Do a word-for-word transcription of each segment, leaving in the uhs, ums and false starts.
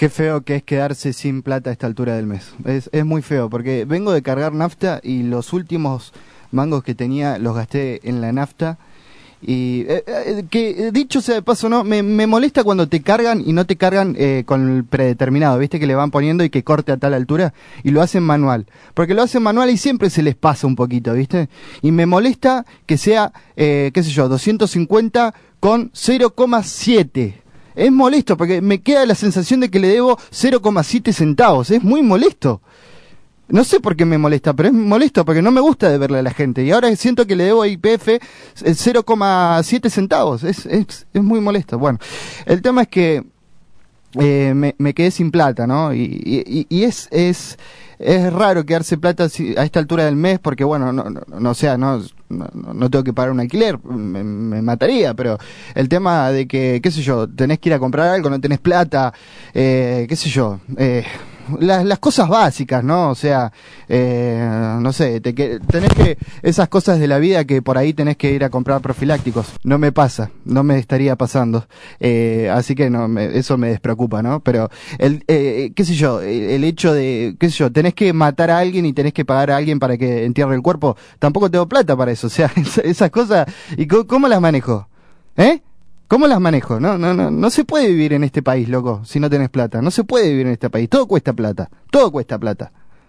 Qué feo que es quedarse sin plata a esta altura del mes. Es, es muy feo, porque vengo de cargar nafta y los últimos mangos que tenía los gasté en la nafta. Y eh, eh, que dicho sea de paso, no me, me molesta cuando te cargan y no te cargan eh, con el predeterminado, viste, que le van poniendo y que corte a tal altura, y lo hacen manual, porque lo hacen manual y siempre se les pasa un poquito, viste, y me molesta que sea eh, qué sé yo, doscientos cincuenta con cero coma siete. Es molesto porque me queda la sensación de que le debo cero coma siete centavos, es muy molesto. No sé por qué me molesta, pero es molesto porque no me gusta deberle a la gente. Y ahora siento que le debo a Y P F cero coma siete centavos. Es, es, es muy molesto. Bueno, el tema es que eh, me, me quedé sin plata, ¿no? Y, y, y es, es, es raro quedarse plata a esta altura del mes porque, bueno, no, no, no o sea, no, no, no tengo que pagar un alquiler, me, me mataría, pero el tema de que, qué sé yo, tenés que ir a comprar algo, no tenés plata, eh, qué sé yo, eh... Las, las cosas básicas, ¿no? O sea, eh, no sé, te, que, tenés que, esas cosas de la vida que por ahí tenés que ir a comprar profilácticos. No me pasa, no me estaría pasando. Eh, así que no, me, eso me despreocupa, ¿no? Pero, el, eh, qué sé yo, el, el hecho de, qué sé yo, tenés que matar a alguien y tenés que pagar a alguien para que entierre el cuerpo, tampoco tengo plata para eso. O sea, esas cosas, ¿y cómo, cómo las manejo? ¿Eh? ¿Cómo las manejo? No, no, no, no se puede vivir en este país, loco, si no tenés plata. No se puede vivir en este país. Todo cuesta plata. Todo cuesta plata.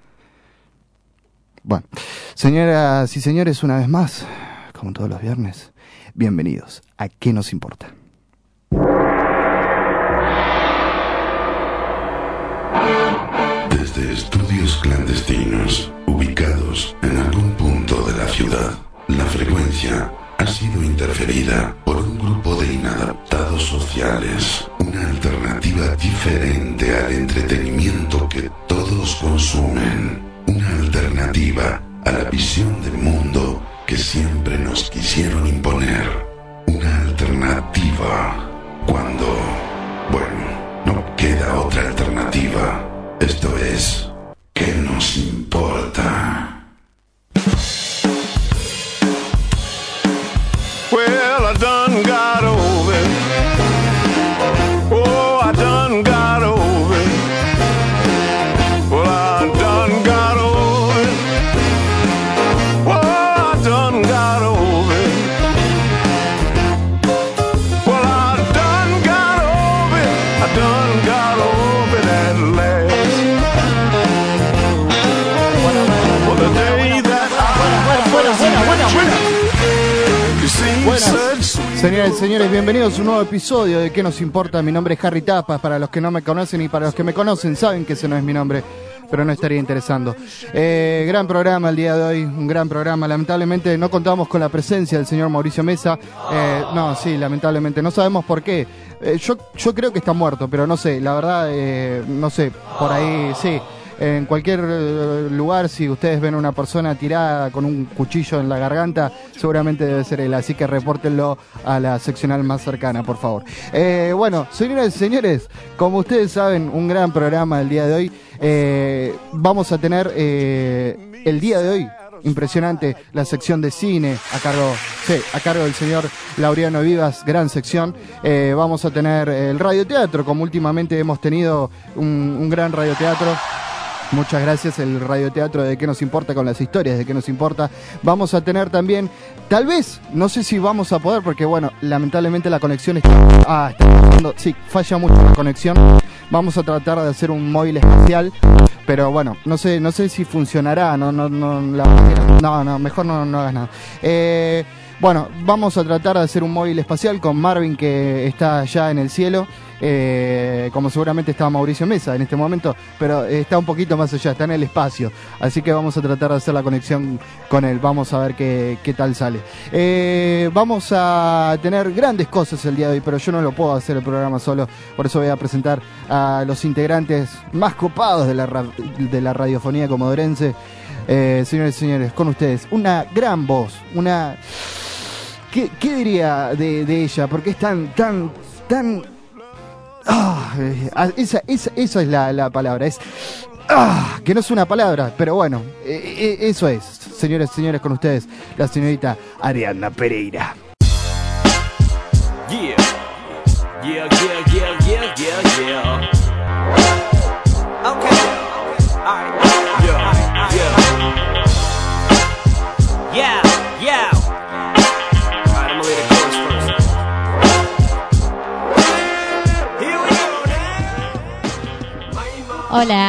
Bueno, señoras y señores, una vez más, como todos los viernes, bienvenidos a ¿Qué nos importa? Desde estudios clandestinos, ubicados en algún punto de la ciudad, la frecuencia ha sido interferida por un grupo de inadaptados sociales, una alternativa diferente al entretenimiento que todos consumen, una alternativa a la visión del mundo que siempre nos quisieron imponer, una alternativa cuando, bueno, no queda otra alternativa. Esto es, ¿qué nos importa? Well, I done got over it. Oh, I done got over it. Well, I done got over it. Oh, I done got over it. Well, I done got over it. I done got over it at last. Well, the day that I was in Buenas, señoras y señores, bienvenidos a un nuevo episodio de ¿Qué nos importa? Mi nombre es Harry Tapas, para los que no me conocen y para los que me conocen saben que ese no es mi nombre, pero no estaría interesando. Eh, gran programa el día de hoy, un gran programa. Lamentablemente no contamos con la presencia del señor Mauricio Mesa. Eh, no, sí, lamentablemente, no sabemos por qué. Eh, yo, yo creo que está muerto, pero no sé, la verdad, eh, no sé, por ahí sí. En cualquier lugar, si ustedes ven a una persona tirada con un cuchillo en la garganta, seguramente debe ser él, así que repórtenlo a la seccional más cercana, por favor. Eh, bueno, señoras y señores, como ustedes saben, un gran programa el día de hoy. Eh, vamos a tener eh, el día de hoy, impresionante, la sección de cine a cargo, sí, a cargo del señor Laureano Vivas, gran sección. Eh, vamos a tener el radioteatro, como últimamente hemos tenido un, un gran radioteatro. Muchas gracias, el radioteatro de ¿Qué nos importa? Con las historias de ¿Qué nos importa? Vamos a tener también, tal vez, no sé si vamos a poder, porque bueno, lamentablemente la conexión está... Ah, está fallando, sí, falla mucho la conexión. Vamos a tratar de hacer un móvil espacial, pero bueno, no sé, no sé si funcionará, no, no, no, la... no, no, mejor no, no hagas nada. Eh... Bueno, vamos a tratar de hacer un móvil espacial con Marvin, que está allá en el cielo, eh, como seguramente está Mauricio Mesa en este momento, pero está un poquito más allá, está en el espacio, así que vamos a tratar de hacer la conexión con él, vamos a ver qué, qué tal sale. Eh, vamos a tener grandes cosas el día de hoy, pero yo no lo puedo hacer el programa solo, por eso voy a presentar a los integrantes más copados de la, ra- de la radiofonía comodorense. Eh, señores y señores, con ustedes, una gran voz, una... ¿Qué, qué diría de, de ella? Porque es tan, tan, tan... Ah, esa, esa, esa es la, la palabra, es... Ah, que no es una palabra, pero bueno, eh, eh, eso es. Señores y señores, con ustedes, la señorita Ariadna Pereira. Yeah, yeah, yeah, yeah, yeah, yeah, yeah. Okay. Alright. Yeah. Yeah. Yeah. Yeah. Alright, I'm gonna leave the chorus first. Here we go now. Hola.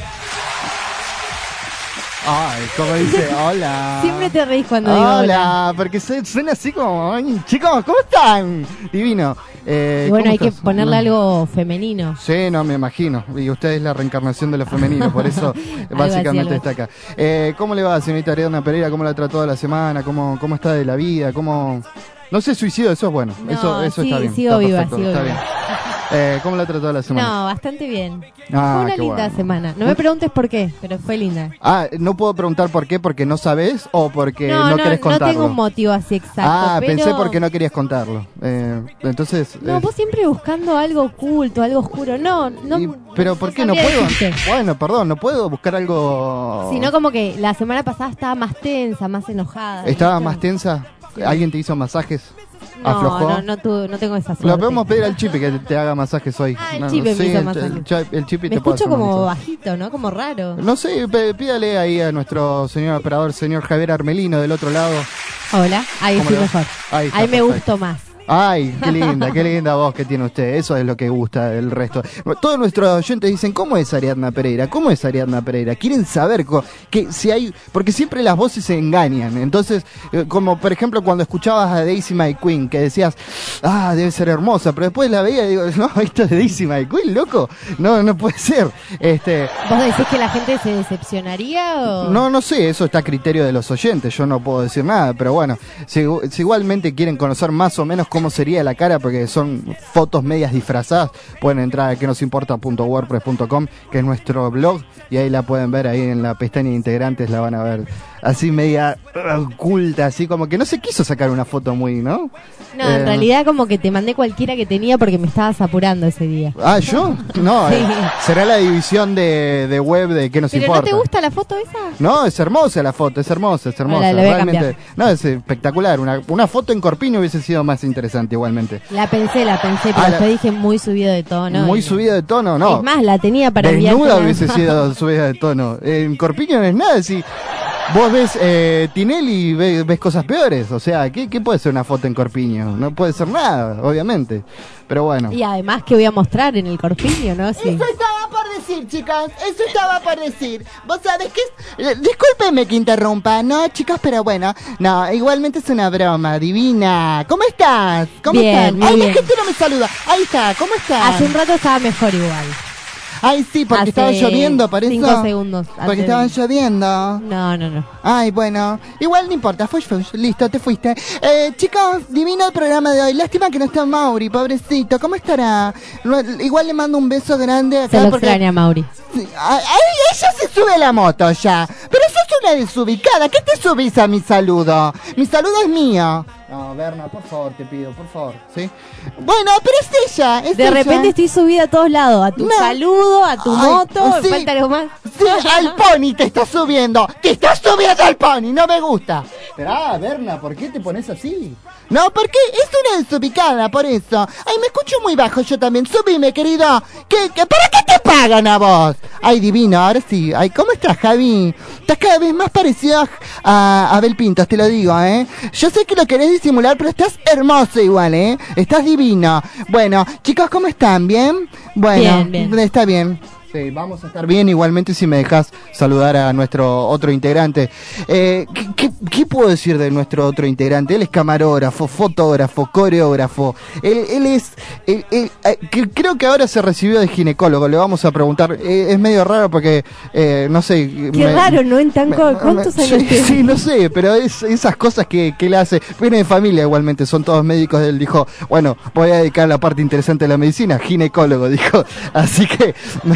Ay, como dice, hola. Siempre te reís cuando digo Hola, hola. porque su- suena así como, "Ay, chicos, ¿cómo están? Divino. Eh, Y bueno, ¿cómo hay que estás? ponerle No. algo femenino. Sí, no, me imagino. Y usted es la reencarnación de lo femenino, por eso básicamente algo está acá. Eh, ¿Cómo le va, señorita Ariadna Pereira? ¿Cómo la trató toda la semana? ¿Cómo, cómo está de la vida? ¿Cómo...? No se suicidó, eso es bueno. No, eso eso sí, está bien. sigo está viva, perfecto, sigo está viva. bien. Eh, ¿Cómo la trató toda la semana? No, bastante bien. Ah, fue una qué linda bueno. semana. No me preguntes por qué, pero fue linda. Ah, no puedo preguntar por qué, porque no sabes o porque no, no, no, querés no contarlo. tengo un motivo así exacto. Ah, pero... pensé porque no querías contarlo. Eh, entonces... No, eh, vos siempre buscando algo oculto, algo oscuro. No, no. y- pero ¿por qué no sabría puedo? decirte. Bueno, perdón, no puedo buscar algo... Sino como que la semana pasada estaba más tensa, más enojada. ¿Estaba ¿viste? más tensa? ¿Alguien te hizo masajes? No, ¿Aflojó? no, no, tu- no tengo esa suerte. Lo podemos pedir al Chipi que te haga masajes hoy. Ah, el No, Chipi me sí, hizo el- masajes. el, cha- el Chipi Me te puede escucho hacer como masajes. bajito, ¿no? Como raro. No sé, p- pídale ahí a nuestro señor operador, señor Javier Armelino del otro lado. Hola, ahí ¿Cómo estoy le va? mejor. Ahí está, Ahí me perfecto. gustó más. Ay, qué linda, qué linda voz que tiene usted. Eso es lo que gusta del resto. Todos nuestros oyentes dicen, ¿cómo es Ariadna Pereira? ¿Cómo es Ariadna Pereira? Quieren saber co- que si hay... Porque siempre las voces se engañan. Entonces, eh, como por ejemplo cuando escuchabas a Daisy My Queen, que decías, ah, debe ser hermosa, pero después la veía y digo, no, esto es de Daisy My Queen, loco. No, no puede ser. Este... ¿Vos decís que la gente se decepcionaría o...? No, no sé, eso está a criterio de los oyentes, yo no puedo decir nada, pero bueno, si, si igualmente quieren conocer más o menos cómo sería la cara, porque son fotos medias disfrazadas, pueden entrar a que nos importa punto wordpress punto com, que es nuestro blog, y ahí la pueden ver, ahí en la pestaña de integrantes la van a ver, así media uh, oculta, así como que no se quiso sacar una foto muy, ¿no? No, Eh, en realidad como que te mandé cualquiera que tenía porque me estabas apurando ese día. Ah, ¿yo? No, Sí. eh, será la división de, de web de qué nos ¿Pero importa. no te gusta la foto esa? No, es hermosa la foto, es hermosa, es hermosa. la- la voy a realmente. No, es espectacular. Una, una foto en Corpiño hubiese sido más interesante igualmente. La pensé, la pensé, pero Ah, la- te dije muy subido de tono. Muy y- subida de tono, no. Es más, la tenía para Desnuda enviártela. hubiese sido subida de tono. En Corpiño no es nada, si vos ves eh, Tinelli y ves, ves cosas peores. O sea, ¿qué, ¿qué puede ser una foto en Corpiño? No puede ser nada, obviamente. Pero bueno. Y además que voy a mostrar en el corpiño, ¿no? Sí. Eso estaba por decir, chicas. Eso estaba por decir. Vos sabés que... es- eh, Discúlpeme que interrumpa, ¿no, chicas? Pero bueno. No, igualmente es una broma. Divina. ¿Cómo estás? ¿Cómo Bien, están? muy Ay, bien. la gente no me saluda. Ahí está. ¿Cómo estás? Hace un rato estaba mejor igual. Ay, sí, porque Hace estaba lloviendo, por eso. cinco segundos Porque antes estaban de- lloviendo. No, no, no. Ay, bueno, igual no importa, fue, fue, listo, te fuiste. Eh, chicos, divino el programa de hoy. Lástima que no está Mauri, pobrecito. ¿Cómo estará? No, igual le mando un beso grande acá Se lo porque... extraña, Mauri. Sí, ay, ay, ella se sube a la moto ya. Pero sos una desubicada. ¿Qué te subís a mi saludo? Mi saludo es mío. No, Berna, por favor, te pido, por favor. ¿Sí? Bueno, pero es ella. Es De ella. repente estoy subida a todos lados. A tu No. saludo, a tu Ay, moto. sí. Falta algo más. Sí, al pony te está subiendo. Te está subiendo al pony. No me gusta. Esperá, Berna, ¿por qué te pones así? No, porque es una desubicada, por eso. Ay, me escucho muy bajo yo también. Subime, querido. ¿Qué, qué, ¿Para qué te pagan a vos? Ay, divino, ahora sí. Ay, ¿cómo estás, Javi? Estás cada vez más parecido a, a Abel Pintos, te lo digo, ¿eh? Yo sé que lo querés disimular, pero estás hermoso igual, ¿eh? Estás divino. Bueno, chicos, ¿cómo están? ¿Bien? Bueno, Bien, bien. está bien. Sí, vamos a estar bien igualmente si me dejas saludar a nuestro otro integrante. Eh, ¿qué, qué, qué puedo decir de nuestro otro integrante? Él es camarógrafo, fotógrafo, coreógrafo. Él, él es... él- él, eh, que- creo que ahora se recibió de ginecólogo, le vamos a preguntar. Eh, es medio raro porque, eh, no sé... Qué raro, ¿no? En tan co- ¿Cuántos años sí, tiene? sí, no sé, pero es esas cosas que, que él hace. Viene de familia igualmente, son todos médicos. Él dijo, bueno, voy a dedicar la parte interesante de la medicina, ginecólogo, dijo. Así que,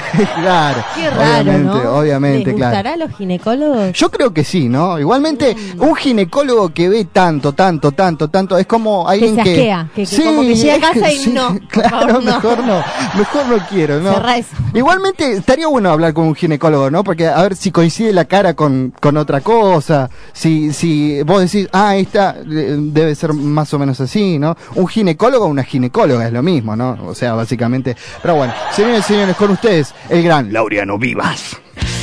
claro. Qué raro, obviamente, ¿no? obviamente, ¿Les claro. gustará a los ginecólogos? Yo creo que sí, ¿no? Igualmente, Mm. un ginecólogo que ve tanto, tanto, tanto, tanto, es como alguien se que... asquea, que- que como que llega a es casa y no, por Claro, favor, no. mejor no, mejor no quiero, ¿no? Cerrá eso. Igualmente, estaría bueno hablar con un ginecólogo, ¿no? Porque a ver si coincide la cara con, con otra cosa, si, si vos decís, ah, esta eh, debe ser más o menos así, ¿no? Un ginecólogo o una ginecóloga es lo mismo, ¿no? O sea, básicamente... Pero bueno, señores y señores, con ustedes, el el gran Laureano Vivas.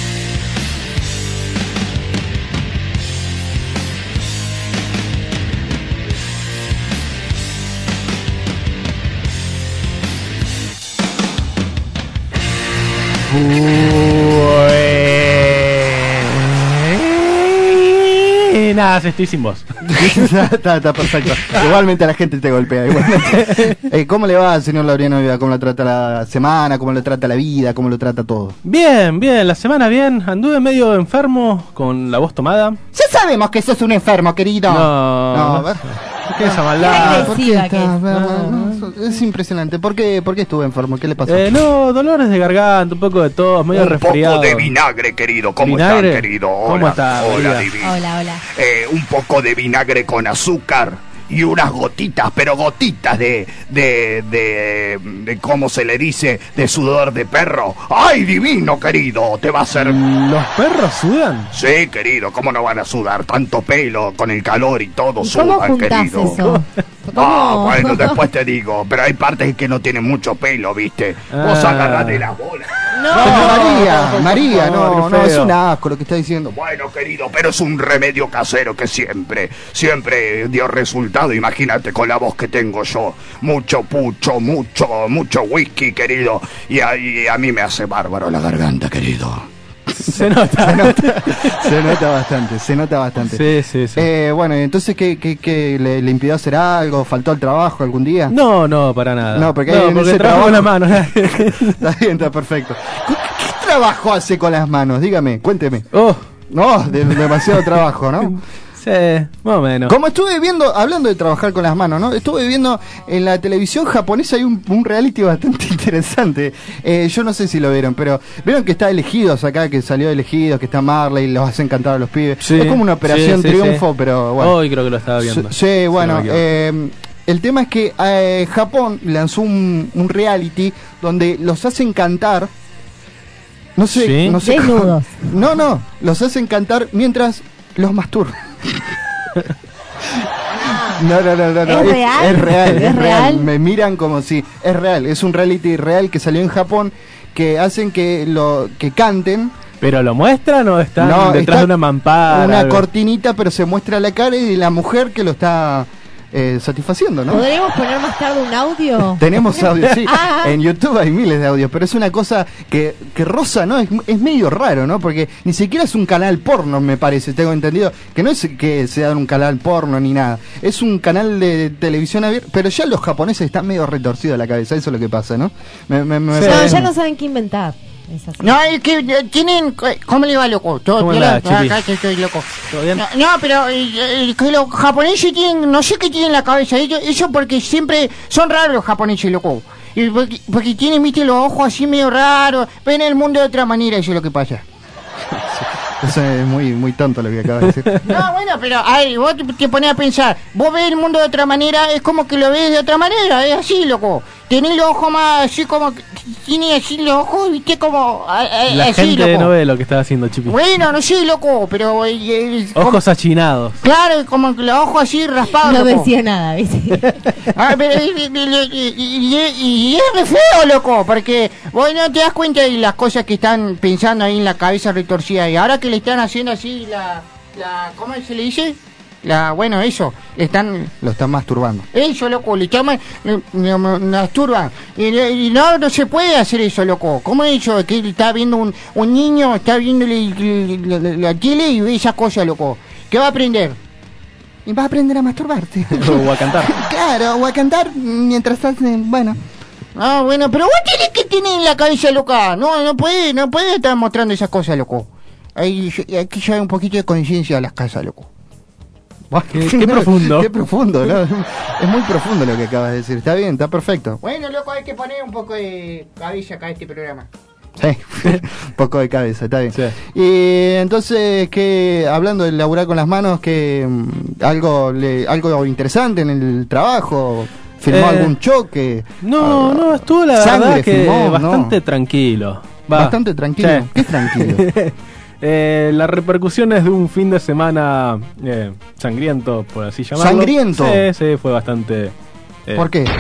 Buenas, estoy sin voz. está, está perfecto. Igualmente la gente te golpea. Igualmente. Eh, ¿Cómo le va, señor Laureano Vivas? ¿Cómo lo trata la semana? ¿Cómo lo trata la vida? ¿Cómo lo trata todo? Bien, bien, la semana bien. Anduve medio enfermo con la voz tomada. Ya sabemos que sos un enfermo, querido. No, No, a ver. ¿qué es esa Qué maldad? ¿Por qué agresiva está que es. enfermo? No, es impresionante. ¿Por qué, ¿Por qué estuvo enfermo? ¿Qué le pasó? Eh, no, dolores de garganta, un poco de tos, medio Un resfriado. poco de vinagre, querido. ¿Cómo ¿Vinagre? están, querido? Hola, ¿Cómo está, hola, María? divino. Hola, hola. Eh, un poco de vinagre con azúcar y unas gotitas, pero gotitas de, de, de, de, ¿cómo se le dice? De sudor de perro. ¡Ay, divino, querido! Te va a hacer... ¿Los perros sudan? Sí, querido, ¿cómo no van a sudar? Tanto pelo con el calor y todo ¿Y cómo sudan, juntás querido. eso? Ah, ¿Cómo? bueno, después te digo, pero hay partes que no tienen mucho pelo, ¿viste? Vos Ah. agarrás de las bolas. No, María, por María, favor, no, qué no, es feo. un asco lo que está diciendo. Bueno, querido, pero es un remedio casero que siempre, siempre dio resultado. Imagínate con la voz que tengo yo. Mucho pucho, mucho, mucho whisky, querido. Y a, y a mí me hace bárbaro la garganta, querido. Se nota. Se nota, se nota bastante, se nota bastante. Sí, sí, sí. Eh, bueno, y entonces, ¿qué, qué, qué le, le impidió hacer algo? ¿Faltó al trabajo algún día? No, no, para nada. No, porque hay en porque ese trabajo con la trabajo- mano. Está bien, está perfecto. ¿Qué, qué trabajo hace con las manos? Dígame, cuénteme. Oh, No, de- demasiado trabajo, ¿no? sí, más o menos. Como estuve viendo, hablando de trabajar con las manos, ¿no? Estuve viendo en la televisión japonesa hay un, un reality bastante interesante. Eh, yo no sé si lo vieron, pero vieron que está Elegidos acá, que salió Elegidos, que está Marley, los hacen cantar a los pibes. Sí, es como una operación sí, sí, triunfo, sí. pero bueno. Hoy creo que lo estaba viendo. Sí, sí, bueno, no me equivoco. eh, el tema es que eh, Japón lanzó un, un reality donde los hacen cantar. No sé, Sí. no sé. Desnudos. cómo- No, no, los hacen cantar mientras los masturban. No, no, no, no, no. ¿Es real? Es real, es, ¿Es real. real? Me miran como si es real. Es un reality real que salió en Japón que hacen que lo que canten. ¿Pero lo muestran o están No, detrás está de una mampara? Una algo? cortinita, pero se muestra la cara y la mujer que lo está eh, satisfaciendo, ¿no? ¿Podremos poner más tarde un audio? Tenemos audio, sí. Ah. En YouTube hay miles de audios, pero es una cosa que, que rosa, ¿no? Es, es medio raro, ¿no? Porque ni siquiera es un canal porno, me parece, tengo entendido. Que no es que sea un canal porno ni nada. Es un canal de televisión abierta, pero ya los japoneses están medio retorcidos de la cabeza, eso es lo que pasa, ¿no? Me, me- me Sí. No, parece- ya no saben qué inventar. Es así. No, es que eh, tienen... ¿Cómo le va, loco? ¿Todo ¿Cómo bien? le va, Chipi? Acá que estoy loco. ¿Todo bien? No, no, pero eh, eh, que los japoneses tienen... No sé qué tienen en la cabeza. Ellos, eso porque siempre... Son raros los japoneses, loco. Y porque, porque tienen, viste, los ojos así medio raros. Ven el mundo de otra manera, eso es lo que pasa. Eso es muy, muy tonto lo que acabas de decir. No, bueno, pero ay, vos te, te ponés a pensar, vos ves el mundo de otra manera, es como que lo ves de otra manera, es así, loco. Tenés los ojos más así como, que- tiene así los ojos, viste, como, a- a- La así, gente loco. no ve lo que está haciendo Chipi. Bueno, no sé, loco, pero... eh, eh, como- Ojos achinados. claro, como que los ojos así raspados, No loco. decía nada, ¿viste? Ah, pero, eh, eh, eh, y, y- y- y es re feo, loco, porque vos no te das cuenta de las cosas que están pensando ahí en la cabeza retorcida. Y ahora que le están haciendo así la... la ¿cómo se le dice? La, bueno, eso, le están... Lo están masturbando. Eso, loco, le llaman... le- le- le masturban. Y, y no, no se puede hacer eso, loco. ¿Cómo es eso? Que está viendo un, un niño, está viendo la, la- la tele y ve esas cosas, loco. ¿Qué va a aprender? Y vas a aprender a masturbarte. O a cantar. Claro, o a cantar mientras estás, eh, bueno. Ah, bueno, pero vos tenés que tener en la cabeza, loca. No, no puede, no puede estar mostrando esas cosas, loco. Hay, hay que llevar un poquito de conciencia a las casas, loco. Qué, qué profundo. Qué profundo, ¿no? Es muy profundo lo que acabas de decir. Está bien, está perfecto. Bueno, loco, hay que poner un poco de cabeza acá a este programa. Sí, un poco de cabeza, está bien. Sí. Y entonces, que hablando de laburar con las manos, que mm, algo le, algo interesante en el trabajo, filmó Eh, algún choque. No, Ah, no, estuvo la sangre verdad que filmó, bastante no. tranquilo. Va. Bastante tranquilo. Sí. ¿Qué tranquilo? Eh, las repercusiones de un fin de semana eh, sangriento, por así llamarlo. ¿Sangriento? Sí, sí, fue bastante... eh, ¿Por qué?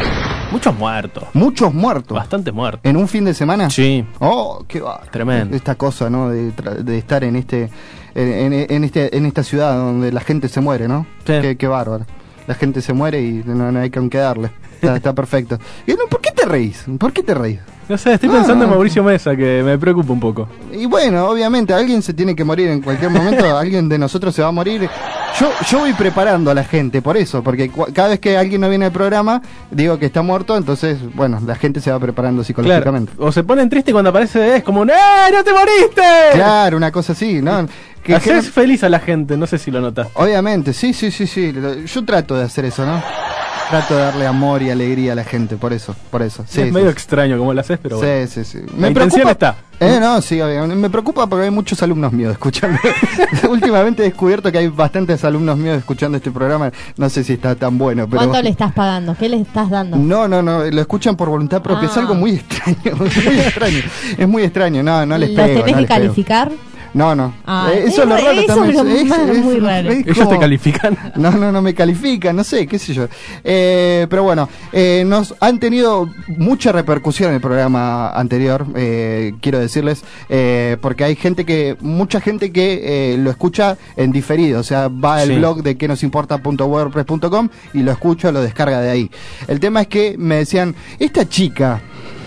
Muchos muertos. Muchos muertos. Bastante muertos. ¿En un fin de semana? Sí. Oh, qué va. Tremendo. Esta cosa, ¿no? De, tra- de estar en este, en, en, en este, en esta ciudad donde la gente se muere, ¿no? Sí. Qué, qué bárbaro. La gente se muere y no, no hay con qué darle. Está, está perfecto. Y no, ¿por qué te reís? ¿Por qué te reís? No sé, estoy No, pensando no. en Mauricio Mesa, que me preocupa un poco. Y bueno, obviamente, alguien se tiene que morir en cualquier momento, alguien de nosotros se va a morir. Yo yo voy preparando a la gente, por eso, porque cu- cada vez que alguien no viene al programa, digo que está muerto, entonces, bueno, la gente se va preparando Claro. psicológicamente. O se ponen tristes cuando aparece, es como, ¡eh, no te moriste! Claro, una cosa así, ¿no? Que Haces gen- feliz a la gente, no sé si lo notas. Obviamente, sí, sí, sí, sí. Yo trato de hacer eso, ¿no? Trato de darle amor y alegría a la gente, por eso, por eso. Sí, es sí, medio sí. extraño como lo haces, pero bueno. Sí, sí, sí. La intención está. Eh, no, sí, obviamente. Me preocupa porque hay muchos alumnos míos escuchando. Últimamente he descubierto que hay bastantes alumnos míos escuchando este programa. No sé si está tan bueno, pero... ¿Cuánto le estás pagando? ¿Qué le estás dando? No, no, no, lo escuchan por voluntad propia. Ah. Es algo muy extraño, es muy extraño. Es muy extraño, no, no les ¿Los pego. tenés no que les pego. calificar? No, no. Ah, Eh, eso es lo eso- raro eso también. es lo más muy raro. es Ellos como- te califican. No, no, no me califican, no sé, qué sé yo. Eh, pero bueno, eh, nos han tenido mucha repercusión en el programa anterior, eh, quiero decirles, eh, porque hay gente que, mucha gente que eh, lo escucha en diferido, o sea, va al Sí. blog de que nos importa punto wordpress punto com y lo escucha, lo descarga de ahí. El tema es que me decían, esta chica...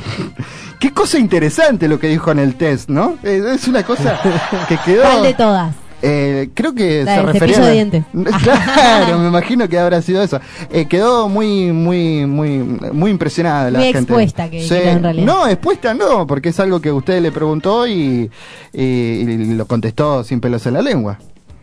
Qué cosa interesante lo que dijo en el test, ¿no? Eh, Es una cosa que quedó... ¿Cuál de todas? Eh, creo que La se del refería cepillo a- de dientes. Claro, me imagino que habrá sido eso. Eh, quedó muy, muy, muy, muy impresionada la Muy gente. expuesta, que- Sí. que en realidad. No, expuesta no, porque es algo que usted le preguntó y, y- y lo contestó sin pelos en la lengua.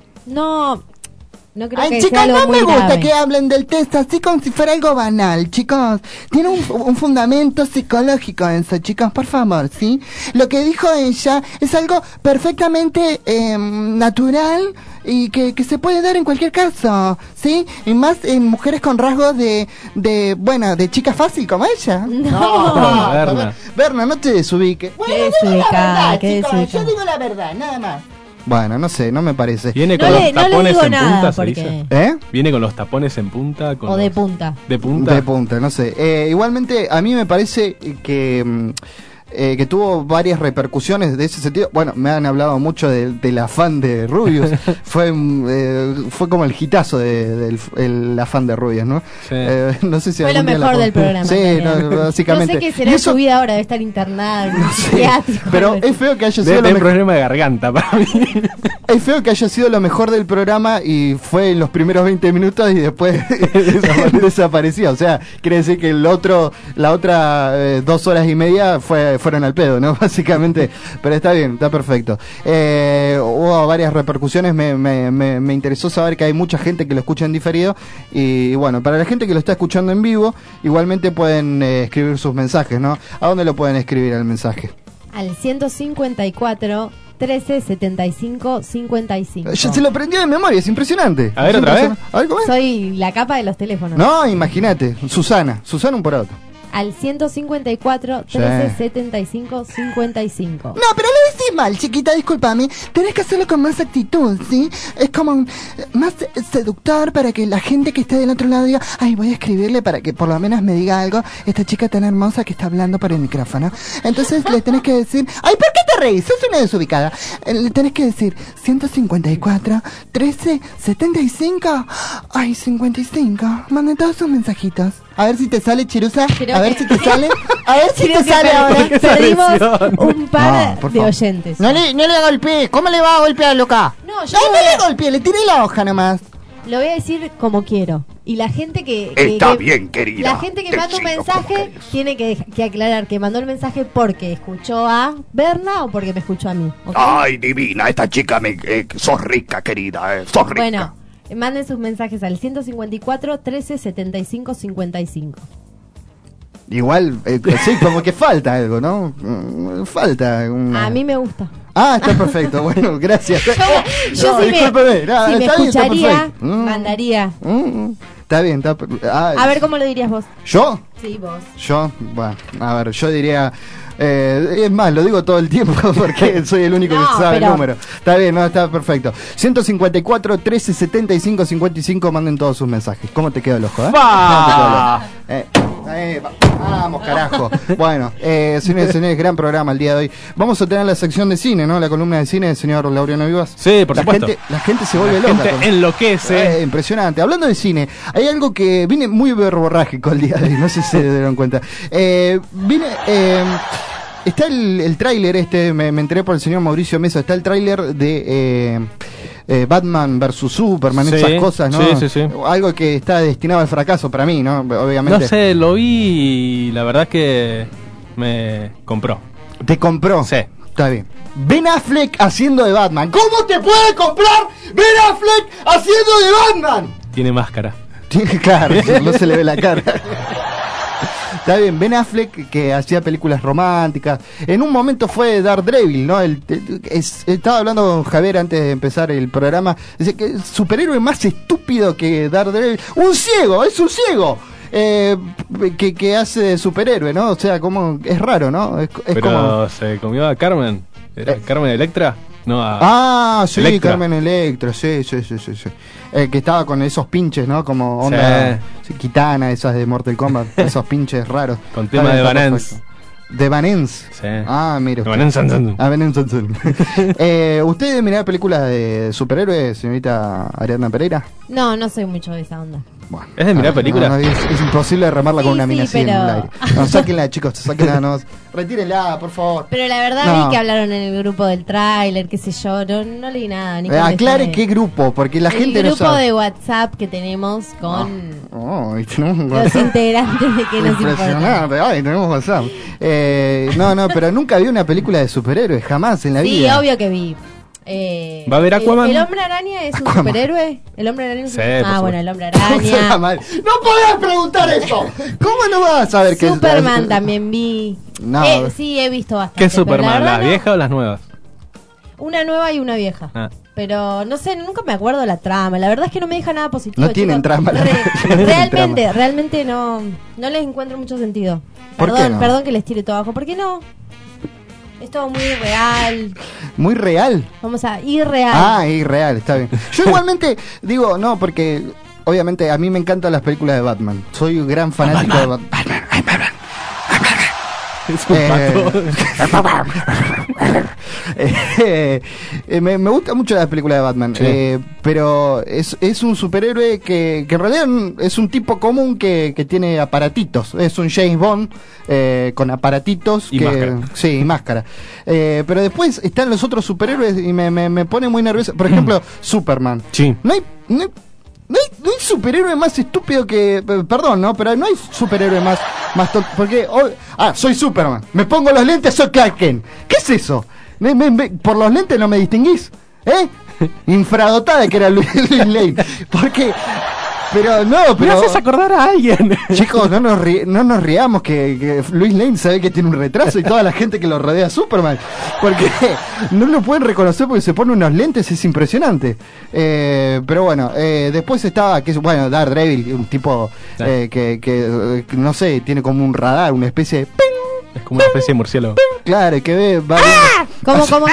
No, no creo Ay, que chicos, sea algo no muy me gusta grave. que hablen del test así como si fuera algo banal, chicos. Tiene un, un fundamento psicológico eso, chicos, por favor, ¿sí? Lo que dijo ella es algo perfectamente eh, natural y que, que se puede dar en cualquier caso, ¿sí? Y más en mujeres con rasgos de, de bueno, de chica fácil como ella. No. No, Berna. Berna, no te desubique. Bueno, Qué digo la desubicada, verdad, qué chicos, desubicada. yo digo la verdad, nada más. Bueno, no sé, no me parece. Viene No con le- los no le tapones digo en nada, punta, se porque- dice. ¿Eh? Viene con los tapones en punta. Con O de los- punta. De punta. De punta, no sé. Eh, igualmente, a mí me parece que, mm, eh, que tuvo varias repercusiones de ese sentido. Bueno, me han hablado mucho de- del afán de Rubius. fue mm, eh, fue como el hitazo de- del el afán de Rubius, ¿no? Sí. Eh, no sé si Fue lo algún día mejor la- del programa. Sí, en no, realidad. básicamente. No sé qué será Y de eso- su vida ahora, de estar internada en un Sí, psiquiátrico. pero es feo que haya sido Debe lo tener mejor. problema de garganta para mí. Es feo que haya sido lo mejor del programa y fue en los primeros veinte minutos y después desapareció. O sea, quiere decir que el otro, la otra eh, dos horas y media fue, fueron al pedo, ¿no? Básicamente. Pero está bien, está perfecto. Eh, hubo varias repercusiones. Me, me, me, me interesó saber que hay mucha gente que lo escucha en diferido. Y bueno, para la gente que lo está escuchando en vivo, igualmente pueden eh, escribir sus mensajes, ¿no? ¿A dónde lo pueden escribir el mensaje? Al ciento cincuenta y cuatro, trece, setenta y cinco, cincuenta y cinco. Ya se lo prendió de memoria, es impresionante. A ver, Es otra vez. impresionante. A ver, ¿cómo es? Soy la capa de los teléfonos. No, imagínate, Susana, Susana un poroto. Al ciento cincuenta y cuatro, trece, setenta y cinco, cincuenta y cinco. No, pero lo decís mal, chiquita, discúlpame. Tenés que hacerlo con más actitud, ¿sí? Es como un- más eh, seductor para que la gente que esté del otro lado diga, ay, voy a escribirle para que por lo menos me diga algo esta chica tan hermosa que está hablando por el micrófono. Entonces le tenés que decir, ay, ¿por qué te reís? Sos una desubicada. Eh, Le tenés que decir, ciento cincuenta y cuatro, trece, setenta y cinco, ay, cincuenta y cinco. Manden todos sus mensajitos. A ver si te sale, Chirusa. Creo A ver que- si te sale. A ver si Creo te que sale per- ahora. qué perdimos agresión? un par No, por de favor. oyentes. No le, no le golpeé. ¿Cómo le va a golpear, loca? No, yo No, lo no voy le a- golpeé, le tiré la hoja nomás. Lo voy a decir como quiero. Y la gente que... que- Está que- bien, querida. La gente que manda un Decilo como mensaje querés. tiene que, que aclarar que mandó el mensaje porque escuchó a Berna o porque me escuchó a mí. ¿ok? Ay, divina, esta chica me... eh, sos rica, querida, eh, sos rica. Bueno, manden sus mensajes al ciento cincuenta y cuatro, trece, setenta y cinco, cincuenta y cinco. Igual, eh, sí, como que falta algo, ¿no? Mm, Falta una... A mí me gusta. Ah, está perfecto, bueno, gracias. Yo, yo No, si me, discúlpeme, no, si me está bien, está escucharía, perfecto. Mm. mandaría. Mm, mm, Está bien, está per- ah, A ver, ¿cómo lo dirías vos? ¿Yo? Sí, vos. Yo, bueno, a ver, yo diría... Eh, es más, lo digo todo el tiempo porque soy el único No, que sabe pero- el número. Está bien, no, está perfecto. ciento cincuenta y cuatro, trece, setenta y cinco, cincuenta y cinco, manden todos sus mensajes. ¿Cómo te quedó el ojo, eh? ¡Fa! ¿Cómo te quedó el ojo? Eh, Eh, vamos, carajo. Bueno, eh, señores y señores, gran programa el día de hoy. Vamos a tener la sección de cine, ¿no? La columna de cine del señor Laureano Vivas. Sí, por la supuesto. Gente, la gente se vuelve la loca. gente con... enloquece. Eh, impresionante. Hablando de cine, hay algo que viene muy verborrágico el día de hoy, no sé si se dieron cuenta. Eh, vine... Eh, Está el, el tráiler este, me, me enteré por el señor Mauricio Mesa, está el tráiler de eh, eh, Batman versus Superman, Sí, esas cosas, ¿no? sí, sí, sí. Algo que está destinado al fracaso para mí, ¿no? Obviamente. No sé, lo vi y la verdad que me compró. ¿Te compró? Sí. Está bien. Ben Affleck haciendo de Batman. ¿Cómo te puede comprar Ben Affleck haciendo de Batman? Tiene máscara. Claro, no se le ve la cara. Está bien, Ben Affleck, que hacía películas románticas. En un momento fue Daredevil, ¿no? El, el- es- estaba hablando con Javier antes de empezar el programa. Dice que el superhéroe más estúpido que Daredevil. ¡Un ciego! ¡Es un ciego! Eh, que, que hace de superhéroe, ¿no? O sea, como es raro, ¿no? Es, es Pero como... se comió a Carmen. ¿Era Eh. Carmen Electra? No, a... Ah, sí, Electra. Carmen Electra, sí, sí, sí, sí, sí. Eh, que estaba con esos pinches, ¿no? Como onda sí, Kitana, esas de Mortal Kombat, esos pinches raros. Con tema de Vanance. De Vanance. Sí. Ah, mira. De Vanance Sansan. Ah, Vanance Sansan. eh, ¿Usted debe mirar películas de superhéroes, señorita Ariadna Pereira? No, no soy mucho de esa onda. Bueno, ¿Es de mirar ah, películas? no, no, es, es imposible remarla con Sí, una sí, mina así en pero- el aire. No, sáquenla, chicos, sáquenla, no. Retírenla, por favor. Pero la verdad No. vi que hablaron en el grupo del tráiler, qué sé yo, no, no leí nada. Ni Eh, aclare qué grupo, porque la gente el no grupo sabe. de WhatsApp que tenemos con Oh, y tenemos un los WhatsApp. integrantes de que nos importa. Impresionante, ay, tenemos WhatsApp. Eh, no, no, pero nunca vi una película de superhéroes, jamás en la Sí, vida. obvio que vi. Eh, ¿Va a haber el- Aquaman? El, hombre araña es un Aquaman. superhéroe? ¿El hombre araña es un Sí, por Ah, supuesto. bueno, el hombre ¿Cómo se araña. llama? No podés preguntar eso. ¿Cómo no vas a saber qué es? Superman también vi. No. Eh, sí, he visto bastante. ¿Qué pero la Superman? verdad ¿Las no. viejas o las nuevas? Una nueva y una vieja. Ah. Pero no sé, nunca me acuerdo la trama. La verdad es que no me deja nada positivo. No tienen chicos. trama, la Re- verdad, no tienen realmente, trama. realmente no, no les encuentro mucho sentido. ¿Por qué Perdón, no? perdón que les tire todo abajo. ¿Por qué no? Es todo muy real. Muy real. Vamos a irreal. Ah, irreal, está bien. Yo igualmente digo, no, porque obviamente a mí me encantan las películas de Batman. Soy un gran fanático de Batman. Es un pato. Eh, eh, me, me gusta mucho la película de Batman, Sí. eh, pero es, es un superhéroe que, que en realidad es un tipo común que, que tiene aparatitos. Es un James Bond eh, con aparatitos. Y que, máscara. Sí, y máscara. Eh, pero después están los otros superhéroes y me, me, me pone muy nervioso. Por ejemplo, Superman. Sí. No hay, no hay, no hay, no hay superhéroe más estúpido que... eh, Perdón, ¿no? Pero no hay superhéroe más, más tonto. Porque... oh, ah, soy Superman. Me pongo los lentes, soy Clark Kent. ¿Qué es eso? Me- me- me- por los lentes no me distinguís. ¿Eh? Infradotada que era Luis, Luis Lane. Porque... Pero no, Me pero... haces acordar a alguien. Chicos, no nos, ri- no nos riamos que, que Luis Lane sabe que tiene un retraso y toda la gente que lo rodea a Superman. Porque no lo pueden reconocer porque se pone unos lentes, es impresionante. Eh, pero bueno, eh, después estaba, que es, bueno, Daredevil, un tipo eh, que, que, eh, no sé, tiene como un radar, una especie de... ¡ping! Es como una especie de murciélago. Claro, que ve... Va viendo- ¿Cómo, cómo?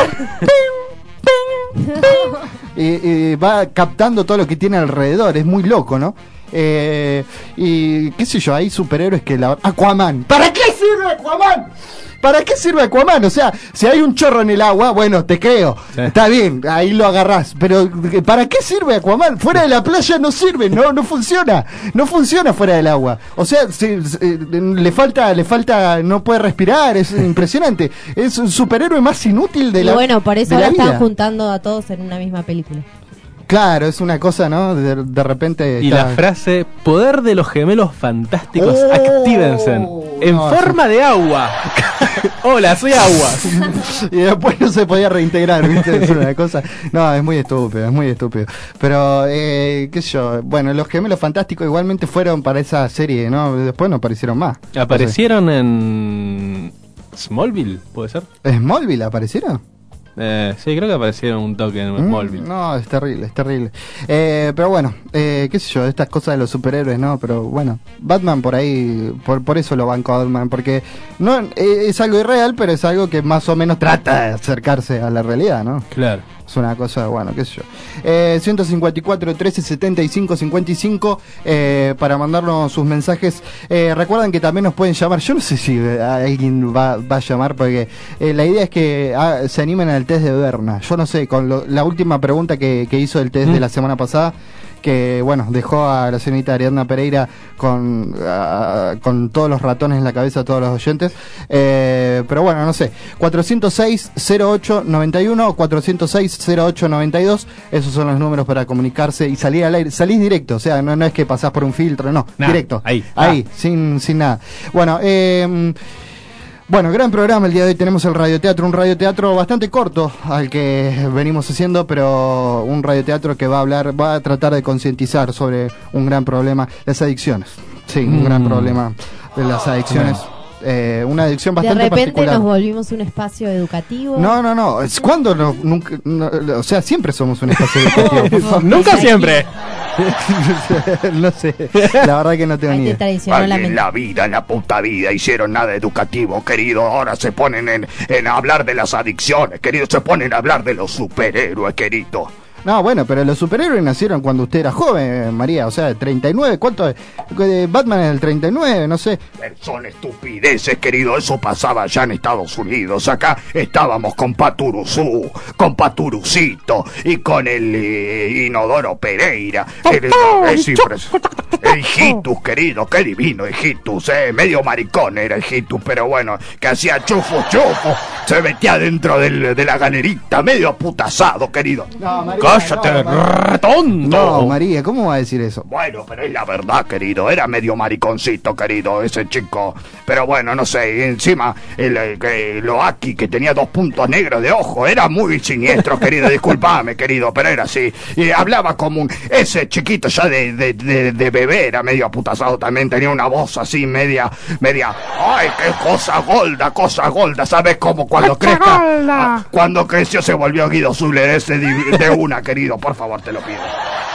y, y va captando todo lo que tiene alrededor, es muy loco, ¿no? Eh, y qué sé yo, hay superhéroes que la... Aquaman. ¿Para qué sirve Aquaman? ¿Para qué sirve Aquaman? O sea, si hay un chorro en el agua, bueno, te creo. Sí. Está bien, ahí lo agarrás. Pero ¿para qué sirve Aquaman? Fuera de la playa no sirve, no, no funciona. No funciona fuera del agua. O sea, se- se- eh, le falta, le falta, no puede respirar, es impresionante. Es un superhéroe más inútil de Y la bueno, por eso de la ahora están vida. juntando a todos en una misma película. Claro, es una cosa, ¿no? De, de repente. Y está- la frase, poder de los gemelos fantásticos, Oh, actívense. En no, forma de agua. Hola, soy agua. Y después no se podía reintegrar, ¿viste? Es una cosa. No, es muy estúpido, es muy estúpido. Pero, eh, qué sé yo. Bueno, los gemelos fantásticos igualmente fueron para esa serie, ¿no? Después no aparecieron más. Aparecieron en Smallville, ¿puede ser? ¿Smallville aparecieron? Eh, sí, creo que aparecieron un toque en Mm, Smallville. No, es terrible, es terrible. Eh, pero bueno, eh, qué sé yo, estas cosas de los superhéroes, ¿no? Pero bueno, Batman por ahí, por, por eso lo banco a Batman, porque no eh, es algo irreal, pero es algo que más o menos trata de acercarse a la realidad, ¿no? Claro. O Es una cosa, bueno, qué sé yo. Eh, ciento cincuenta y cuatro, trece, setenta y cinco, cincuenta y cinco eh, para mandarnos sus mensajes. Eh, recuerden que también nos pueden llamar. Yo no sé si eh, alguien va, va a llamar porque eh, la idea es que ah, se animen al test de Berna. Yo no sé, con lo, la última pregunta que, que hizo el test mm. de la semana pasada, que bueno, dejó a la señorita Ariadna Pereira con, uh, con todos los ratones en la cabeza a todos los oyentes, eh, pero bueno, no sé, cuatrocientos seis, cero ocho, noventa y uno o cuatrocientos seis, cero ocho, noventa y dos, esos son los números para comunicarse y salir al aire, salís directo, o sea, no, no es que pasás por un filtro, no, nah, directo, ahí, ahí, ah. sin, sin nada. Bueno, eh... Bueno, gran programa el día de hoy. Tenemos el radioteatro, un radioteatro bastante corto al que venimos haciendo, pero un radioteatro que va a hablar, va a tratar de concientizar sobre un gran problema, las adicciones. Sí, mm. un gran problema de las adicciones. Eh, una adicción bastante particular. De repente particular. Nos volvimos un espacio educativo. No, no, no. Es cuando no, nunca, no, o sea, siempre somos un espacio educativo. Nunca siempre. No sé, la verdad que no tengo ni idea. En la vida, en la puta vida, hicieron nada educativo, querido. Ahora se ponen en, en hablar de las adicciones, querido. Se ponen a hablar de los superhéroes, querido. No, bueno, pero los superhéroes nacieron cuando usted era joven, María, o sea, treinta y nueve, ¿cuánto es? Batman en el treinta y nueve, no sé. Son estupideces, querido, eso pasaba allá en Estados Unidos. Acá estábamos con Paturuzú, con Paturucito y con el eh, Inodoro Pereira. El, es el Hijitus, querido, qué divino Hijitus, eh, medio maricón era el Hijitus, pero bueno, que hacía chufo, chufo, se metía dentro del, de la galerita, medio aputazado, querido. No, María. ¡Cállate, no, tonto! No, María, ¿cómo va a decir eso? Bueno, pero es la verdad, querido. Era medio mariconcito, querido, ese chico. Pero bueno, no sé. Encima, el, el, el Loaki, que tenía dos puntos negros de ojo, era muy siniestro, querido. Disculpame, querido, pero era así. Y hablaba como un... Ese chiquito ya de, de, de, de bebé era medio aputazado también. Tenía una voz así, media... media... ¡Ay, qué cosa golda, cosa golda! ¿Sabes cómo cuando crezca? Ah, cuando creció se volvió Guido Zuller ese de, de una, querido, por favor, te lo pido.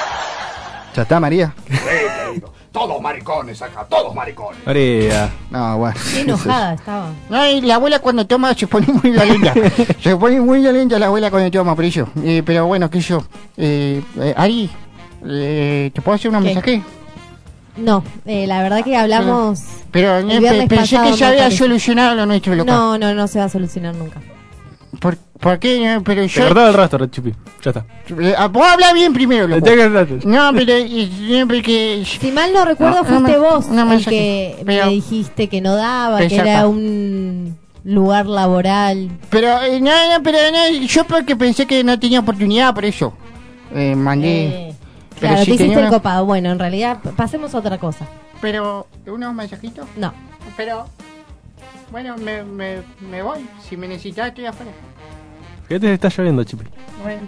¿Ya está, María? Sí, querido. Todos maricones acá, todos maricones. María. No, bueno. Qué enojada estaba. Ay, la abuela cuando toma se pone muy violenta. Se pone muy violenta la abuela cuando toma, por eso. Eh, pero bueno, qué sé yo. Eh, eh, Ari, eh, ¿te puedo hacer un mensaje? No, eh, la verdad que hablamos. Pero eh, pe pensé que ya había solucionado lo nuestro, loco. No, no, no se va a solucionar nunca. ¿Por, ¿por qué? Pero yo... Te cortaba el rastro, Chupi. Ya está. Eh, vos habla bien primero, loco. No, pero siempre que... Si mal no recuerdo, no, fuiste no, vos no, el que pero, me dijiste que no daba, que era un lugar laboral. Pero, eh, no, no, pero no, yo porque pensé que no tenía oportunidad, por eso. Eh, mandé... Eh, pero claro, si te hiciste una... el copado. Bueno, en realidad, pasemos a otra cosa. Pero, ¿unos mensajitos? No. Pero... Bueno, me, me, me voy. Si me necesitas, estoy afuera. Fíjate que está lloviendo, Chupi. Bueno.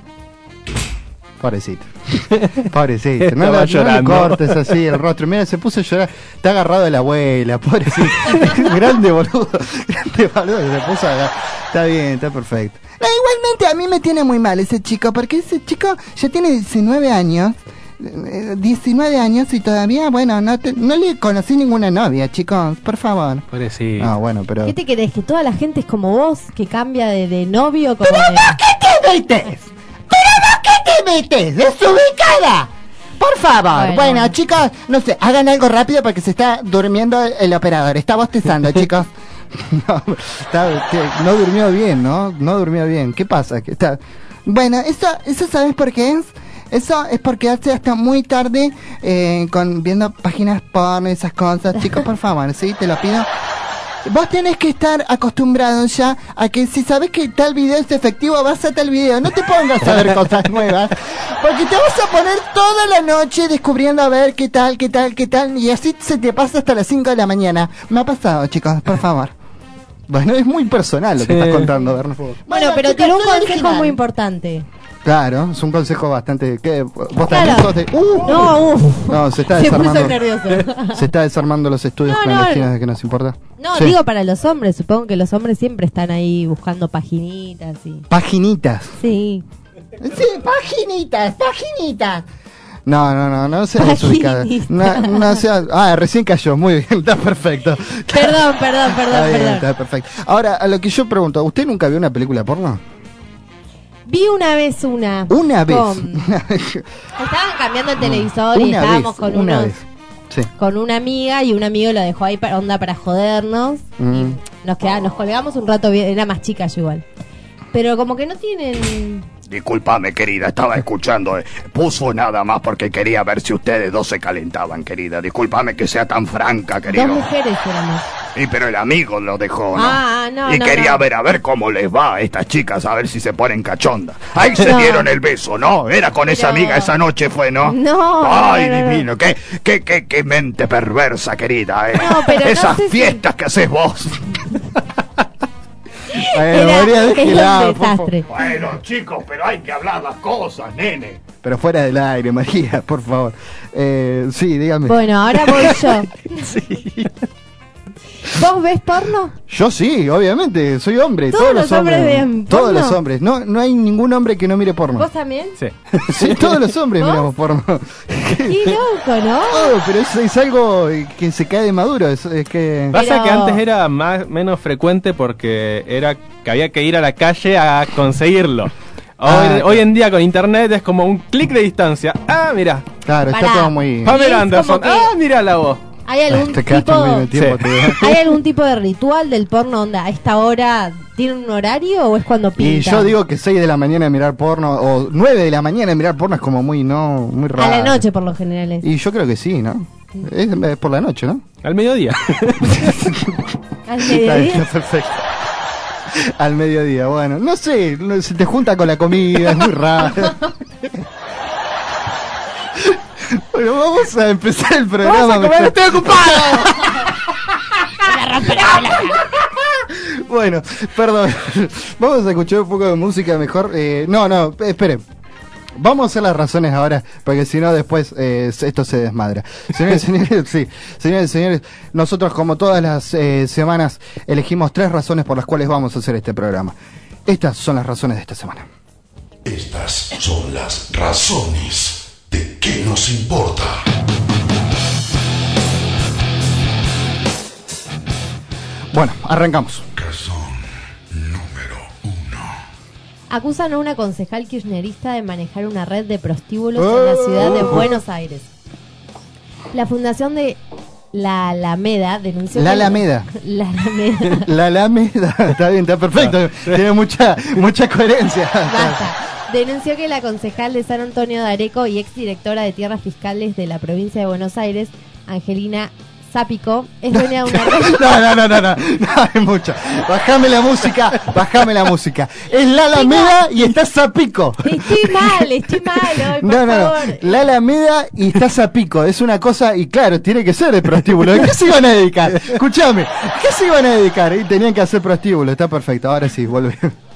Pobrecito. Pobrecito. No, no, no le cortes así el rostro. Mira, se puso a llorar. Está agarrado de la abuela. Pobrecito. Grande boludo. Grande boludo. Se puso a... Está bien, está perfecto. No, igualmente a mí me tiene muy mal ese chico. Porque ese chico ya tiene diecinueve años. diecinueve años y todavía, bueno, no, te, no le conocí ninguna novia, chicos, por favor. Pobrecito. Ah, bueno, pero... ¿Qué te querés? ¿Que toda la gente es como vos? ¿Que cambia de, de novio? Como ¿Pero de... vos qué te metes? ¿Pero vos qué te metes? ¡Desubicada! Por favor, bueno. bueno, chicos, no sé, hagan algo rápido porque se está durmiendo el operador. Está bostezando, chicos. No, está, no durmió bien, ¿no? No durmió bien. ¿Qué pasa? ¿Qué está... Bueno, eso, eso ¿sabes por qué es? Eso es porque hace hasta muy tarde eh, con viendo páginas porno y esas cosas. Chicos, por favor, ¿sí? Te lo pido. Vos tenés que estar acostumbrado ya a que si sabes que tal video es efectivo, vas a tal video. No te pongas a ver cosas nuevas, porque te vas a poner toda la noche descubriendo a ver qué tal, qué tal, qué tal, y así se te pasa hasta las cinco de la mañana. Me ha pasado, chicos, por favor. Bueno, es muy personal lo que sí. estás contando, Berno. Bueno, bueno, pero tiene un consejo original. Muy importante. Claro, es un consejo bastante... ¿Qué? ¿Vos claro. también sos de...? Uh, no, uff. No, se está se desarmando... puso nervioso. Se está desarmando los estudios no, clandestinos no, de que nos importa. No, sí. digo para los hombres. Supongo que los hombres siempre están ahí buscando paginitas y... ¿Paginitas? Sí. Sí, paginitas, paginitas. No, no, no, no seas desubicada. No, no seas... Ah, recién cayó, muy bien, está perfecto. Perdón, perdón, perdón, está bien, perdón. Está perfecto. Ahora, a lo que yo pregunto, ¿usted nunca vio una película porno? Vi una vez una. Una vez. con- Estaban cambiando el televisor y Una estábamos vez, con una unos, vez. Sí. con una amiga y un amigo lo dejó ahí para onda para jodernos. Mm. Nos quedamos, nos colgamos un rato bien, era más chica yo igual. Pero como que no tienen. Disculpame, querida, estaba escuchando. eh, Puso nada más porque quería ver si ustedes dos se calentaban, querida. Disculpame que sea tan franca, Dos querido. mujeres éramos. Y pero el amigo lo dejó, ¿no? Ah, no, y no, quería no. ver a ver cómo les va a estas chicas, a ver si se ponen cachondas. Ahí se No. dieron el beso, ¿no? Era con esa Pero- amiga esa noche fue, ¿no? No, Ay, no, no, no. divino, qué, qué, qué, qué mente perversa, querida, ¿eh? No, pero no Esas sé si- fiestas que haces vos. Bueno, Era- María, era déjela, un por favor. desastre. Bueno, chicos, pero hay que hablar las cosas, nene. Pero fuera del aire, María, por favor. Eh, sí, dígame. Bueno, ahora voy yo. ¿Vos ves porno? Yo sí, obviamente, soy hombre. ¿Todos los hombres ven Todos porno? los hombres. No, no hay ningún hombre que no mire porno. ¿Vos también? Sí. Sí, todos los hombres ¿Vos? miramos porno. Qué loco, ¿no? Oh, pero es, es algo que se cae de maduro. Es, es que. Pasa Pero- que antes era más menos frecuente porque era que había que ir a la calle a conseguirlo. Hoy, Ah, hoy en día con internet es como un clic de distancia. Ah, mira. Claro, está Pará. todo muy. Pamela es Anderson. como que- Ah, mira la voz. ¿Hay algún Te quedaste tipo muy en el tiempo, Sí. te digo. ¿Hay algún tipo de ritual del porno onda? ¿A esta hora tiene un horario o es cuando pinta? Y yo digo que seis de la mañana mirar porno o nueve de la mañana mirar porno es como muy no muy raro. A la noche por lo general es. Y yo creo que sí, ¿no? Es, es por la noche, ¿no? Al mediodía. Al Está bien, mediodía. está perfecto. Al mediodía, bueno, no sé, no- se te junta con la comida, es muy raro. Bueno, vamos a empezar el programa. Vamos a comer, mejor. estoy ocupado. Bueno, perdón. Vamos a escuchar un poco de música mejor. Eh, no, no, espere. Vamos a hacer las razones ahora, porque si no después eh, esto se desmadra. Señores y señores, sí, señores y señores, nosotros como todas las eh, semanas elegimos tres razones por las cuales vamos a hacer este programa. Estas son las razones de esta semana. Estas son las razones de qué nos importa. Bueno, arrancamos. Razón número uno. Acusan a una concejal kirchnerista de manejar una red de prostíbulos en la ciudad de Buenos Aires. La fundación de La Alameda denunció La que- Alameda. La Alameda. La Alameda, está bien, está perfecto. Tiene mucha mucha coherencia. Basta. Denunció que la concejal de San Antonio de Areco y exdirectora de Tierras Fiscales de la provincia de Buenos Aires, Angelina Zápico, es dueña de una red. No, no, no, no, no, no, es mucho. Bajame la música, bajame la música. Es la Alameda y está Zapico. Estoy mal, estoy mal hoy, por No, no, no. favor. La Alameda y está Zapico. Es una cosa, y claro, tiene que ser de prostíbulo. ¿De qué se iban a dedicar? Escúchame, ¿qué se iban a dedicar? Y tenían que hacer prostíbulo, está perfecto. Ahora sí, vuelve.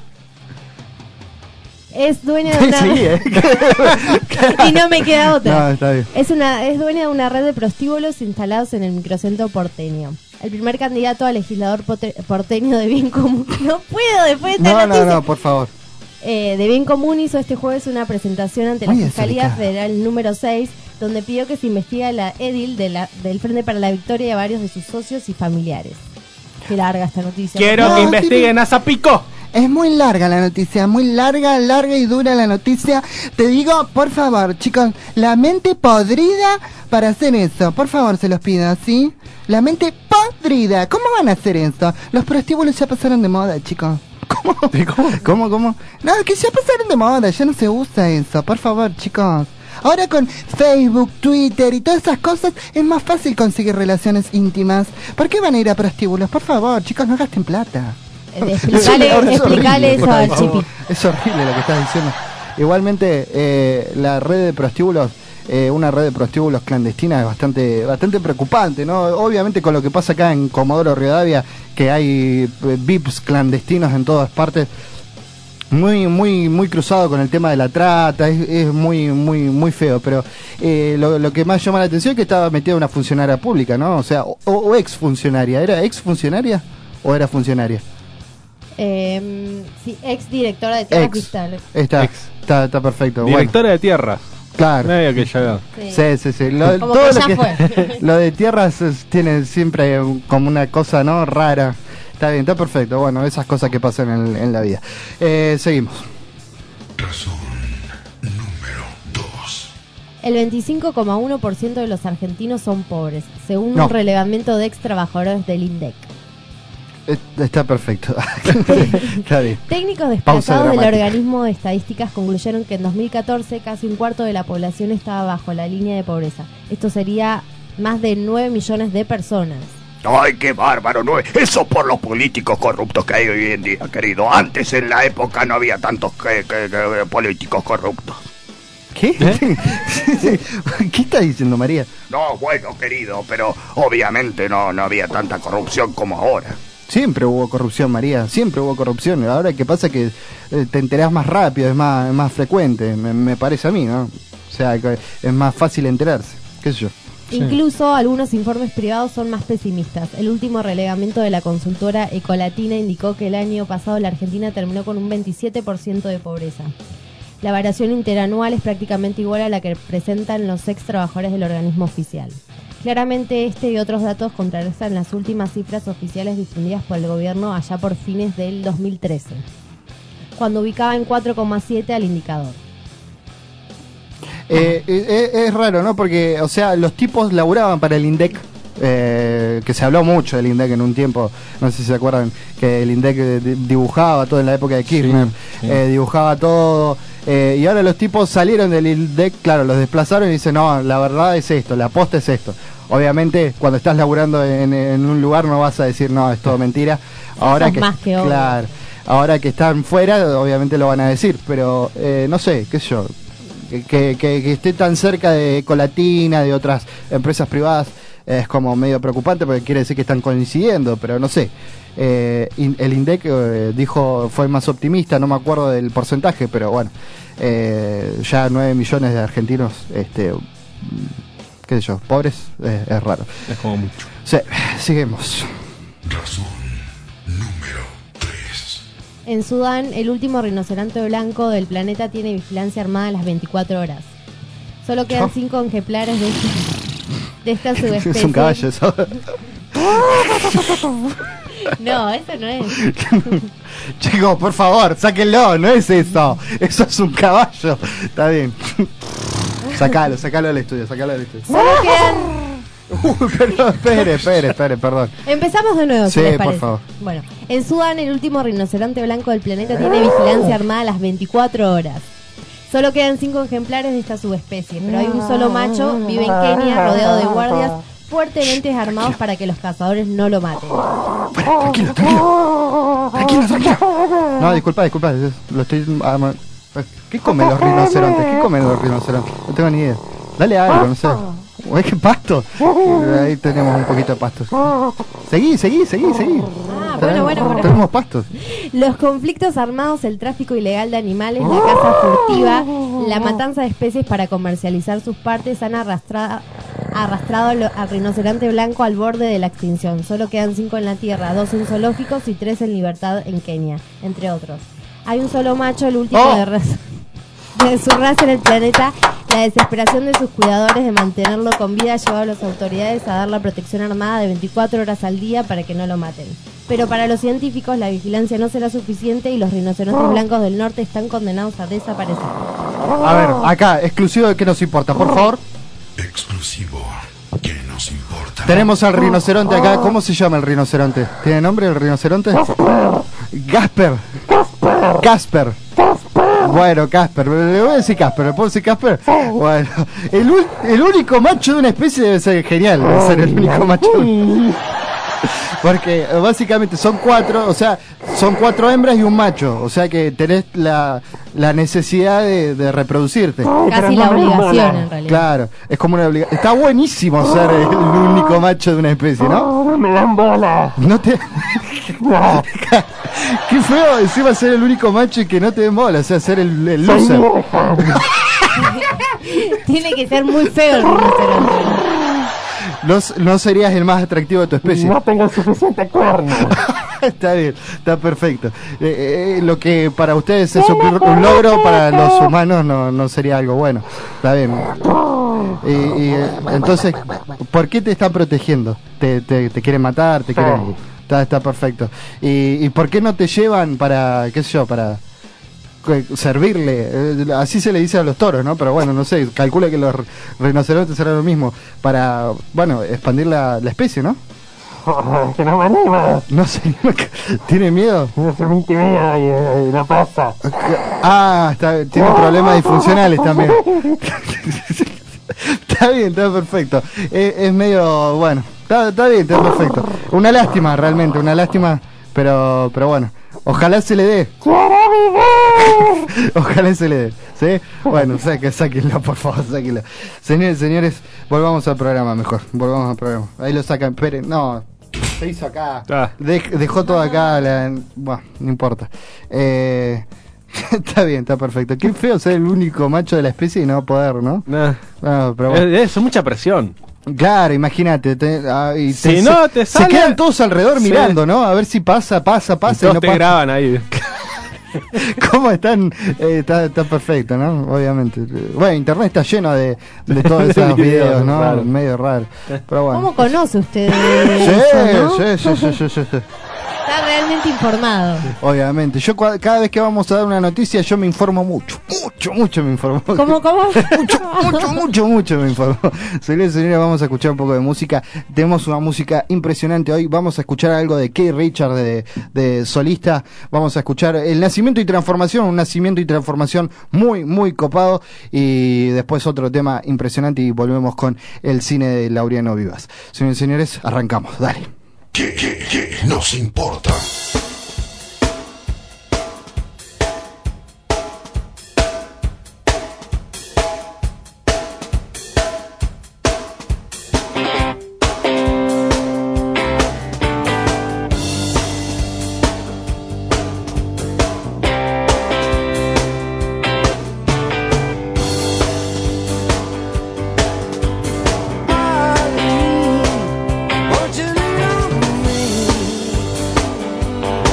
Es dueña de una Sí, eh. y no me queda otra. No, está bien. Es una es dueña de una red de prostíbulos instalados en el microcentro porteño. El primer candidato a legislador pote- porteño de bien común. No puedo después de esta No, no, noticia. no, por favor. Eh, de bien común hizo este jueves una presentación ante la Muy Fiscalía desubicada. Federal número seis, donde pidió que se investigue a la edil de la, del Frente para la Victoria y a varios de sus socios y familiares. Qué larga esta noticia. Quiero No, que sí, investiguen a Zapico. Es muy larga la noticia, muy larga, larga y dura la noticia. Te digo, por favor, chicos, la mente podrida para hacer eso. Por favor, se los pido, ¿sí? La mente podrida. ¿Cómo van a hacer eso? Los prostíbulos ya pasaron de moda, chicos. ¿Cómo? ¿Cómo? ¿Cómo? ¿Cómo? No, que ya pasaron de moda, ya no se usa eso. Por favor, chicos. Ahora con Facebook, Twitter y todas esas cosas es más fácil conseguir relaciones íntimas. ¿Por qué van a ir a prostíbulos? Por favor, chicos, no gasten plata. Eh, Explicale, Ahora es explicale horrible eso lo que al estás Chipi. diciendo. Es horrible lo que estás diciendo. Igualmente, eh, la red de prostíbulos, eh, una red de prostíbulos clandestina es bastante bastante preocupante, ¿no? Obviamente con lo que pasa acá en Comodoro Rivadavia, que hay eh, V I Ps clandestinos en todas partes, muy muy muy cruzado con el tema de la trata, es, es muy muy muy feo, pero eh, lo, lo que más llama la atención es que estaba metida una funcionaria pública, ¿no? O sea, o, o ex funcionaria, ¿era ex funcionaria o era funcionaria? Eh, sí, ex directora de Tierras Ex. Fiscales. Está, Ex. está, está perfecto. Bueno, Directora de tierra. claro. Medio que ya. Sí. Sí, sí, sí. Lo, Como todo que lo, ya que, fue. lo de tierras es- tiene siempre un- como una cosa, ¿no? Rara. Está bien, está perfecto. Bueno, esas cosas que pasan en, en la vida. Eh, seguimos. Razón número dos. El veinticinco coma uno por ciento de los argentinos son pobres, según No. un relevamiento de ex trabajadores del INDEC. Eh, Está perfecto. Está bien. Técnicos Pausa desplazados del dramática. organismo de estadísticas concluyeron que en dos mil catorce casi un cuarto de la población estaba bajo la línea de pobreza. Esto sería más de nueve millones de personas. Ay, qué bárbaro, ¿no? Eso por los políticos corruptos que hay hoy en día, querido. Antes, en la época, no había tantos que, que- que- políticos corruptos. ¿Qué? ¿Qué está diciendo María? No, bueno, querido, pero obviamente no, no había tanta corrupción como ahora. Siempre hubo corrupción, María, siempre hubo corrupción. Ahora que pasa que eh, te enterás más rápido, es más, es más frecuente, me, me parece a mí, ¿no? O sea, que es más fácil enterarse, qué sé yo. Incluso algunos informes privados son más pesimistas. El último relevamiento de la consultora Ecolatina indicó que el año pasado la Argentina terminó con un veintisiete por ciento de pobreza. La variación interanual es prácticamente igual a la que presentan los ex trabajadores del organismo oficial. Claramente este y otros datos contrarrestan las últimas cifras oficiales difundidas por el gobierno allá por fines del dos mil trece, cuando ubicaba en cuatro coma siete al indicador. Eh, eh, eh, es raro, ¿no? Porque, o sea, los tipos laburaban para el INDEC, eh, que se habló mucho del INDEC en un tiempo, no sé si se acuerdan, que el INDEC eh, di- dibujaba todo en la época de Kirchner, sí. eh, dibujaba todo, eh, y ahora los tipos salieron del INDEC, claro, los desplazaron y dicen, no, la verdad es esto, la posta es esto. Obviamente, cuando estás laburando en, en un lugar no vas a decir, no, es todo mentira. Ahora Sos que, más que obvio. claro, ahora que están fuera, obviamente lo van a decir, pero eh, no sé, qué sé yo, que, que, que esté tan cerca de Ecolatina, de otras empresas privadas, eh, es como medio preocupante porque quiere decir que están coincidiendo, pero no sé. Eh, in- el INDEC eh, dijo, fue más optimista, no me acuerdo del porcentaje, pero bueno, eh, ya nueve millones de argentinos, este, mm, qué sé yo, pobres, eh, es raro. Es como mucho. Sí, seguimos. Razón número tres. En Sudán, el último rinoceronte blanco del planeta tiene vigilancia armada a las veinticuatro horas. Solo quedan Oh. cinco ejemplares de, de esta subespecie. Es un caballo eso. No, eso no es. Chicos, por favor, sáquenlo, no es eso. Eso es un caballo. Está bien. Sacalo, sacalo del estudio, sacalo del estudio. Solo quedan... Uy, pero espere, espere, espere, perdón. Empezamos de nuevo, si Sí, les por parece. favor. Bueno, en Sudán, el último rinoceronte blanco del planeta tiene vigilancia armada a las veinticuatro horas. Solo quedan cinco ejemplares de esta subespecie, pero hay un solo macho, vive en Kenia, rodeado de guardias fuertemente armados para que los cazadores no lo maten. Bueno, tranquilo, tranquilo. Tranquilo, tranquilo. No, disculpa, disculpa. es- Lo estoy. ah, ma- ¿Qué comen los rinocerontes? ¿Qué comen los rinocerontes? No tengo ni idea. Dale algo, no sé. Uy, ¿qué pasto? Ahí tenemos un poquito de pasto. Seguí, seguí, seguí, seguí. Ah, bueno, bueno, bueno. Tenemos pastos. Los conflictos armados, el tráfico ilegal de animales, la caza furtiva, la matanza de especies para comercializar sus partes han arrastrado, arrastrado al, al rinoceronte blanco al borde de la extinción. Solo quedan cinco en la Tierra, dos en zoológicos y tres en libertad en Kenia, entre otros. Hay un solo macho, el último Oh. de, raza- de su raza en el planeta. La desesperación de sus cuidadores de mantenerlo con vida ha llevado a las autoridades a dar la protección armada de veinticuatro horas al día para que no lo maten. Pero para los científicos la vigilancia no será suficiente y los rinocerontes blancos del norte están condenados a desaparecer. A ver, acá, exclusivo de qué nos importa, por favor. Exclusivo. ¿Qué nos importa? Tenemos al rinoceronte acá. ¿Cómo se llama el rinoceronte? ¿Tiene nombre el rinoceronte? Gasper. Casper. Bueno, Casper. Le voy a decir Casper. ¿Le puedo decir Casper? Bueno, el, ul- el único macho de una especie debe ser genial. Debe ser el único macho. Porque eh, básicamente son cuatro, o sea, son cuatro hembras y un macho. O sea que tenés la, la necesidad de, de reproducirte. Casi la obligación en realidad. Claro, es como una obligación. Está buenísimo ser el único macho de una especie, ¿no? Me dan bola. No te. Qué feo encima ser el único macho y que no te den bola, o sea, ser el, el Soy loser. vieja. Tiene que ser muy feo el rinoceronte. No, s- no serías el más atractivo de tu especie. No tengo suficiente cuerno. Está bien, está perfecto. Eh, eh, lo que para ustedes es un, un logro, para los humanos no, no sería algo bueno. Está bien. Y, y, eh, entonces, ¿por qué te están protegiendo? ¿Te, te, te quieren matar? ¿Te quieren...? Está, está perfecto. ¿Y, ¿Y por qué no te llevan para, qué sé yo, para que servirle, eh, así se le dice a los toros, ¿no? Pero bueno, no sé, calcula que los rinocerontes serán lo mismo, para, bueno, expandir la, la especie, ¿no? Que no me anima. No sé, ¿tiene miedo? No se me intimida y, y no pasa. Ah, está, tiene problemas disfuncionales también. Está bien, está perfecto. Es, es medio, bueno, está, está bien, está perfecto. Una lástima, realmente, una lástima, pero, pero bueno, ojalá se le dé. Ojalá se le dé, ¿sí? Bueno, saque, sáquenlo, por favor, sáquenlo. Señores, señores, volvamos al programa mejor, volvamos al programa. Ahí lo sacan, esperen, no, se hizo acá, Ah. Dej, dejó todo acá, la, bueno, no importa. Eh... Está bien, está perfecto. Qué feo ser el único macho de la especie y no poder, ¿no? Nah. No, pero bueno. Es, es mucha presión. Claro, imagínate. Te, ah, y Si te- no se, te se sale- quedan todos alrededor Sí. mirando, ¿no? A ver si pasa, pasa, Y pasa y, todos no te pasa. graban ahí. ¿Cómo están? Eh, está, está perfecto, ¿no? Obviamente. Bueno, internet está lleno de, de todos esos videos, ¿no? Raro. Medio raro. Pero bueno. ¿Cómo conoce usted Sí, eso, no? sí, sí, sí, sí, sí, sí. Está realmente informado. Obviamente. Yo cua- cada vez que vamos a dar una noticia, yo me informo mucho. Mucho, mucho me informo. ¿Cómo, cómo? mucho, mucho, mucho, mucho me informo. Señores y señores, vamos a escuchar un poco de música. Tenemos una música impresionante hoy. Vamos a escuchar algo de Keith Richards, de, de solista. Vamos a escuchar El Nacimiento y Transformación, un nacimiento y transformación muy, muy copado. Y después otro tema impresionante y volvemos con el cine de Laureano Vivas. Señores y señores, arrancamos. Dale. ¿Qué, qué, qué nos importa? Want you to know me.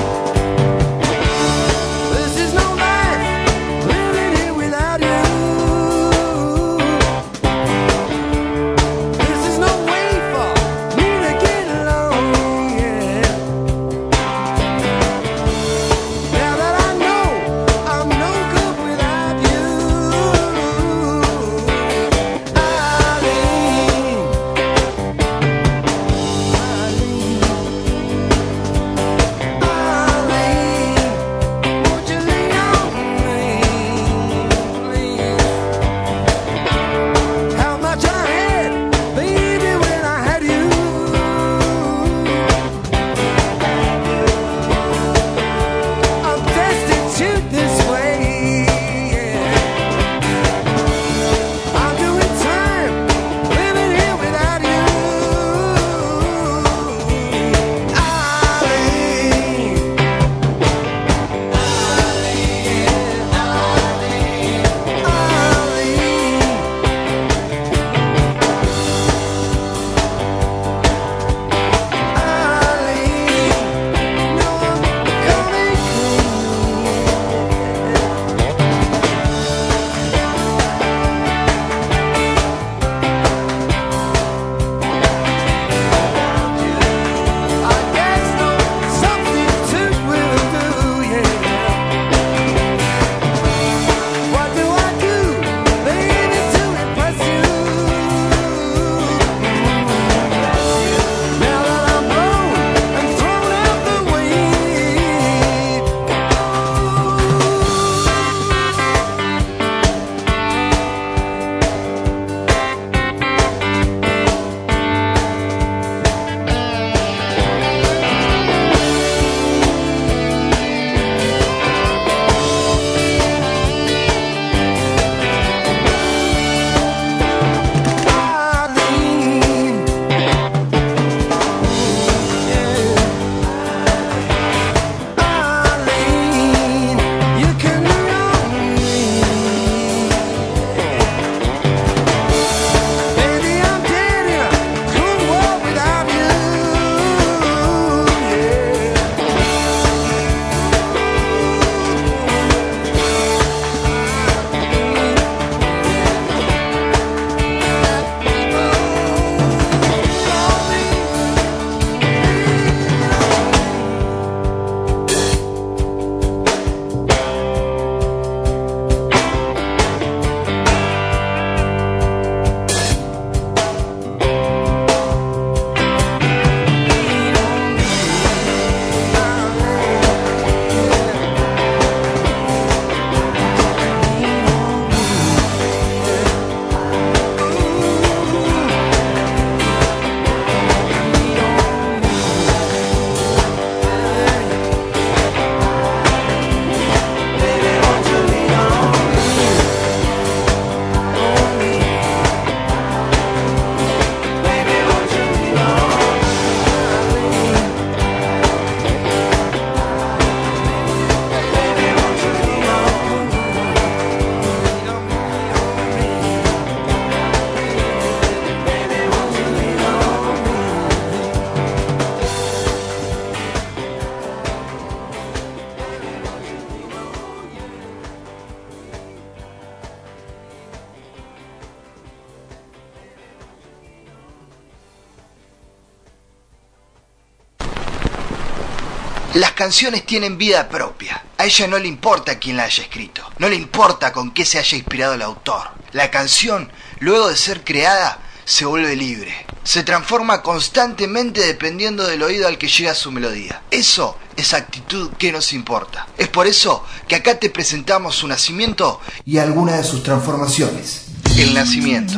Las canciones tienen vida propia. A ella no le importa quién la haya escrito, no le importa con qué se haya inspirado el autor. La canción, luego de ser creada, se vuelve libre. Se transforma constantemente dependiendo del oído al que llega su melodía. Eso es actitud que nos importa. Es por eso que acá te presentamos su nacimiento y algunas de sus transformaciones. El nacimiento.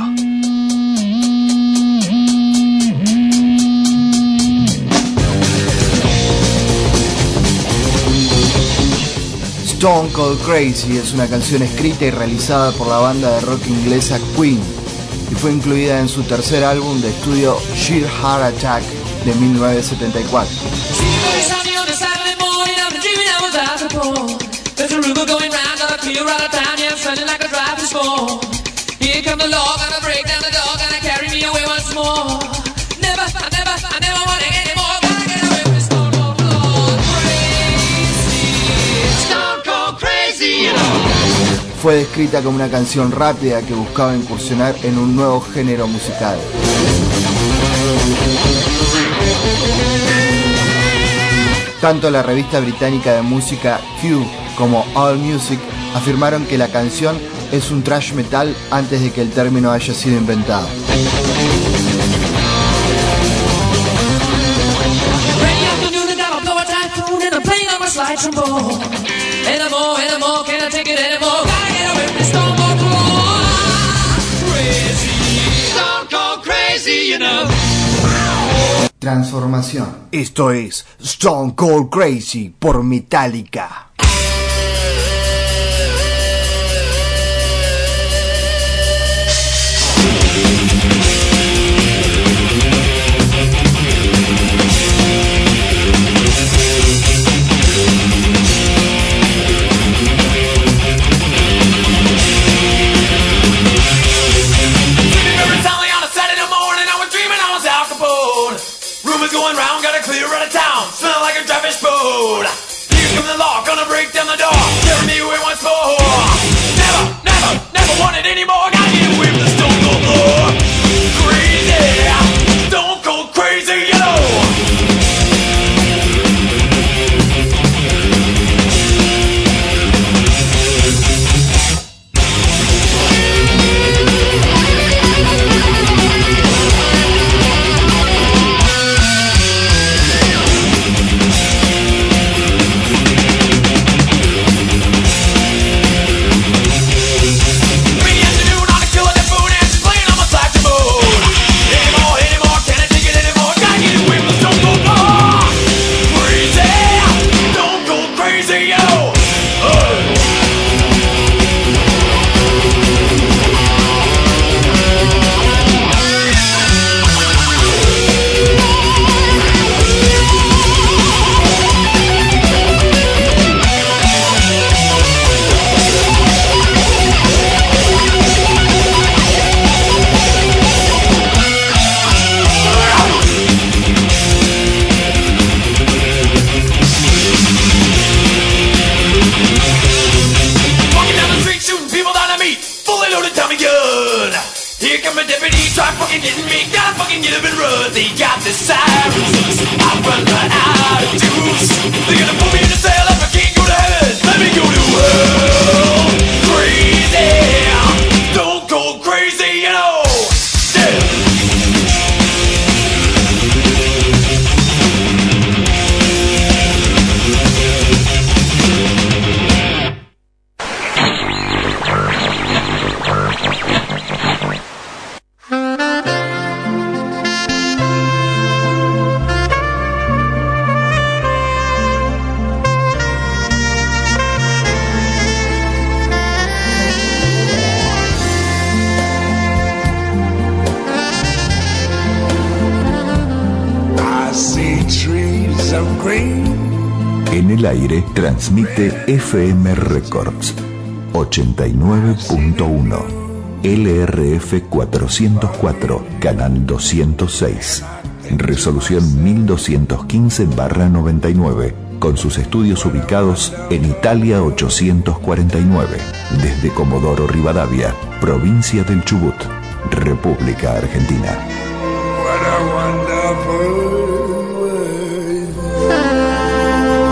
Stone Cold Crazy es una canción escrita y realizada por la banda de rock inglesa Queen y fue incluida en su tercer álbum de estudio Sheer Heart Attack de mil novecientos setenta y cuatro. Fue descrita como una canción rápida que buscaba incursionar en un nuevo género musical. Tanto la revista británica de música Q como AllMusic afirmaron que la canción es un thrash metal antes de que el término haya sido inventado. Transformación. Esto es Stone Cold Crazy por Metallica. Going round, gotta clear out of town. Smell like a traffic boat. Here come the law, gonna break down the door. Carry me away once more. Never, never, never want it anymore. Gotta get away from the stone cold floor. Crazy, stone cold crazy, you know. En el aire transmite F M Records ochenta y nueve punto uno, L R F cuatrocientos cuatro, canal doscientos seis, resolución mil doscientos quince barra noventa y nueve, con sus estudios ubicados en Italia ochocientos cuarenta y nueve, desde Comodoro Rivadavia, provincia del Chubut, República Argentina. What a wonderful world.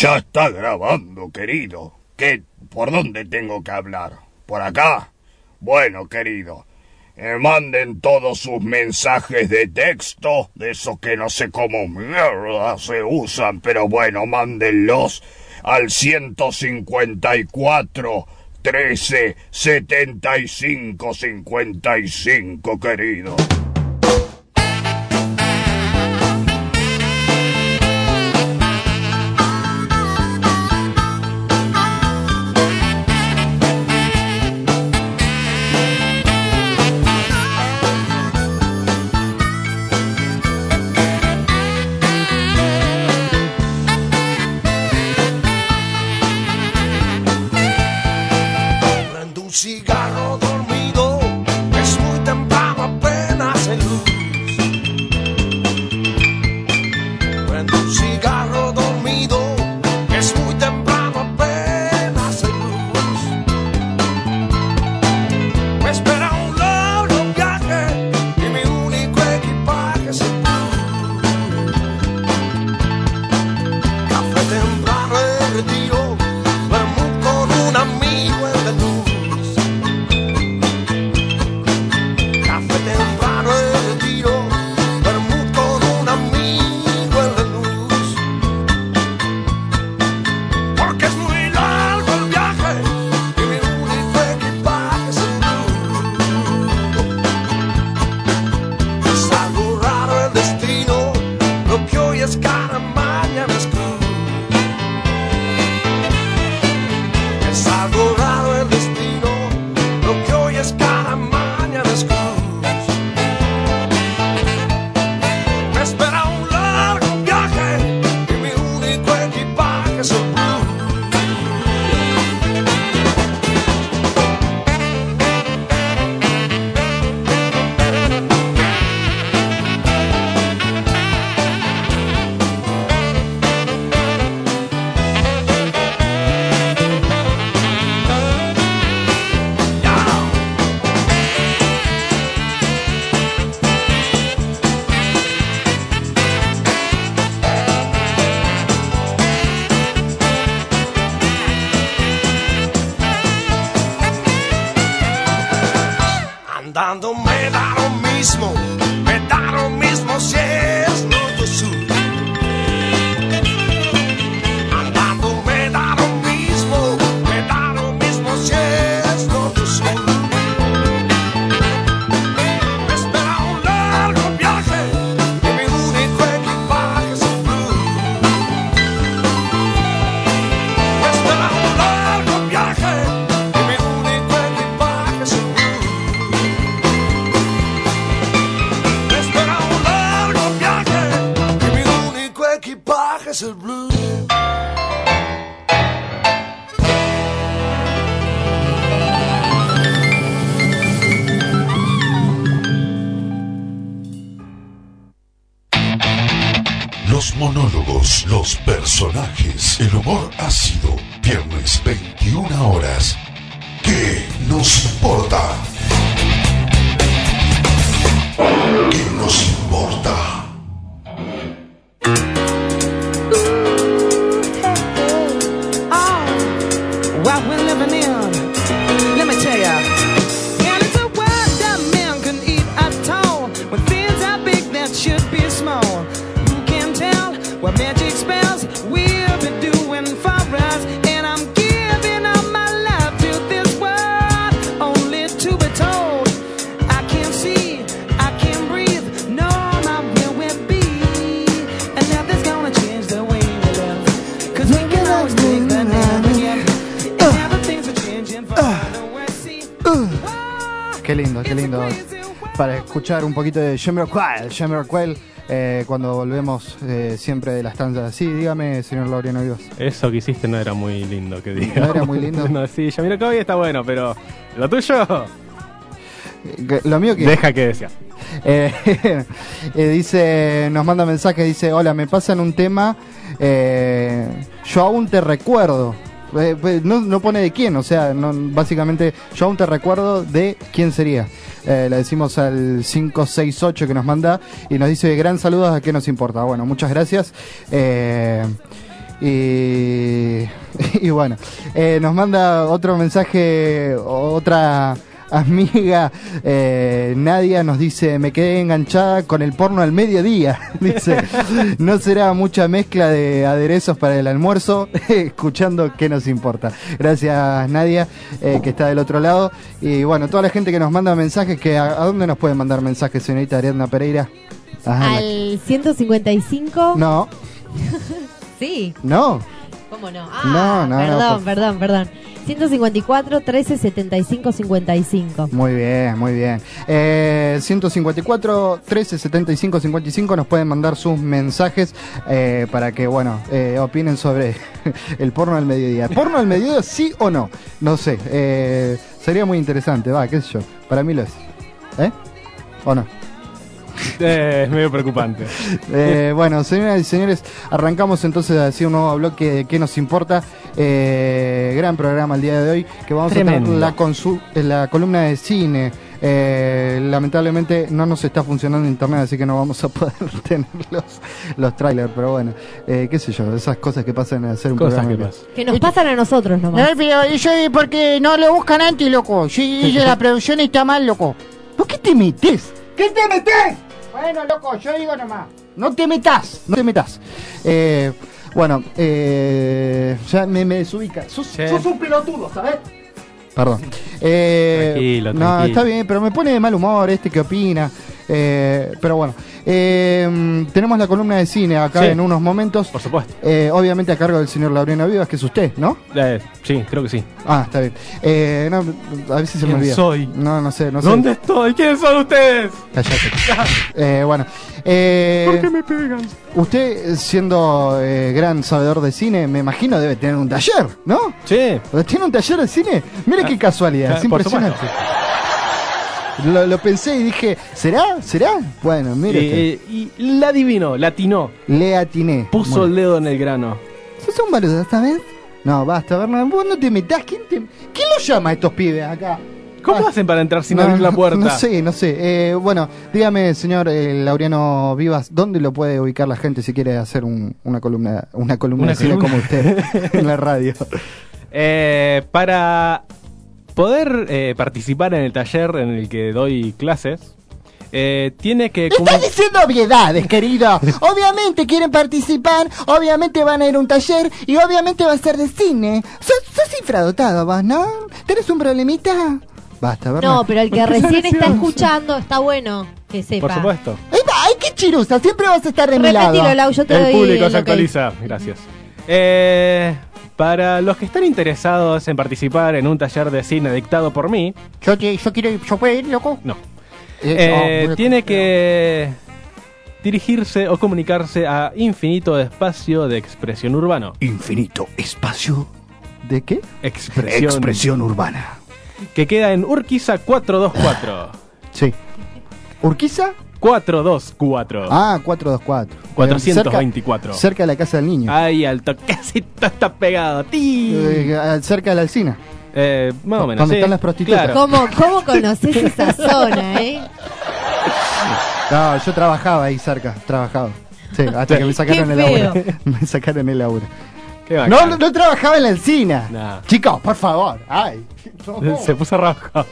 Ya está grabando, querido. ¿Qué? ¿Por dónde tengo que hablar? ¿Por acá? Bueno, querido, eh, manden todos sus mensajes de texto, de esos que no sé cómo mierda se usan, pero bueno, mándenlos al ciento cincuenta y cuatro, trece, setenta y cinco, cincuenta y cinco, querido. Cigarro dormido, es muy temprano, apenas hay luz. Prendo un cigarro dormido, es muy temprano, apenas hay luz. Me espera un largo viaje y mi único equipaje es el blues. Café temprano en retiro, vermut con un amigo en la luz. Temprano el retiro, vermut con un amigo en la luz. Porque es muy largo el viaje y mi único equipaje es el blues. Es algo raro el destino, lo que hoy es cara, mañana es cruz. Es algo raro el destino, lo que hoy es cara, mañana es cruz. Espera un largo viaje y mi único equipaje es el blues. Andando me da lo mismo, me da lo mismo si es norte o sur. Andando me da lo mismo, me da lo mismo si es norte o sur. Me espera un largo viaje y mi único equipaje es el blues. Me espera un largo viaje y mi único equipaje es el blues. Equipaje es el blues. Los monólogos, los personajes, el humor ácido. Viernes veintiuna horas. ¿Qué nos importa? ¿Qué nos importa? What we're living in, let me tell ya. And it's a world that man can eat at all. When things are big that should be small. Who can tell what magic spells we'll be doing for us? And I'm giving all my love to this world, only to be told I can't see, I can't breathe, no, not where we'll be. And nothing's gonna change the way we live, 'cause we can always take the name again. Qué lindo, qué lindo. Para escuchar un poquito de Jamiroquai, Jamiroquai, eh, cuando volvemos eh, siempre de las tanzas. Sí, dígame, señor Laureano Vivas. Eso que hiciste no era muy lindo, que diga. ¿No era muy lindo? No, sí, Jamiroquai está bueno, pero lo tuyo... Lo mío que... Deja que decía. Eh, eh, dice, nos manda mensaje, dice, hola, me pasan un tema, eh, yo aún te recuerdo. Eh, pues, no, no pone de quién, o sea, no, básicamente yo aún te recuerdo de quién sería. Eh, le decimos al cinco seis ocho que nos manda y nos dice gran saludos a qué nos importa. Bueno, muchas gracias. Eh, Y, y bueno, eh, nos manda otro mensaje, otra amiga, eh, Nadia nos dice, me quedé enganchada con el porno al mediodía. Dice, no será mucha mezcla de aderezos para el almuerzo, escuchando qué nos importa. Gracias, Nadia, eh, que está del otro lado. Y bueno, toda la gente que nos manda mensajes, que ¿a, a dónde nos pueden mandar mensajes, señorita Ariadna Pereira? Ajá, Al ciento cincuenta y cinco. no, Sí. no. ¿Cómo no? No, Ah, no, perdón, no, por- perdón, perdón. ciento cincuenta y cuatro, trece, setenta y cinco, cincuenta y cinco. Muy bien, muy bien. Eh, ciento cincuenta y cuatro, trece, setenta y cinco, cincuenta y cinco nos pueden mandar sus mensajes eh, para que, bueno, eh, opinen sobre el porno al mediodía. ¿Porno al mediodía sí o no? No sé. Eh, sería muy interesante, va, qué sé yo. Para mí lo es. ¿Eh? ¿O no? Eh, es medio preocupante. Eh, bueno, señoras y señores, arrancamos entonces a decir un nuevo bloque de qué nos importa. Eh, gran programa el día de hoy, que vamos Tremendo. a tener la, consu- la columna de cine. Eh, lamentablemente no nos está funcionando internet, así que no vamos a poder tener los, los trailers, pero bueno, eh, qué sé yo, esas cosas que pasan en hacer un Cosas programa. que en pasan. Que nos pasan a nosotros nomás. No, pero eso es porque no lo buscan antes, loco. Sí, dice la producción está mal, loco. ¿Por qué te metes? ¿Qué te metes? Bueno, loco, yo digo nomás. No te metas, no te metas. Eh, bueno, eh, ya me, me desubica. Sos, Sí. sos un pelotudo, ¿sabes? Perdón. Eh, Tranquilo, no, tranquilo. está bien, pero me pone de mal humor este que opina. Eh, pero bueno, eh, tenemos la columna de cine acá Sí. en unos momentos. Por supuesto. Eh, obviamente a cargo del señor Laureano Vivas, que es usted, ¿no? Eh, sí, creo que sí. Ah, está bien. Eh, no, a veces se me ¿Quién olvida. soy? No, no sé, no sé. ¿Dónde estoy? ¿Quiénes son ustedes? Cállate. eh, bueno, eh, ¿Por qué me pegan? usted, siendo eh, gran sabedor de cine, me imagino debe tener un taller, ¿no? Sí. ¿Tiene un taller de cine? Mire Ah, qué casualidad, ah, es por impresionante. Lo, lo pensé y dije, ¿será? ¿Será? Bueno, mire usted. Y, y, y la adivinó, la atinó. Le atiné. Puso Bueno. el dedo en el grano. ¿Sos un boludo esta vez? No, basta, Bernardo, vos no te metás. ¿Quién, te... ¿Quién los llama a estos pibes acá? ¿Cómo Ah, hacen para entrar sin no, abrir la puerta? No sé, no sé. Eh, bueno, dígame, señor eh, Laureano Vivas, ¿dónde lo puede ubicar la gente si quiere hacer un- una columna una columna Una de cine columna. como usted en la radio? Eh, para poder eh, participar en el taller en el que doy clases, eh, tiene que... Estás comu- diciendo obviedades, querido. Obviamente quieren participar, obviamente van a ir a un taller y obviamente va a ser de cine. Sos, sos infradotado vos, ¿no? ¿Tenés un problemita? Basta, Bernardo. No, pero el que ¿Por qué recién sale está así? escuchando está bueno que sepa. Por supuesto. Ay, va, ay, qué chirusa, siempre vas a estar de mi lado. Repetilo, Lau, yo te El doy público el se ok. actualiza. Gracias. Eh, para los que están interesados en participar en un taller de cine dictado por mí, Yo, te, yo quiero ir, yo puedo ir, loco. no. Eh, Eh, oh, muy- tiene que dirigirse o comunicarse a Infinito Espacio de Expresión Urbano. Infinito espacio, ¿De qué? Expresión. expresión urbana. Que queda en Urquiza cuatrocientos veinticuatro. Sí. ¿Urquiza? cuatrocientos veinticuatro. Ah, cuatrocientos veinticuatro. cuatrocientos Cerca- veinticuatro. Cerca de la casa del niño. Ahí al toquecito está pegado. ¡Ti! Eh, al- cerca de la Alsina. Eh, más o menos. ¿Dónde sí. están las prostitutas? Claro. ¿Cómo, ¿Cómo conoces esa zona, eh? No, yo trabajaba ahí cerca, trabajaba. Sí, hasta que me sacaron Qué el laburo. feo. Me sacaron el laburo. Qué No, bacán. no, no trabajaba en la Alsina. Nah. Chicos, por favor. Ay. Se puso rojo.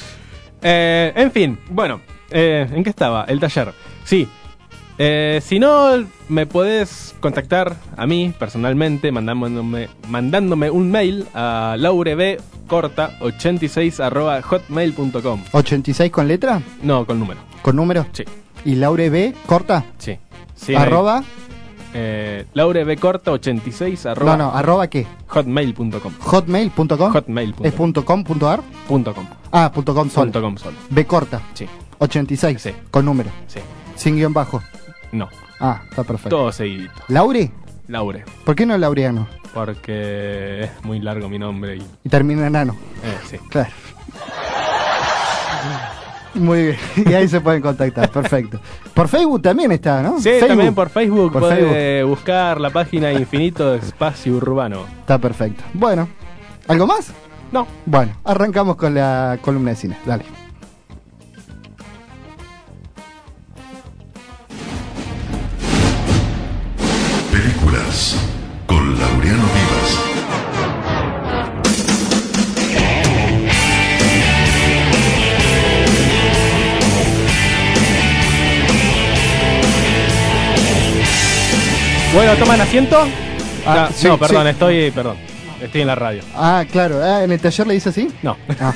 Eh, en fin, bueno, eh, ¿en qué estaba? El taller. Sí. Eh, si no, me podés contactar a mí personalmente mandándome, mandándome un mail a laurebcorta ochenta y seis arroba hotmail punto com. ¿ochenta y seis con letra? No, con número. ¿Con número? Sí. ¿Y Laure B corta? Sí. Sí, ¿Arroba? Eh, laurebcorta ochenta y seis arroba No, no, ¿arroba qué? hotmail punto com. ¿Hotmail punto com? Hotmail punto ¿Es punto com punto ar? punto com. Ah, punto com solo. Punto com solo. B corta. Sí. ochenta y seis. Sí. Con número. Sí. Sin guión bajo. No. Ah, está perfecto. Todo seguidito. ¿Laure? Laure. ¿Por qué no Laureano? Porque es muy largo mi nombre y. Y termina en nano. Eh, sí. Claro. Muy bien. Y ahí se pueden contactar. Perfecto. Por Facebook también está, ¿no? Sí, Facebook. también por Facebook Por puede buscar la página Infinito Espacio Urbano. Está perfecto. Bueno, ¿algo más? No. Bueno, arrancamos con la columna de cine. Dale. Películas con Laureano Vivas. Bueno, ¿toman asiento? Ah, Ah, sí, no, perdón, sí. estoy, perdón, estoy en la radio. Ah, claro. Ah, ¿en el taller le dice así? No. Ah.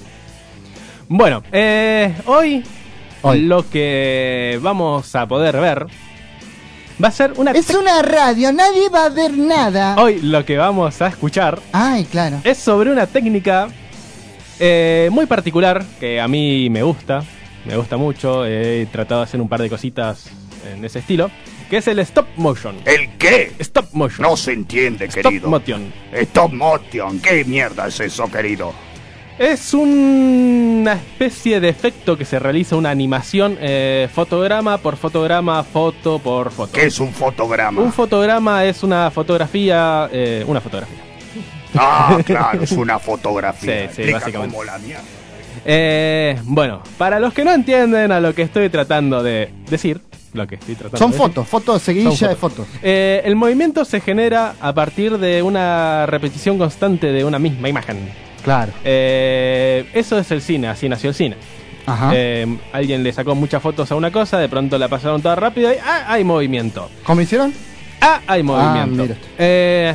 Bueno, eh, hoy, Hoy. lo que vamos a poder ver va a ser una... Es una radio, nadie va a ver nada. Hoy lo que vamos a escuchar Ay, claro. es sobre una técnica eh, muy particular que a mí me gusta, me gusta mucho, he tratado de hacer un par de cositas en ese estilo, que es el stop motion. ¿El qué? Stop motion. No se entiende, Stop querido. motion. Stop motion. ¿Qué mierda es eso, querido? Es un- una especie de efecto que se realiza una animación eh, fotograma por fotograma, foto por foto. ¿Qué es un fotograma? Un fotograma es una fotografía, eh, una fotografía. Ah, claro, es una fotografía. Sí, sí, Explica básicamente. cómo la mierda. Eh, bueno, para los que no entienden a lo que estoy tratando de decir, lo que estoy tratando Son de decir, fotos, fotos, seguidilla Son de fotos. fotos. eh, el movimiento se genera a partir de una repetición constante de una misma imagen. Claro. Eh, eso es el cine, así nació el cine. Ajá. Eh, alguien le sacó muchas fotos a una cosa, de pronto la pasaron toda rápido y ¡ah! Hay movimiento. ¿Cómo hicieron? ¡Ah! Hay movimiento. mira. Eh,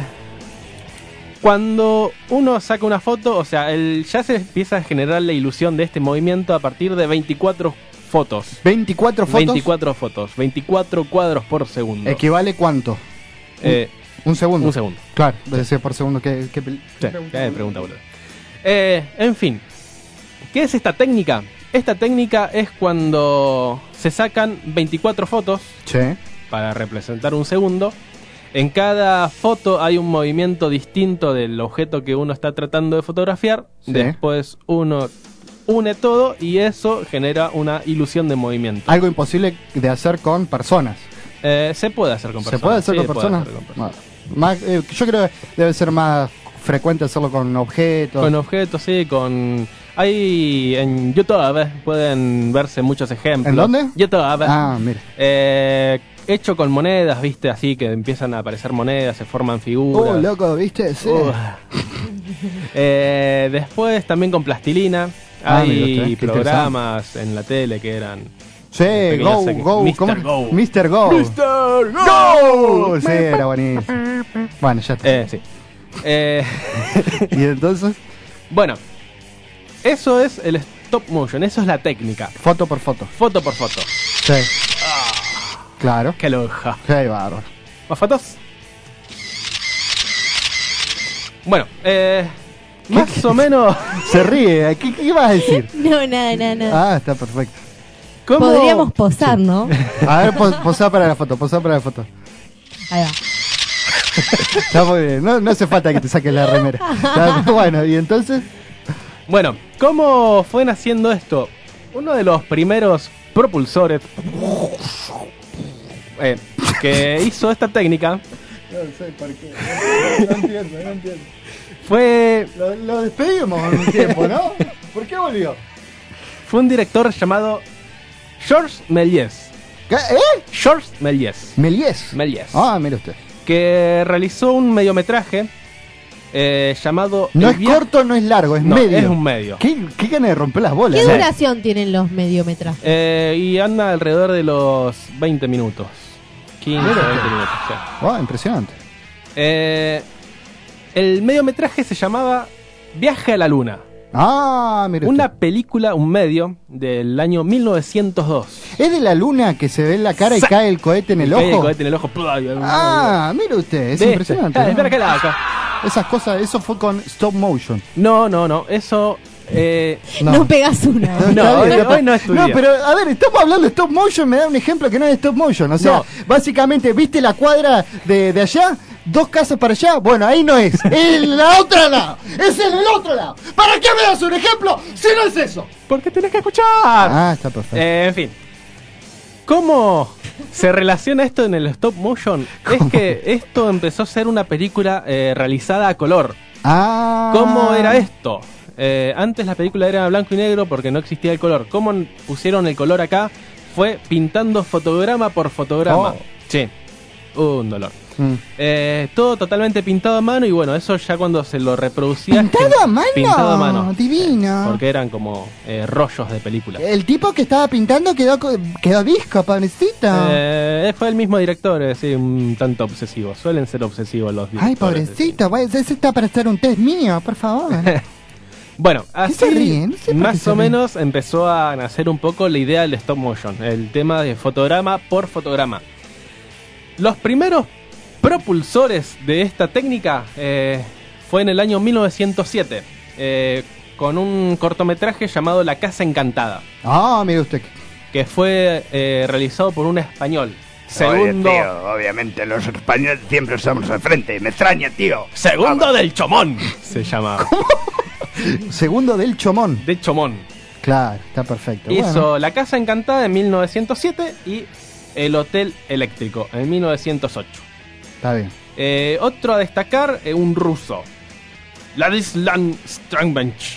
cuando uno saca una foto, o sea, el, ya se empieza a generar la ilusión de este movimiento a partir de veinticuatro fotos. veinticuatro fotos. veinticuatro fotos, veinticuatro cuadros por segundo. ¿Equivale cuánto? Eh, Un segundo. un segundo. Claro, decía por segundo. ¿Qué, qué pel- Sí, eh, pregunta, boludo. Eh, en fin, ¿qué es esta técnica? Esta técnica es cuando se sacan veinticuatro fotos Sí. para representar un segundo. En cada foto hay un movimiento distinto del objeto que uno está tratando de fotografiar. Sí. Después uno une todo y eso genera una ilusión de movimiento. Algo imposible de hacer con personas. Eh, se puede hacer con ¿Se personas. puede hacer sí, con se puede personas? hacer con personas. Bueno, más, eh, yo creo que debe ser más frecuente hacerlo con objetos. Con objetos, sí, con... Hay en YouTube, eh, pueden verse muchos ejemplos. ¿En dónde? YouTube. Ah, mira. Eh, hecho con monedas, viste, así que empiezan a aparecer monedas, se forman figuras. Oh, loco, ¿viste? Sí. Uh. Eh, después también con plastilina. Ah, mira Hay usted, qué programas en la tele que eran... Sí, pequeños Go, sec- Go, mister ¿cómo? Go. mister Go. mister Go. Sí, era buenísimo. Bueno, ya está. Eh, sí. Eh, ¿Y entonces? bueno, eso es el stop motion, eso es la técnica. Foto por foto. Foto por foto. Sí. Claro. Qué loja. Qué bárbaro. ¿Más fotos? Bueno, eh, más o menos... Se ríe. ¿Qué, qué ibas a decir? No, nada, nada, nada. Ah, está perfecto. ¿Cómo? Podríamos posar, ¿no? A ver, pos, posá para la foto, posá para la foto. Ahí va. Está muy bien. No, no hace falta que te saques la remera. Está- bueno, y entonces... Bueno, ¿cómo fue naciendo esto? Uno de los primeros propulsores eh, que hizo esta técnica No sé por qué. No entiendo, no entiendo. fue, Lo, lo despedimos en un tiempo, ¿no? ¿Por qué volvió? fue un director llamado Georges Méliès. ¿Qué? ¿Eh? Georges Méliès. Méliès. Méliès. Ah, mire usted. Que realizó un mediometraje eh, llamado... No El es viaje- corto, no es largo, es No, medio. es un medio. ¿Qué, qué ganas de romper las bolas? ¿Qué ¿no? duración tienen los mediometrajes? Eh, y anda alrededor de los veinte minutos. quince, Mira. veinte minutos. sí. Oh, impresionante. Eh, el mediometraje se llamaba Viaje a la Luna. Ah, mire Una usted. película, un medio, del año mil novecientos dos. ¿Es de la luna que se ve en la cara y Sa- cae el cohete en el Cae ojo? cohete en el ojo. Ah, mire usted, es ¿Viste? impresionante. Ah, ¿no? espera que la haga. Esas cosas, eso fue con stop motion. No, no, no. Eso. Eh, No, pegas una. Está No, hoy- bien, capaz- hoy no estudié. No, pero a ver, estamos hablando de stop motion, me da un ejemplo que no es stop motion. O sea, No. básicamente, ¿viste la cuadra de, de allá? Dos casas para allá. Bueno, ahí no es. En la otra lado. Es en el otro lado. ¿Para qué me das un ejemplo si no es eso? ¿Por qué tenés que escuchar? Ah, está perfecto. Eh, en fin. ¿Cómo se relaciona esto en el stop motion? ¿Cómo? Es que esto empezó a ser una película eh, realizada a color. Ah. ¿Cómo era esto? Eh, antes la película era blanco y negro porque no existía el color. ¿Cómo n- pusieron el color acá? Fue pintando fotograma por fotograma. Oh. Sí, un dolor. Mm. Eh, todo totalmente pintado a mano y bueno, eso ya cuando se lo reproducía... ¿Pintado a mano? Pintado a mano. Divino. Porque eran como eh, rollos de película. El tipo que estaba pintando quedó, co- quedó visco, pobrecito. Eh, fue el mismo director, eh, sí, un tanto obsesivo. Suelen ser obsesivos los directores. Ay, pobrecito, güey, ese está para hacer un test mío, por favor. Bueno, ¿Qué se así ríen? No sé por qué más se o ríen. menos empezó a nacer un poco la idea del stop motion, el tema de fotograma por fotograma. Los primeros propulsores de esta técnica eh, fue en el año mil novecientos siete, eh, con un cortometraje llamado La Casa Encantada, Ah, mire usted. que fue eh, realizado por un español. Segundo. Segundo, Oye, tío, obviamente los españoles siempre estamos al frente. Me extraña, tío. segundo del Chomón, se llama. Segundo del Chomón. De Chomón. Claro, está perfecto. Hizo Bueno, La Casa Encantada en mil novecientos siete y El Hotel Eléctrico en mil novecientos ocho. está bien. Eh, otro a destacar, eh, un ruso. Ladislan Strangbench.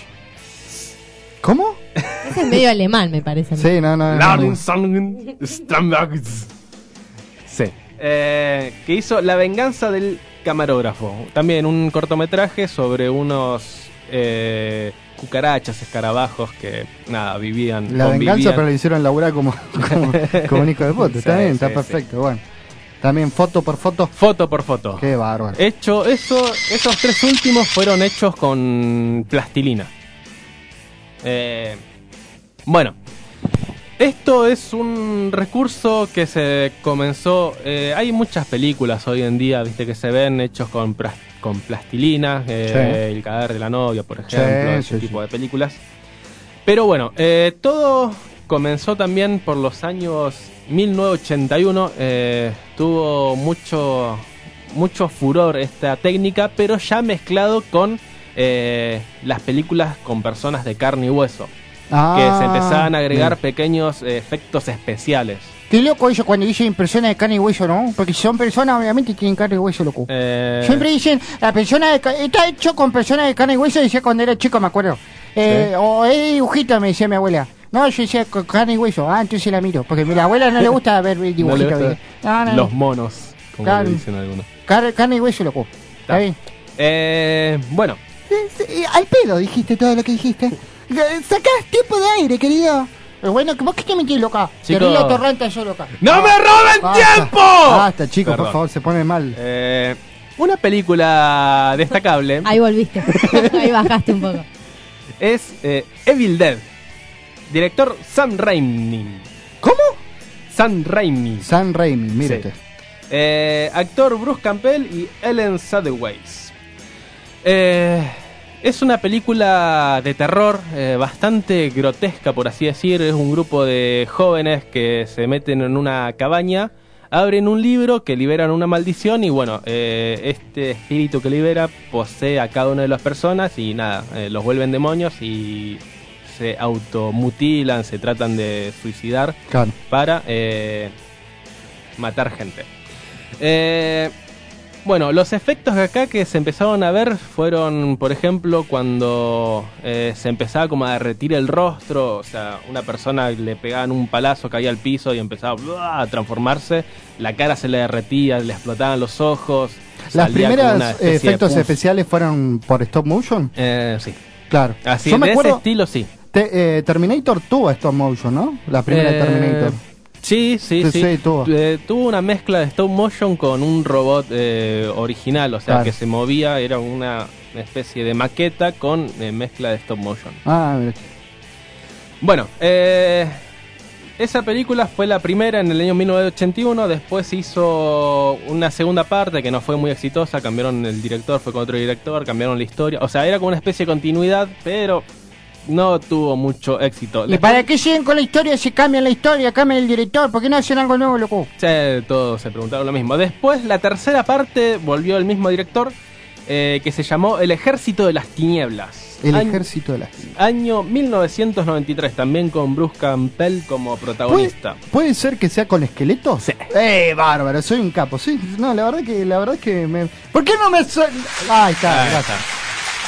¿Cómo? Ese es medio alemán, me parece. a mí. Sí, no, no. no. Ladislan Strangbench. Sí. Eh, que hizo La Venganza del Camarógrafo. También un cortometraje sobre unos eh, cucarachas, escarabajos que, nada, vivían. La venganza, convivían. pero le hicieron laburar como, como, como un hijo de puta. Está Sí, bien, está sí, perfecto. Bueno, también foto por foto. Foto por foto. Qué bárbaro. Hecho, eso, esos tres últimos fueron hechos con plastilina. Eh, bueno, esto es un recurso que se comenzó. Eh, hay muchas películas hoy en día, viste, que se ven hechos con, pras- con plastilina. Eh, Sí. El cadáver de la novia, por ejemplo, Sí, ese sí, tipo de películas. Pero bueno, eh, todo comenzó también por los años mil novecientos ochenta y uno. Eh, tuvo mucho, mucho furor esta técnica, pero ya mezclado con eh, las películas con personas de carne y hueso. Ah, que se empezaban a agregar bien. pequeños eh, efectos especiales. Qué loco eso cuando dicen personas de carne y hueso, ¿no? Porque si son personas, obviamente tienen carne y hueso, loco. Eh, Siempre dicen, la persona de ca- está hecho con personas de carne y hueso, decía cuando era chico, me acuerdo. Eh, Sí. O es dibujito, me decía mi abuela. No, yo decía con carne y hueso. Ah, entonces la miro. Porque a mi abuela no le gusta ver no le dibujitos. gusta ¿viste? No, no, los no. monos, como Claro. le dicen algunos. Car- carne y hueso, loco. Está bien. Eh, bueno, Eh, eh, Al pedo dijiste todo lo que dijiste. Eh, Sacás tiempo de aire, querido. Pero bueno, ¿vos qué te metís, loca? Chico. Querido Torranta, yo loca. ¡no me roben Basta. tiempo! Basta, chicos, Perdón. por favor, se pone mal. Eh, una película destacable Ahí volviste. Ahí bajaste un poco. es eh, Evil Dead. Director Sam Raimi. ¿Cómo? Sam Raimi. Sam Raimi, Sí. mírate. Eh, actor Bruce Campbell y Ellen Sadeways. Eh, es una película de terror eh, bastante grotesca, por así decir. Es un grupo de jóvenes que se meten en una cabaña, abren un libro que liberan una maldición y bueno, eh, este espíritu que libera posee a cada una de las personas y nada, eh, los vuelven demonios y se automutilan, se tratan de suicidar Claro. para eh, matar gente. Eh, bueno, los efectos de acá que se empezaron a ver fueron, por ejemplo, cuando eh, se empezaba como a derretir el rostro, o sea, una persona le pegaban un palazo, caía al piso y empezaba ¡buah! A transformarse, la cara se le derretía, le explotaban los ojos. ¿Las salía como una primeras especie de efectos pus. especiales fueron por stop motion? Eh, sí. Claro. Así, Yo me de acuerdo, ese estilo sí. te- eh, Terminator tuvo stop motion, ¿no? La primera de Eh, Terminator. Sí, sí, Sí, sí. sí, tuvo. Eh, tuvo una mezcla de stop motion con un robot eh, original, o sea, Claro. que se movía, era una especie de maqueta con eh, mezcla de stop motion. Ah, mira. Bueno, eh, esa película fue la primera en el año mil novecientos ochenta y uno, después hizo una segunda parte que no fue muy exitosa, cambiaron el director, fue con otro director, cambiaron la historia, o sea, era como una especie de continuidad, pero no tuvo mucho éxito. ¿Y para qué siguen con la historia si cambian la historia, cambian el director? ¿Por qué no hacen algo nuevo, loco? Sí, todos se preguntaron lo mismo. Después, la tercera parte volvió el mismo director, eh, que se llamó El Ejército de las Tinieblas. El Año- ejército de las... Año mil novecientos noventa y tres, también con Bruce Campbell como ¿Puede, protagonista. ¿Puede ser que sea con esqueletos? Sí. ¡Eh, bárbaro! Soy un capo. Sí, no, la verdad que, la verdad que me... ¿Por qué no me... su- Ahí está, Ahí gracias. está.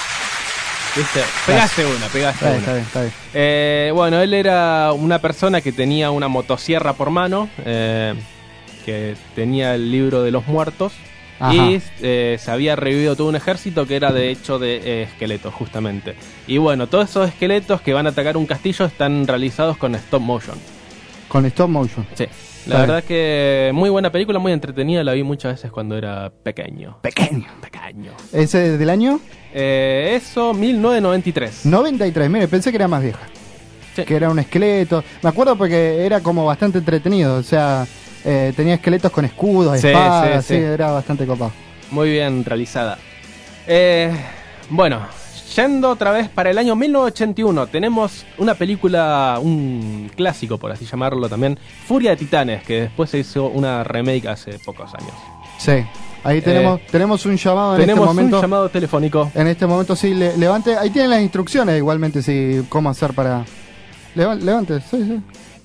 ¿Viste? Pegaste una, pegaste Está bien, una. está bien, está bien. Eh, bueno, él era una persona que tenía una motosierra por mano, eh, que tenía el libro de los muertos Ajá. Y eh, se había revivido todo un ejército que era de hecho de eh, esqueletos, justamente. Y bueno, todos esos esqueletos que van a atacar un castillo están realizados con stop motion. Con stop motion. Sí. La verdad es que muy buena película, muy entretenida, la vi muchas veces cuando era pequeño. Pequeño. Pequeño. ¿Ese del año? Eh, eso, mil novecientos noventa y tres. noventa y tres, mire, pensé que era más vieja. Sí. Que era un esqueleto. Me acuerdo porque era como bastante entretenido, o sea, eh, tenía esqueletos con escudos, Sí, espadas, sí, sí, sí. era bastante copado. Muy bien realizada. Eh, bueno, yendo otra vez para el año mil novecientos ochenta y uno, tenemos una película, un clásico por así llamarlo también, Furia de Titanes, que después se hizo una remake hace pocos años. Sí, ahí tenemos, Eh, tenemos un llamado en tenemos este momento. un llamado telefónico. En este momento sí, le- levante, ahí tienen las instrucciones igualmente, si cómo hacer para... Leva- levante, sí, sí.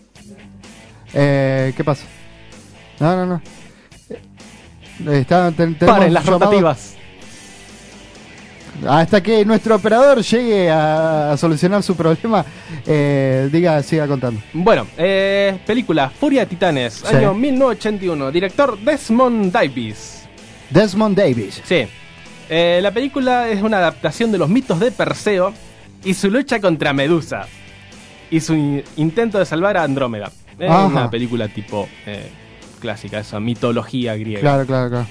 Eh, ¿Qué pasa? No, no, no. Eh, Está, ten- tenemos Paren las llamado- rotativas. Hasta que nuestro operador llegue a, a solucionar su problema, eh, diga, siga contando. Bueno, eh, película Furia de Titanes, Sí. año mil novecientos ochenta y uno, director Desmond Davis. Desmond Davis. Sí. Eh, la película es una adaptación de los mitos de Perseo y su lucha contra Medusa y su in- intento de salvar a Andrómeda. Es Ajá. una película tipo eh, clásica, esa mitología griega. Claro, claro, claro.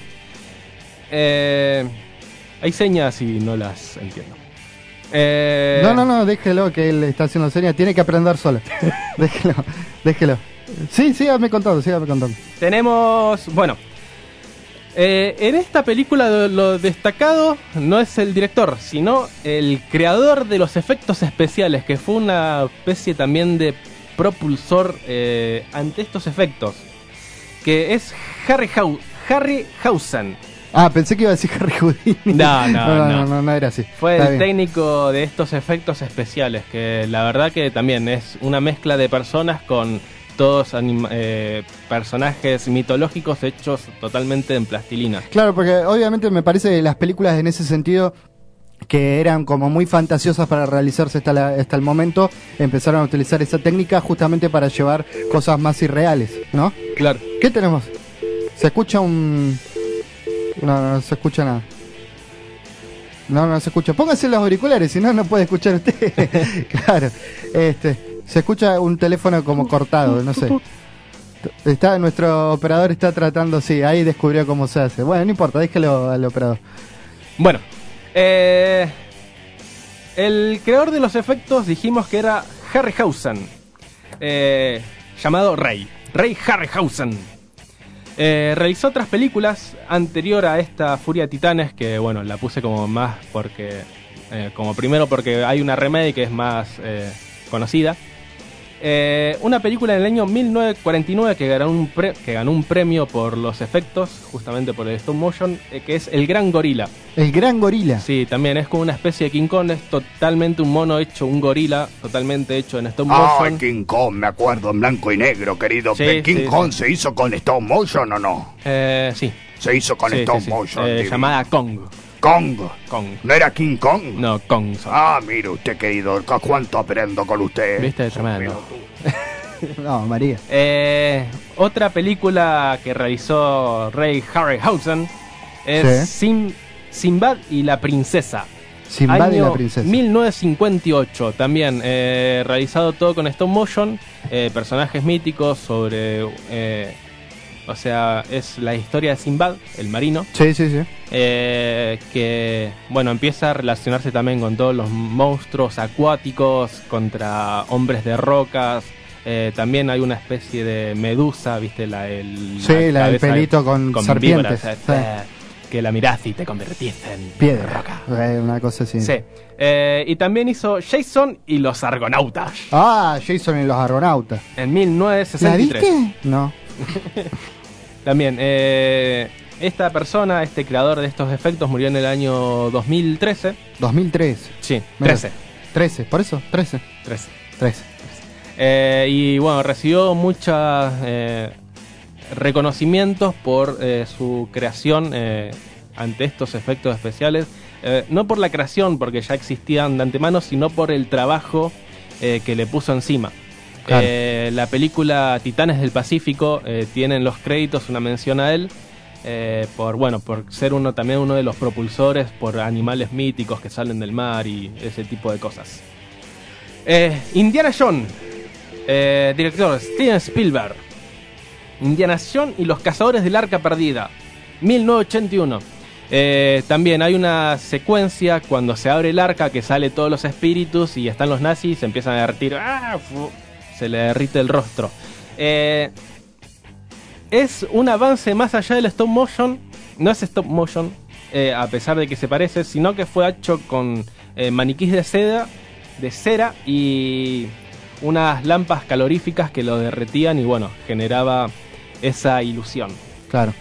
Eh, hay señas y no las entiendo. Eh, No, no, no, déjelo que él está haciendo señas, tiene que aprender solo. déjelo, déjelo. Sí, sígame contando, sígame contando. Tenemos, bueno, eh, en esta película lo, lo destacado no es el director, sino el creador de los efectos especiales, que fue una especie también de propulsor eh, ante estos efectos, que es Harry Hau- Harryhausen. Ah, pensé que iba a decir Harry Houdini. No, no, no, no, no. no, no era así. Fue Está el bien. técnico de estos efectos especiales, que la verdad que también es una mezcla de personas con todos anima- eh, personajes mitológicos hechos totalmente en plastilina. Claro, porque obviamente me parece que las películas en ese sentido, que eran como muy fantasiosas para realizarse hasta, la- hasta el momento, empezaron a utilizar esa técnica justamente para llevar cosas más irreales, ¿no? Claro. ¿Qué tenemos? Se escucha un... No, no, no se escucha nada. No, no se escucha. Póngase los auriculares, si no, no puede escuchar usted. Claro. Este, se escucha un teléfono como cortado, no sé. Está, nuestro operador está tratando, sí, ahí descubrió cómo se hace. Bueno, no importa, déjelo al operador. Bueno, eh, el creador de los efectos dijimos que era Harryhausen, eh, llamado Ray, Ray Harryhausen. Eh, realizó otras películas anterior a esta Furia de Titanes, que bueno, la puse como más porque, eh, como primero porque hay una remake que es más eh, conocida. Eh, una película en el año mil novecientos cuarenta y nueve que ganó un, pre- que ganó un premio por los efectos, justamente por el stop motion, eh, que es El Gran Gorila. El Gran Gorila. Sí, también es como una especie de King Kong, es totalmente un mono hecho, un gorila, totalmente hecho en stop Ah, motion. King Kong, me acuerdo, en blanco y negro, querido. Sí, ¿El King sí, Kong sí. se hizo con stop motion o no? Eh, sí. Se hizo con Sí, stop sí, sí. motion. Eh, divino. llamada Kong. Kong. Kong. ¿No era King Kong? No, Kong. son. Ah, mire usted, querido, ¿cu- ¿cuánto aprendo con usted? ¿Viste? Tremendo. No, María. Eh, otra película que realizó Ray Harryhausen es Sim- Sinbad y la princesa. Sinbad y Año la princesa. mil novecientos cincuenta y ocho, también eh, realizado todo con stop motion, eh, personajes míticos sobre, eh, o sea, es la historia de Sinbad, el marino, Sí, sí, sí. eh, que, bueno, empieza a relacionarse también con todos los monstruos acuáticos, contra hombres de rocas. Eh, también hay una especie de medusa, ¿viste? La, el, Sí, la del cabeza pelito con serpientes, víboras, sí. eh, que la mirás y te convertís en Piedra. roca. Eh, una cosa así. Sí. Eh, y también hizo Jason y los Argonautas Ah, Jason y los Argonautas. en mil novecientos ¿La sesenta y tres. viste? No. También, eh, esta persona, este creador de estos efectos, murió en el año dos mil trece. dos mil tres. Sí, Mira. trece. trece, por eso, trece. trece. trece. Eh, y bueno, recibió muchos eh, reconocimientos por eh, su creación eh, ante estos efectos especiales. Eh, no por la creación, porque ya existían de antemano, sino por el trabajo eh, que le puso encima. Claro. Eh, la película Titanes del Pacífico eh, tiene en los créditos una mención a él. eh, por bueno por ser uno también uno de los propulsores por animales míticos que salen del mar y ese tipo de cosas. Eh, Indiana Jones, eh, director Steven Spielberg. Indiana Jones y los cazadores del Arca Perdida, mil novecientos ochenta y uno. Eh, también hay una secuencia cuando se abre el arca que sale todos los espíritus y están los nazis, se empiezan a derretir, ¡ah! Se le derrite el rostro. Eh, es un avance más allá del stop motion, no es stop motion, eh, a pesar de que se parece, sino que fue hecho con eh, maniquís de seda, de cera y unas lámparas caloríficas que lo derretían y bueno, generaba esa ilusión. Claro.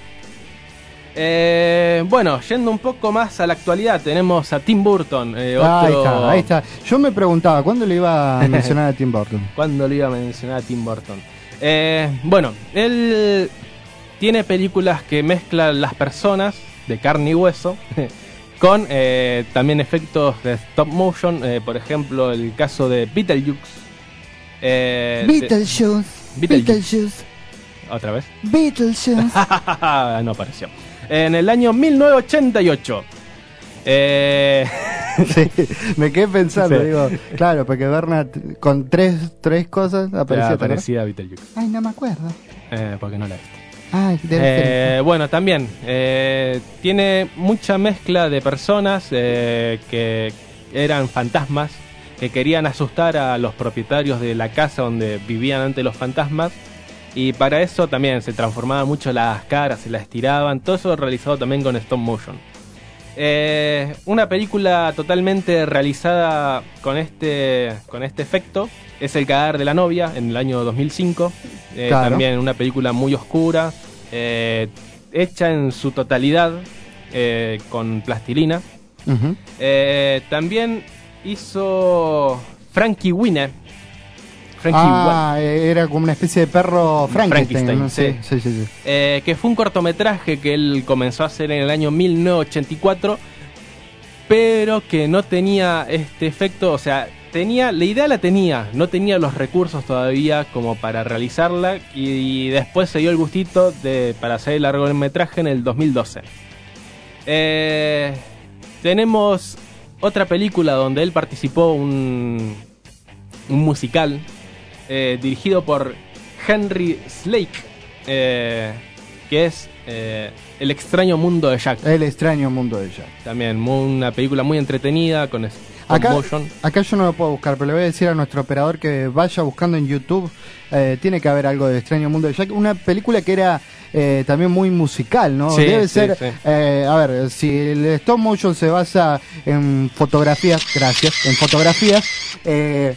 Eh, bueno, yendo un poco más a la actualidad, tenemos a Tim Burton. Eh, otro... Ahí está, ahí está. Yo me preguntaba, ¿cuándo le iba a mencionar a Tim Burton? ¿Cuándo le iba a mencionar a Tim Burton? Eh, bueno, él tiene películas que mezclan las personas de carne y hueso con eh, también efectos de stop motion. Eh, por ejemplo, el caso de Beetlejuice. Eh, Beetlejuice. de... Beetlejuice. ¿Otra vez? Beetlejuice. No apareció. En el año mil novecientos ochenta y ocho. Eh... Sí, me quedé pensando, Sí. digo, claro, porque Bernat con tres, tres cosas aparecía. Ya aparecía Beetlejuice. Ay, no me acuerdo. Eh, porque no la viste. Ay, debe Eh, ser. bueno, también eh, tiene mucha mezcla de personas eh, que eran fantasmas, que querían asustar a los propietarios de la casa donde vivían antes los fantasmas. Y para eso también se transformaban mucho las caras, se las estiraban, todo eso realizado también con stop motion. Eh, una película totalmente realizada con este, con este efecto es El cadáver de la novia, en el año dos mil cinco. Eh, Claro. También una película muy oscura, eh, hecha en su totalidad eh, con plastilina. Ujú. Eh, también hizo Frankie Winner. Frankie Ah, eh, era como una especie de perro Frankenstein. Frankenstein, ¿no? sí. Sí, sí, sí. Eh, que fue un cortometraje que él comenzó a hacer en el año mil novecientos ochenta y cuatro, pero que no tenía este efecto, o sea, tenía la idea la tenía, no tenía los recursos todavía como para realizarla y, y después se dio el gustito de para hacer el largometraje en el dos mil doce. Eh, tenemos otra película donde él participó, un, un musical eh, dirigido por Henry Slake, eh, que es eh, El extraño mundo de Jack. El extraño mundo de Jack. También muy- una película muy entretenida con stop Acá, motion. acá yo no lo puedo buscar, pero le voy a decir a nuestro operador que vaya buscando en YouTube. Eh, tiene que haber algo de Extraño Mundo de Jack. Una película que era eh, también muy musical, ¿no? Sí, Debe sí, ser, sí. eh, a ver, si el stop motion se basa en fotografías, gracias, en fotografías, eh,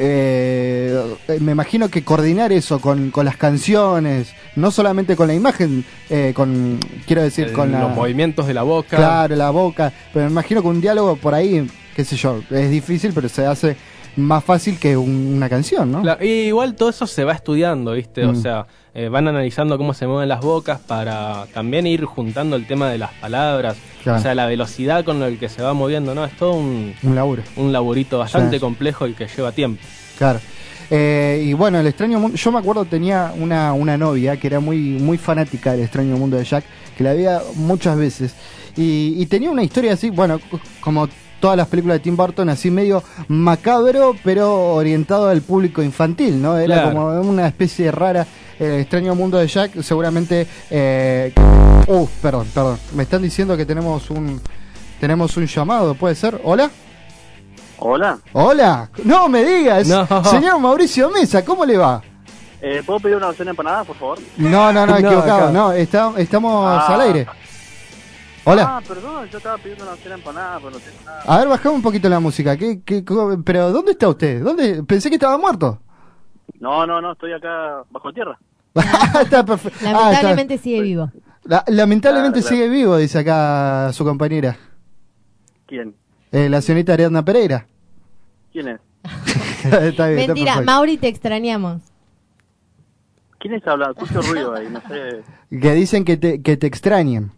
eh, me imagino que coordinar eso con, con las canciones, no solamente con la imagen, eh, con, quiero decir, Eh, con la- los movimientos de la boca. Claro, la boca. Pero me imagino que un diálogo por ahí, qué sé yo, es difícil, pero se hace más fácil que un- una canción, ¿no? Claro, y igual todo eso se va estudiando, ¿viste? O Mm. sea, eh, van analizando cómo se mueven las bocas para también ir juntando el tema de las palabras. Claro. O sea, la velocidad con la que se va moviendo, ¿no? Es todo un, Un laburo. un laburito bastante Sí. complejo y que lleva tiempo. Claro. Eh, y bueno, el extraño mundo, yo me acuerdo tenía una, una novia que era muy, muy fanática del extraño mundo de Jack, que la veía muchas veces. Y, y tenía una historia así, bueno, c- como todas las películas de Tim Burton, así medio macabro, pero orientado al público infantil, ¿no? Era Claro. como una especie rara. El extraño mundo de Jack, seguramente. Eh... Uh, perdón, perdón. Me están diciendo que tenemos un, tenemos un llamado, ¿puede ser? ¿Hola? Hola, Hola, no me digas, No. señor Mauricio Mesa, ¿cómo le va? eh, ¿puedo pedir una docena de empanadas, por favor? No, no, no, No, equivocado, acá. no, está- estamos Ah. al aire. Hola, Ah, perdón, yo estaba pidiendo una docena de empanadas, pero no tengo nada. a ver, bajame un poquito la música, ¿qué, qué, co- pero ¿dónde está usted? ¿Dónde? Pensé que estaba muerto. No, no, no, estoy acá bajo tierra. Está perfecto. Ah, Lamentablemente sigue vivo. La- lamentablemente Claro, claro. sigue vivo, dice acá su compañera, ¿Quién? eh, la señorita Ariadna Pereira. ¿Quién es? Está bien, está Mentira, perfecto. Mauri, te extrañamos. ¿Quién está hablando? Escucho ruido ahí, no sé. Que dicen que te, que te extrañen.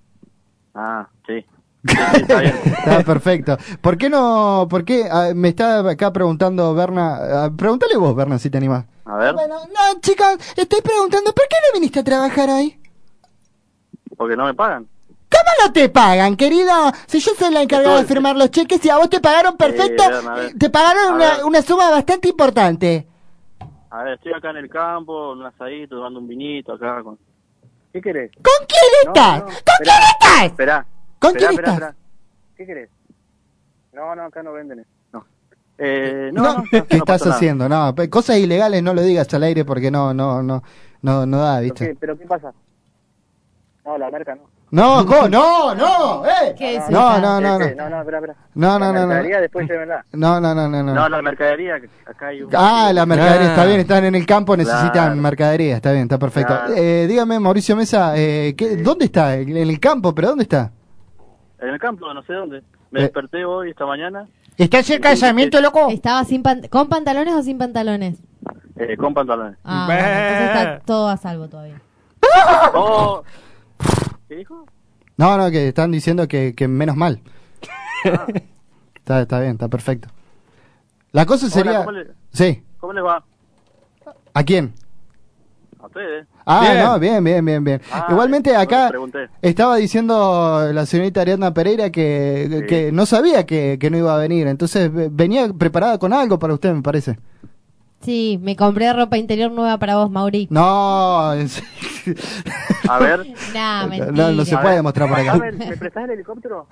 Ah, sí. Sí, sí, está bien. Está perfecto. ¿Por qué no? ¿Por qué? Ah, me está acá preguntando Berna. ah, Pregúntale vos, Berna, si te animás. A ver. Bueno, no, chicos, estoy preguntando, ¿por qué no viniste a trabajar hoy? Porque no me pagan. ¿Cómo no te pagan, querido? Si yo soy la encargada de firmar los cheques y a vos te pagaron perfecto, Eh, a ver. te pagaron A una, ver. una suma bastante importante. A ver, estoy acá en el campo, en un asadito, tomando un vinito acá. Con... ¿Qué querés? ¿Con quién No, estás? no, ¿Con esperá, quién estás? Esperá. ¿Con esperá, quién esperá, estás? esperá. ¿Qué querés? No, no, acá no venden eso. No. Eh, no, No, no, no, ¿qué no estás pasa nada. haciendo? No, pe- cosas ilegales no lo digas al aire porque no, no, no, no, no da, ¿Pero ¿viste? qué, ¿Pero qué pasa? No, la marca no. No, go, no, no, eh. ¿Qué es No, esa? no, no, no. Este, no, no, espera, espera. No, no, La no, no. mercadería después llévenla. No, no, no, no, no. No, la mercadería, que acá hay un... Ah, la mercadería, Ah. está bien, están en el campo, necesitan Claro. mercadería, está bien, está perfecto. Claro. Eh, dígame, Mauricio Mesa, eh, ¿qué, ¿dónde está? En el campo, ¿pero dónde está? En el campo, no sé dónde. Me Eh. desperté hoy, esta mañana, ¿Estás cerca de casamiento, loco? ¿Estaba sin pan- con pantalones o sin pantalones? eh, con pantalones. Ah, bueno, entonces está todo a salvo todavía. Oh. ¿Qué dijo? No, no, que están diciendo que, que menos mal. está, está bien, está perfecto. La cosa Hola, sería... ¿cómo le- Sí, ¿Cómo les va? ¿a quién? A ustedes. Ah, Bien. no, bien, bien, bien, bien. Ah, Igualmente no acá les pregunté. estaba diciendo la señorita Ariadna Pereira que, Sí. que no sabía que, que no iba a venir, entonces ve- venía preparada con algo para usted, me parece. Sí, me compré ropa interior nueva para vos, Mauri. No, en serio. A ver. Nah, mentira. no, no se A puede ver, mostrar por acá. a ver, ¿me prestás el helicóptero?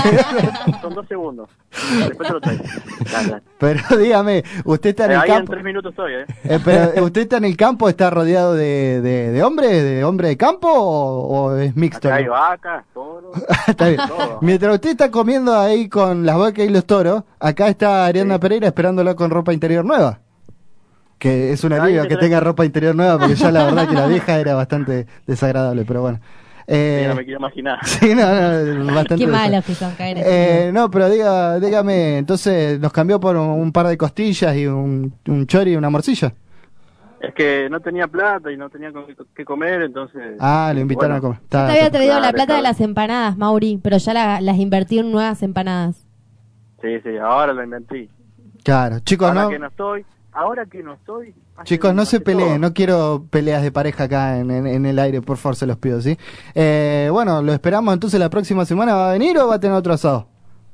Son dos segundos. Después te lo traigo. Dale, dale. Pero dígame, usted está en Eh, el ahí en campo. tres minutos estoy, ¿eh? Eh, pero usted está en el campo, está rodeado de, de, de hombres, de hombre de campo o, o es mixto. Acá hay ¿no? vacas, toros. Está bien. todo. Mientras usted está comiendo ahí con las vacas y los toros, acá está Ariadna Sí. Pereira esperándolo con ropa interior nueva. Que es un Ahí alivio me que trae- tenga ropa interior nueva, porque ya la verdad que la vieja era bastante desagradable, pero bueno. Eh, Sí, no me quiero imaginar. sí, no, no, bastante Qué desagradable. malos que son caer Eh, no, pero diga, dígame, entonces nos cambió por un, un par de costillas y un, un chori y una morcilla. Es que no tenía plata y no tenía con qué- qué comer, entonces... Ah, lo invitaron Bueno, a comer. Yo Está- te había está- traído la Claro, plata de claro. las empanadas, Mauri, pero ya la- las invertí en nuevas empanadas. Sí, sí, ahora lo inventé. Claro, chicos, Ahora no, que no estoy, ahora que no estoy... hace- chicos, no se hace peleen, todo. no quiero peleas de pareja acá en, en- en el aire, por favor, se los pido, ¿sí? Eh, bueno, lo esperamos entonces la próxima semana, ¿va a venir o va a tener otro asado?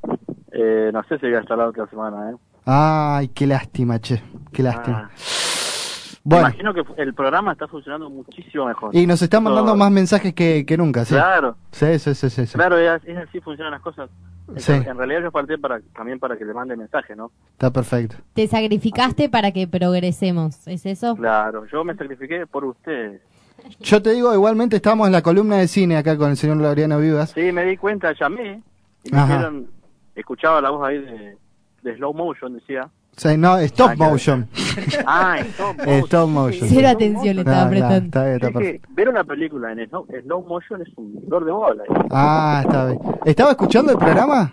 Eh, no sé si voy a estar la otra semana, ¿eh? Ay, qué lástima, che, qué lástima. Ah, Bueno, Imagino que el programa está funcionando muchísimo mejor. y nos están mandando Todo- más mensajes que, que nunca, ¿sí? Claro, Sí, sí, sí, sí. sí. claro, es, es así funcionan las cosas. Sí. En realidad yo falté para, también para que le mande mensaje, ¿no? Está perfecto. Te sacrificaste para que progresemos, ¿es eso? Claro, yo me sacrifiqué por ustedes. Yo te digo, igualmente estamos en la columna de cine acá con el señor Laureano Vivas. Sí, me di cuenta, llamé y me Ajá. dijeron, escuchaba la voz ahí de, de slow motion, decía. O sea, no, stop Ah, claro. motion. Ah, stop motion. Stop motion. Cero atención le estaba No, no, prestando. está bien, está Es que perfecto. ver una película en slow, slow motion es un dolor de bola. Ah, está bien. ¿Estaba escuchando el programa?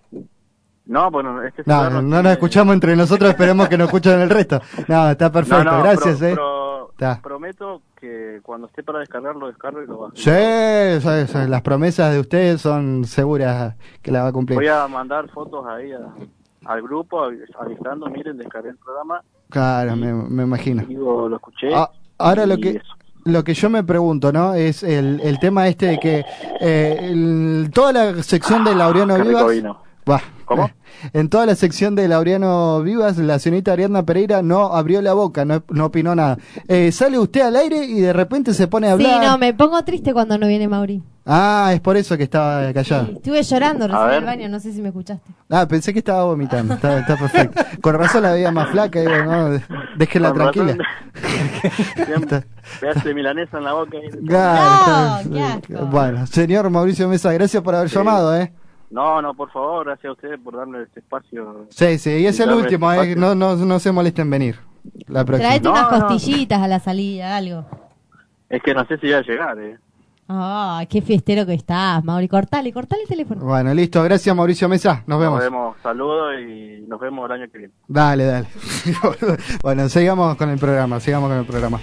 No, bueno, este No, celular no, no tiene- nos escuchamos entre nosotros, esperemos que nos escuchen el resto. No, está perfecto, No, no, gracias, pro- eh. pro- Está. prometo que cuando esté para descargar lo descargo y lo bajo. Sí, eso es, las promesas de ustedes son seguras que la va a cumplir. Voy a mandar fotos ahí a- al grupo avis- avisando, miren, descargué el programa, Claro, me, me imagino. digo, lo escuché. Ah, ahora lo y que eso. lo que yo me pregunto, ¿no? Es el, el tema este de que eh, el- toda la sección de Laureano Qué rico Vivas... vino. Buah. ¿Cómo? En toda la sección de Laureano Vivas, la señorita Ariadna Pereira no abrió la boca, no, no opinó nada. Eh, sale usted al aire y de repente se pone a Sí, hablar. no, me pongo triste cuando no viene Mauri. Ah, es por eso que estaba callado. Estuve llorando recién en ver. el baño, no sé si me escuchaste. Ah, pensé que estaba vomitando. Está, está perfecto. Con razón la veía más flaca. Digo, no, de- déjela Con tranquila. razón, siempre pedazo de milanesa en la boca. y- Claro, No, qué asco. bueno, señor Mauricio Mesa, gracias por haber Sí. llamado, ¿eh? No, no, por favor, gracias a ustedes por darme este espacio. Sí, sí, y es el Dame último, este ¿eh? espacio. No, no, no se molesten en venir. La próxima. Traete No, unas no. costillitas a la salida, algo. Es que no sé si voy a llegar, eh. Ah, qué fiestero que estás, Mauri. Cortale, cortale el teléfono. Bueno, listo, gracias Mauricio Mesa, nos vemos. Nos vemos, saludos y nos vemos el año que viene. Dale, dale. Bueno, sigamos con el programa, sigamos con el programa.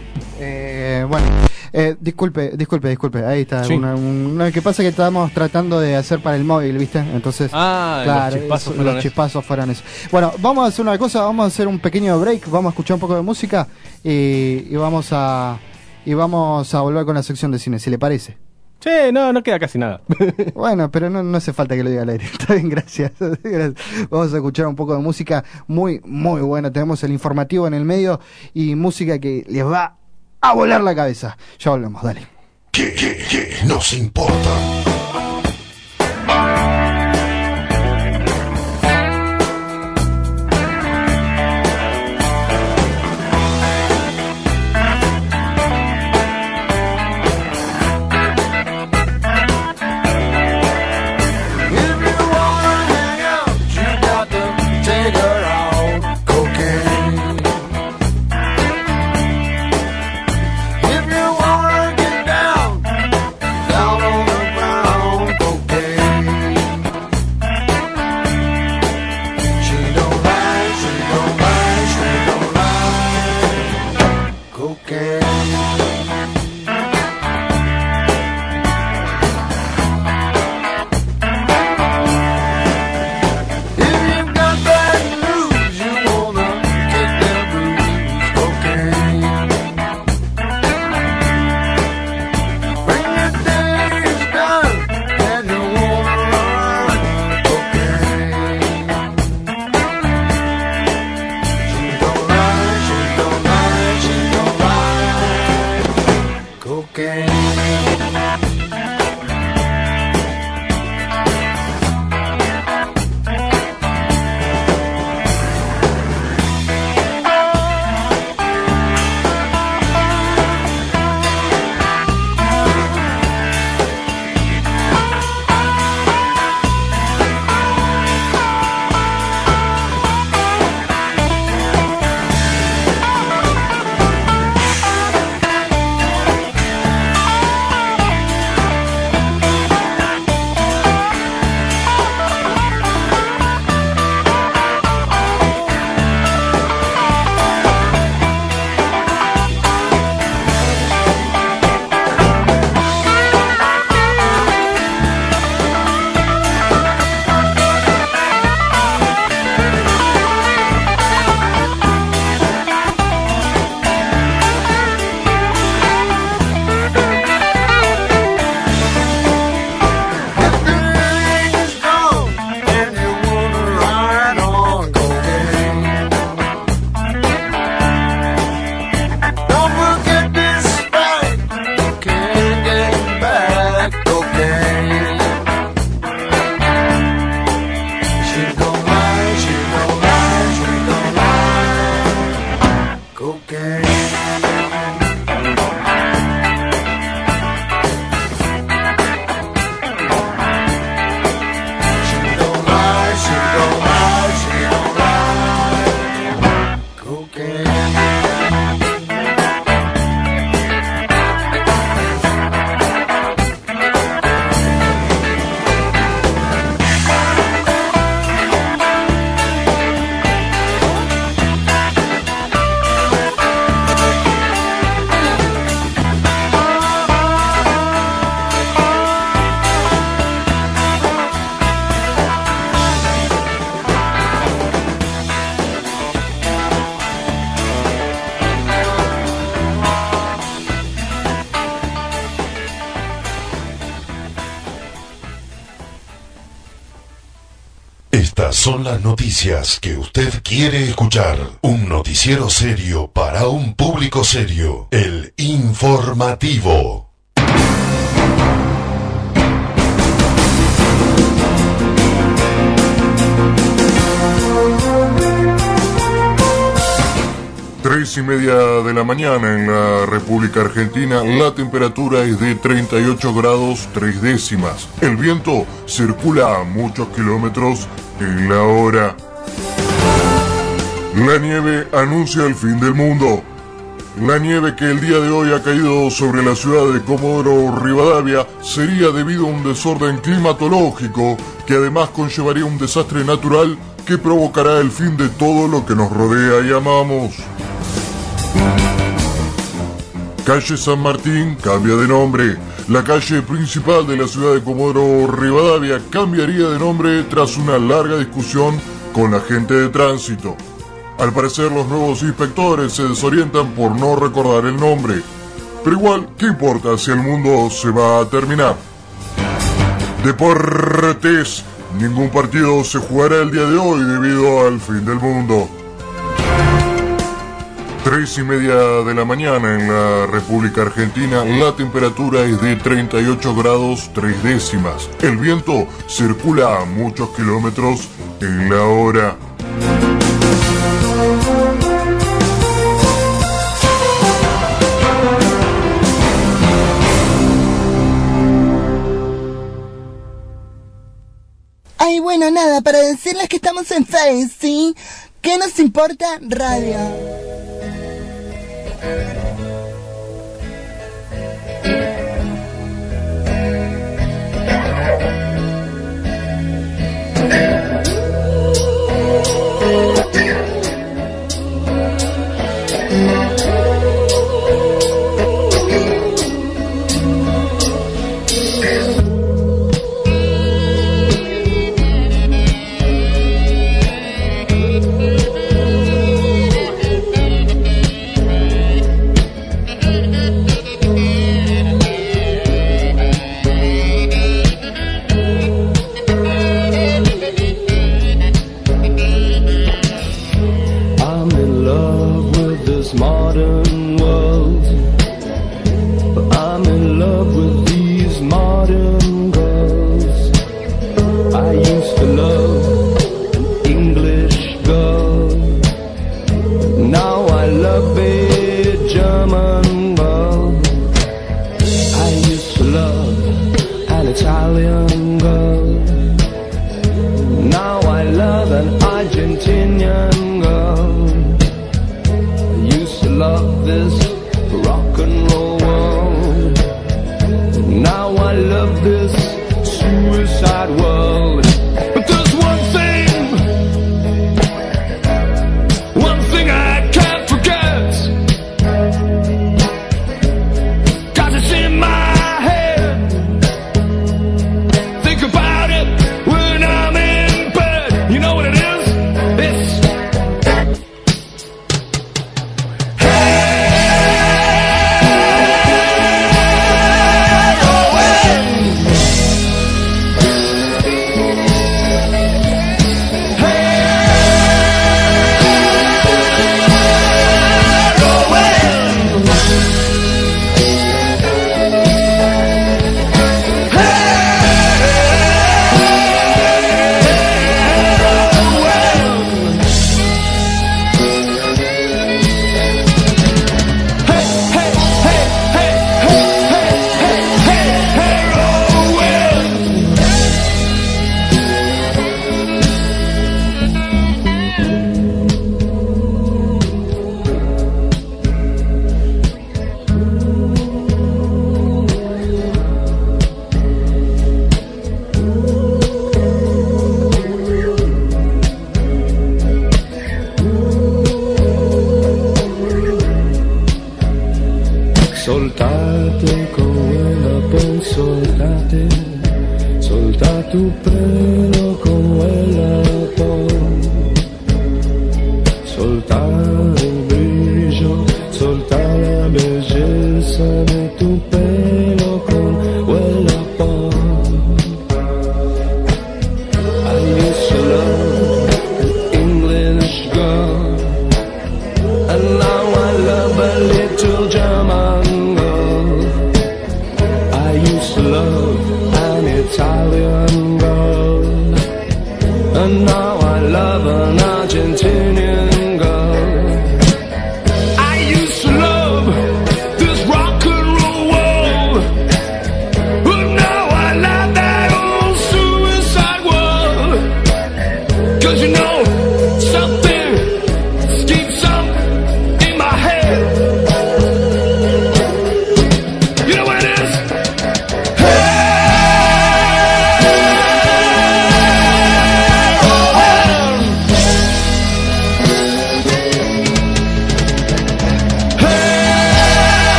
Eh, bueno, eh, disculpe, disculpe, disculpe, ahí está. Sí. Una, una- que pasa que estábamos tratando de hacer para el móvil, ¿viste? Entonces, Ah, claro, los chispazos eso- fueron los eso. chispazos fueron eso. Bueno, vamos a hacer una cosa, vamos a hacer un pequeño break, vamos a escuchar un poco de música y, y vamos a y vamos a volver con la sección de cine, si le parece. Sí, no, no queda casi nada. Bueno, pero no, no hace falta que lo diga al aire. Está bien, gracias. Gracias. Vamos a escuchar un poco de música muy, muy buena. Tenemos el informativo en el medio y música que les va a volar la cabeza. Ya volvemos, dale. ¿Qué, qué, qué nos importa? Estas son las noticias que usted quiere escuchar. Un noticiero serio para un público serio. El informativo. Tres y media de la mañana en la República Argentina, la temperatura es de treinta y ocho grados tres décimas. El viento circula a muchos kilómetros en la hora. La nieve anuncia el fin del mundo. La nieve que el día de hoy ha caído sobre la ciudad de Comodoro Rivadavia sería debido a un desorden climatológico que además conllevaría un desastre natural que provocará el fin de todo lo que nos rodea y amamos. Calle San Martín cambia de nombre. La calle principal de la ciudad de Comodoro Rivadavia cambiaría de nombre tras una larga discusión con la gente de tránsito. Al parecer los nuevos inspectores se desorientan por no recordar el nombre. Pero igual, ¿qué importa si el mundo se va a terminar? Deportes. Ningún partido se jugará el día de hoy debido al fin del mundo. Tres y media de la mañana en la República Argentina, la temperatura es de treinta y ocho grados tres décimas. El viento circula a muchos kilómetros en la hora. Ay, bueno, nada, para decirles que estamos en Face, ¿sí? ¿Qué nos importa? Radio.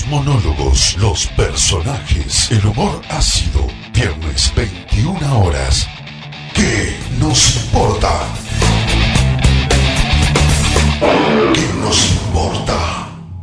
monólogos, los personajes, el humor ácido. Viernes veintiuna horas. ¿Qué nos importa? ¿Qué nos importa?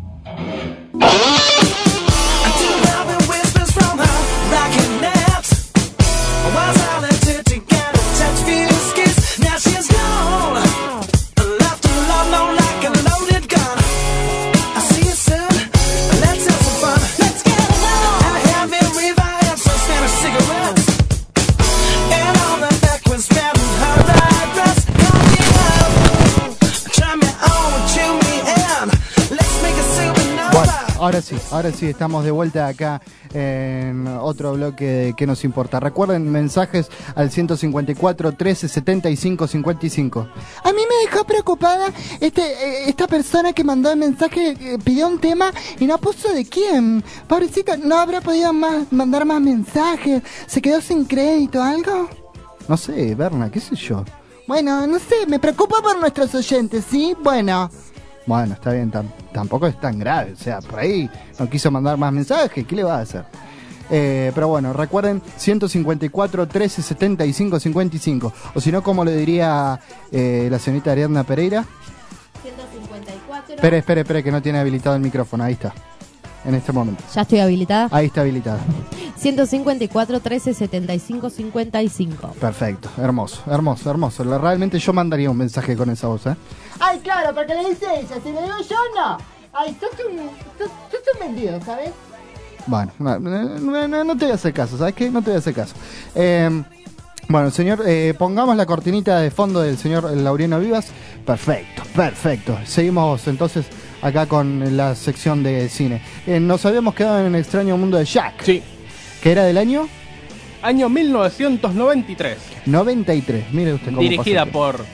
Ahora sí, ahora sí, estamos de vuelta acá en otro bloque de ¿Qué nos importa? Recuerden mensajes al ciento cincuenta y cuatro, trece, setenta y cinco, cincuenta y cinco. A mí me dejó preocupada este, eh, esta persona que mandó el mensaje, eh, pidió un tema y no puso de quién. Pobrecita, ¿no habrá podido más, mandar más mensajes? ¿Se quedó sin crédito o algo? No sé, Berna, qué sé yo. Bueno, no sé, me preocupa por nuestros oyentes, ¿sí? Bueno... Bueno, está bien, tam- tampoco es tan grave, o sea, por ahí no quiso mandar más mensajes, ¿qué le va a hacer? Eh, pero bueno, recuerden, ciento cincuenta y cuatro, trece, setenta y cinco, cincuenta y cinco, o si no, como le diría eh, la señorita Ariadna Pereira. ciento cincuenta y cuatro. Espere, espere, espere, que no tiene habilitado el micrófono, ahí está, en este momento. ¿Ya estoy habilitada? Ahí está habilitada. ciento cincuenta y cuatro, trece, setenta y cinco, cincuenta y cinco. Perfecto, hermoso, hermoso, hermoso. Realmente yo mandaría un mensaje con esa voz, ¿eh? Ay, claro, porque le dice ella, si le digo yo, no. Ay, sos un, sos, sos un vendido, ¿sabes? Bueno, no, no, no, no te voy a hacer caso, ¿sabes qué? No te voy a hacer caso. Eh, bueno, señor, eh, pongamos la cortinita de fondo del señor Laureano Vivas. Perfecto, perfecto. Seguimos entonces acá con la sección de cine. Eh, nos habíamos quedado en el extraño mundo de Jack. Sí. ¿Que era del año? Año mil novecientos noventa y tres. noventa y tres, mire usted cómo Dirigida pasa. por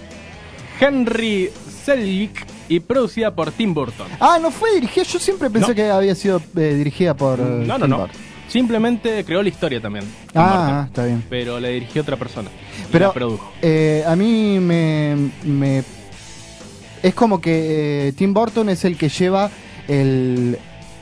Henry Selick y producida por Tim Burton. Ah, no fue dirigida, yo siempre pensé No. que había sido eh, dirigida por... eh, No, no, Tim no. Burton. Simplemente creó la historia también. Tim Ah, Burton. está bien. Pero le dirigió otra persona. Y Pero la produjo. eh, a mí me, me... Es como que eh, Tim Burton es el que lleva el,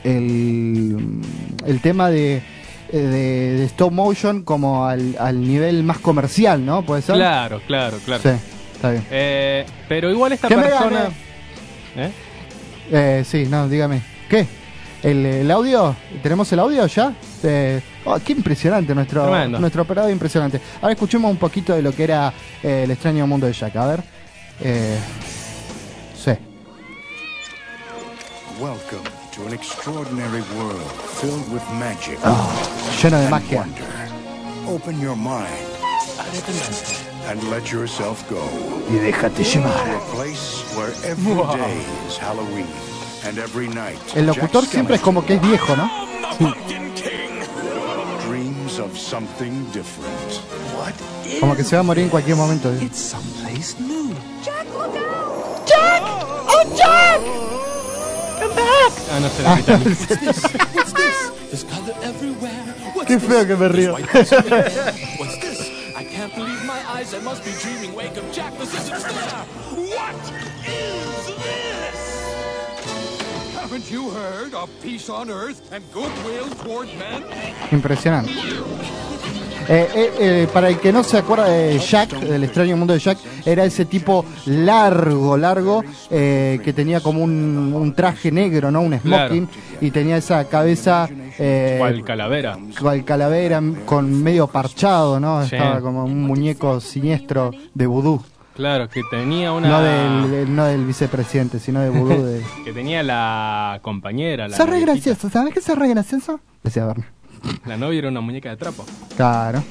el, el tema de, de, de stop motion como al, al nivel más comercial, ¿no? ¿Puede ser? Claro, claro, claro. Sí, está bien. Eh, pero igual esta ¿Qué me persona... gané? ¿Eh? Eh, sí, no, dígame. ¿Qué? ¿El, el audio? ¿Tenemos el audio ya? Eh, oh, qué impresionante nuestro, Tremendo. nuestro operador, impresionante. Ahora escuchemos un poquito de lo que era eh, el extraño mundo de Jack. A ver. Eh, sí. Welcome to an extraordinary world filled with magic. Lleno de and magia. wonder. Open your mind and let yourself go. Y déjate llevar. To a place where every Wow. day is Halloween and every night El locutor Jack siempre es como que es viejo, ¿no? dreams of something different. What Como que se va a morir en cualquier momento. someplace new? ¡Jack, look out! ¡Jack! ¡Oh, Jack! ¡Come back! Ah, no se Ah, la quitan. What's this? There's color everywhere. What's Qué this? feo que me río. White lights everywhere. What's this? I can't believe my eyes. I must be dreaming. Wake up, Jack. This isn't fair. What is this? Haven't you heard of peace on earth and goodwill toward men? Impresionante. Eh, eh, eh, para el que no se acuerda de Jack, del extraño mundo de Jack, era ese tipo largo, largo, eh, que tenía como un, un traje negro, ¿no? Un smoking, y tenía esa cabeza... Eh, Cual calavera. cual calavera, con medio parchado, ¿no? Sí. Estaba como un muñeco siniestro de vudú. Claro, que tenía una... No del, no del vicepresidente, sino de vudú. De... que tenía la compañera, la Sos re noviecita. gracioso, ¿sabes qué sos re gracioso? Decía Berna. La novia era una muñeca de trapo. Claro.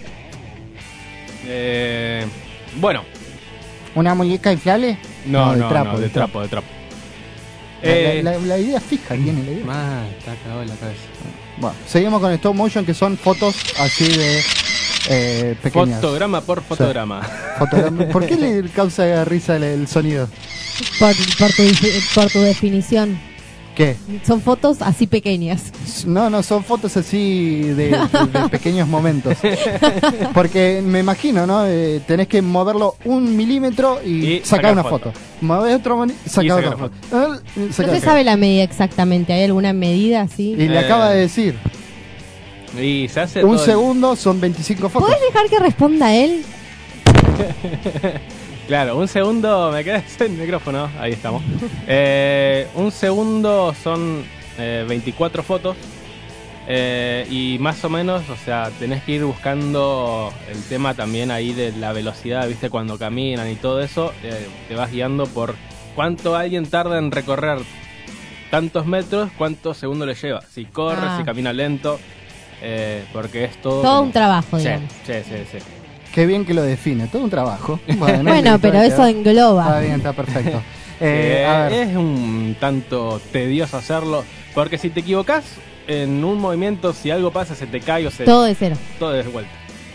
Eh, bueno, ¿Una muñeca inflable? no, no, de no, trapo, de, de trapo, de trapo. La, Eh, la- la idea fija tiene la idea. Man, está cagado en la cabeza. Bueno, seguimos con stop motion, que son fotos así de eh, pequeñas. Fotograma por fotograma. Fotograma. ¿Por qué le causa risa el, el sonido? Por, por tu, difi- por tu definición. ¿Qué? Son fotos así pequeñas. No, no, son fotos así de, de- de pequeños momentos. Porque me imagino, ¿no? Eh, tenés que moverlo un milímetro y, Y sacar sacar una foto. foto. Movés otro moni- sacar sacar otra la foto. Eh, No sacar se otra. sabe la medida exactamente. ¿Hay alguna medida así? Y le Eh, acaba de decir, Y se hace un todo el- segundo son veinticinco fotos. ¿Podés dejar que responda él? Claro, un segundo, me quedé sin micrófono, ahí estamos. Eh, un segundo son eh, veinticuatro fotos. eh, y más o menos, o sea, tenés que ir buscando el tema también ahí de la velocidad, viste, cuando caminan y todo eso. eh, te vas guiando por cuánto alguien tarda en recorrer tantos metros, cuántos segundos le lleva. Si corre, Ah. si camina lento, eh, porque es todo... Todo como- un trabajo, Sí, digamos. sí, sí, sí. Qué bien que lo define, todo un trabajo. Bueno, Bueno, listo, pero ahí eso quedó. engloba. Está bien, está perfecto. Eh, Eh, a ver, es un tanto tedioso hacerlo, porque si te equivocas en un movimiento, si algo pasa, se te cae o se... Todo de cero. Todo de vuelta.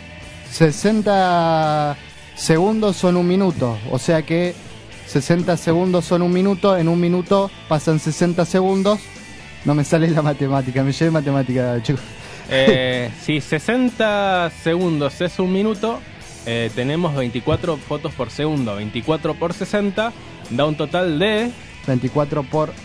sesenta segundos son un minuto, o sea que sesenta segundos son un minuto, en un minuto pasan sesenta segundos. No me sale la matemática, me llevé matemática, chicos. Eh, si sesenta segundos es un minuto, eh, tenemos veinticuatro fotos por segundo. veinticuatro por sesenta da un total de... veinticuatro por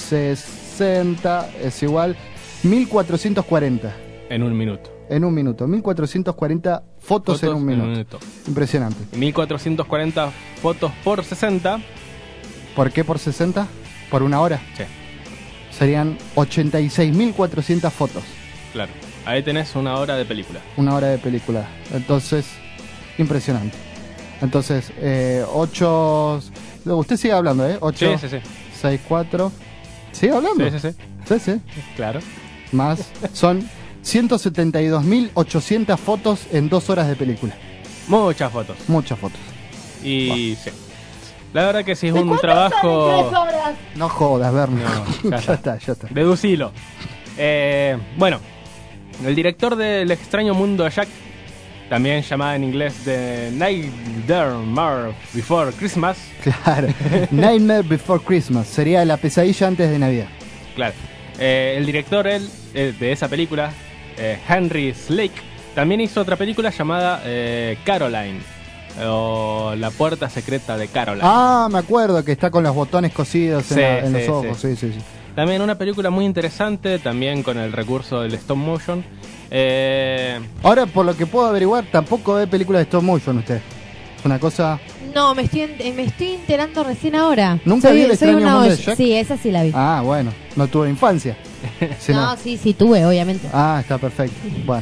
sesenta es igual mil cuatrocientos cuarenta En un minuto. en un minuto. mil cuatrocientos cuarenta fotos, en un minuto. Impresionante. mil cuatrocientos cuarenta fotos por sesenta. ¿Por qué por sesenta? ¿Por una hora? Sí, Serían ochenta y seis mil cuatrocientas fotos. claro. Ahí tenés una hora de película. Una hora de película. Entonces, impresionante. Entonces, eh, ocho... Usted sigue hablando, ¿eh? ocho, Sí, sí, sí. seis, cuatro... ¿Sigue hablando? Sí, sí, sí. Sí, sí. Claro. Más. Son ciento setenta y dos mil ochocientas fotos en dos horas de película. Muchas fotos. Muchas fotos. Y sí. La verdad que sí es un trabajo... No jodas, Bernie. No, ya, ya está. está, ya está. Deducilo. Eh, bueno, el director del extraño mundo de Jack, también llamada en inglés The Nightmare Before Christmas. Claro. Nightmare Before Christmas. Sería la pesadilla antes de Navidad. Claro. Eh, el director él, eh, de esa película, eh, Henry Slick, también hizo otra película llamada eh, Caroline. O La puerta secreta de Caroline. Ah, me acuerdo que está con los botones cosidos en, Sí, la- en sí, los ojos. sí. Sí, sí, sí. También una película muy interesante, también con el recurso del stop motion. Eh, Ahora, por lo que puedo averiguar, tampoco ve películas de stop motion usted. Es una cosa... No, me estoy, en- me estoy enterando recién ahora. ¿Nunca Soy- vi El soy extraño una mundo de olla- Jack? Sí, esa sí la vi. Ah, bueno. No tuve infancia. Si no, no- sí, sí tuve, obviamente. Ah, está perfecto. Bueno.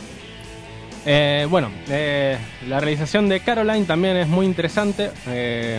Eh, bueno, eh, la realización de Caroline también es muy interesante eh,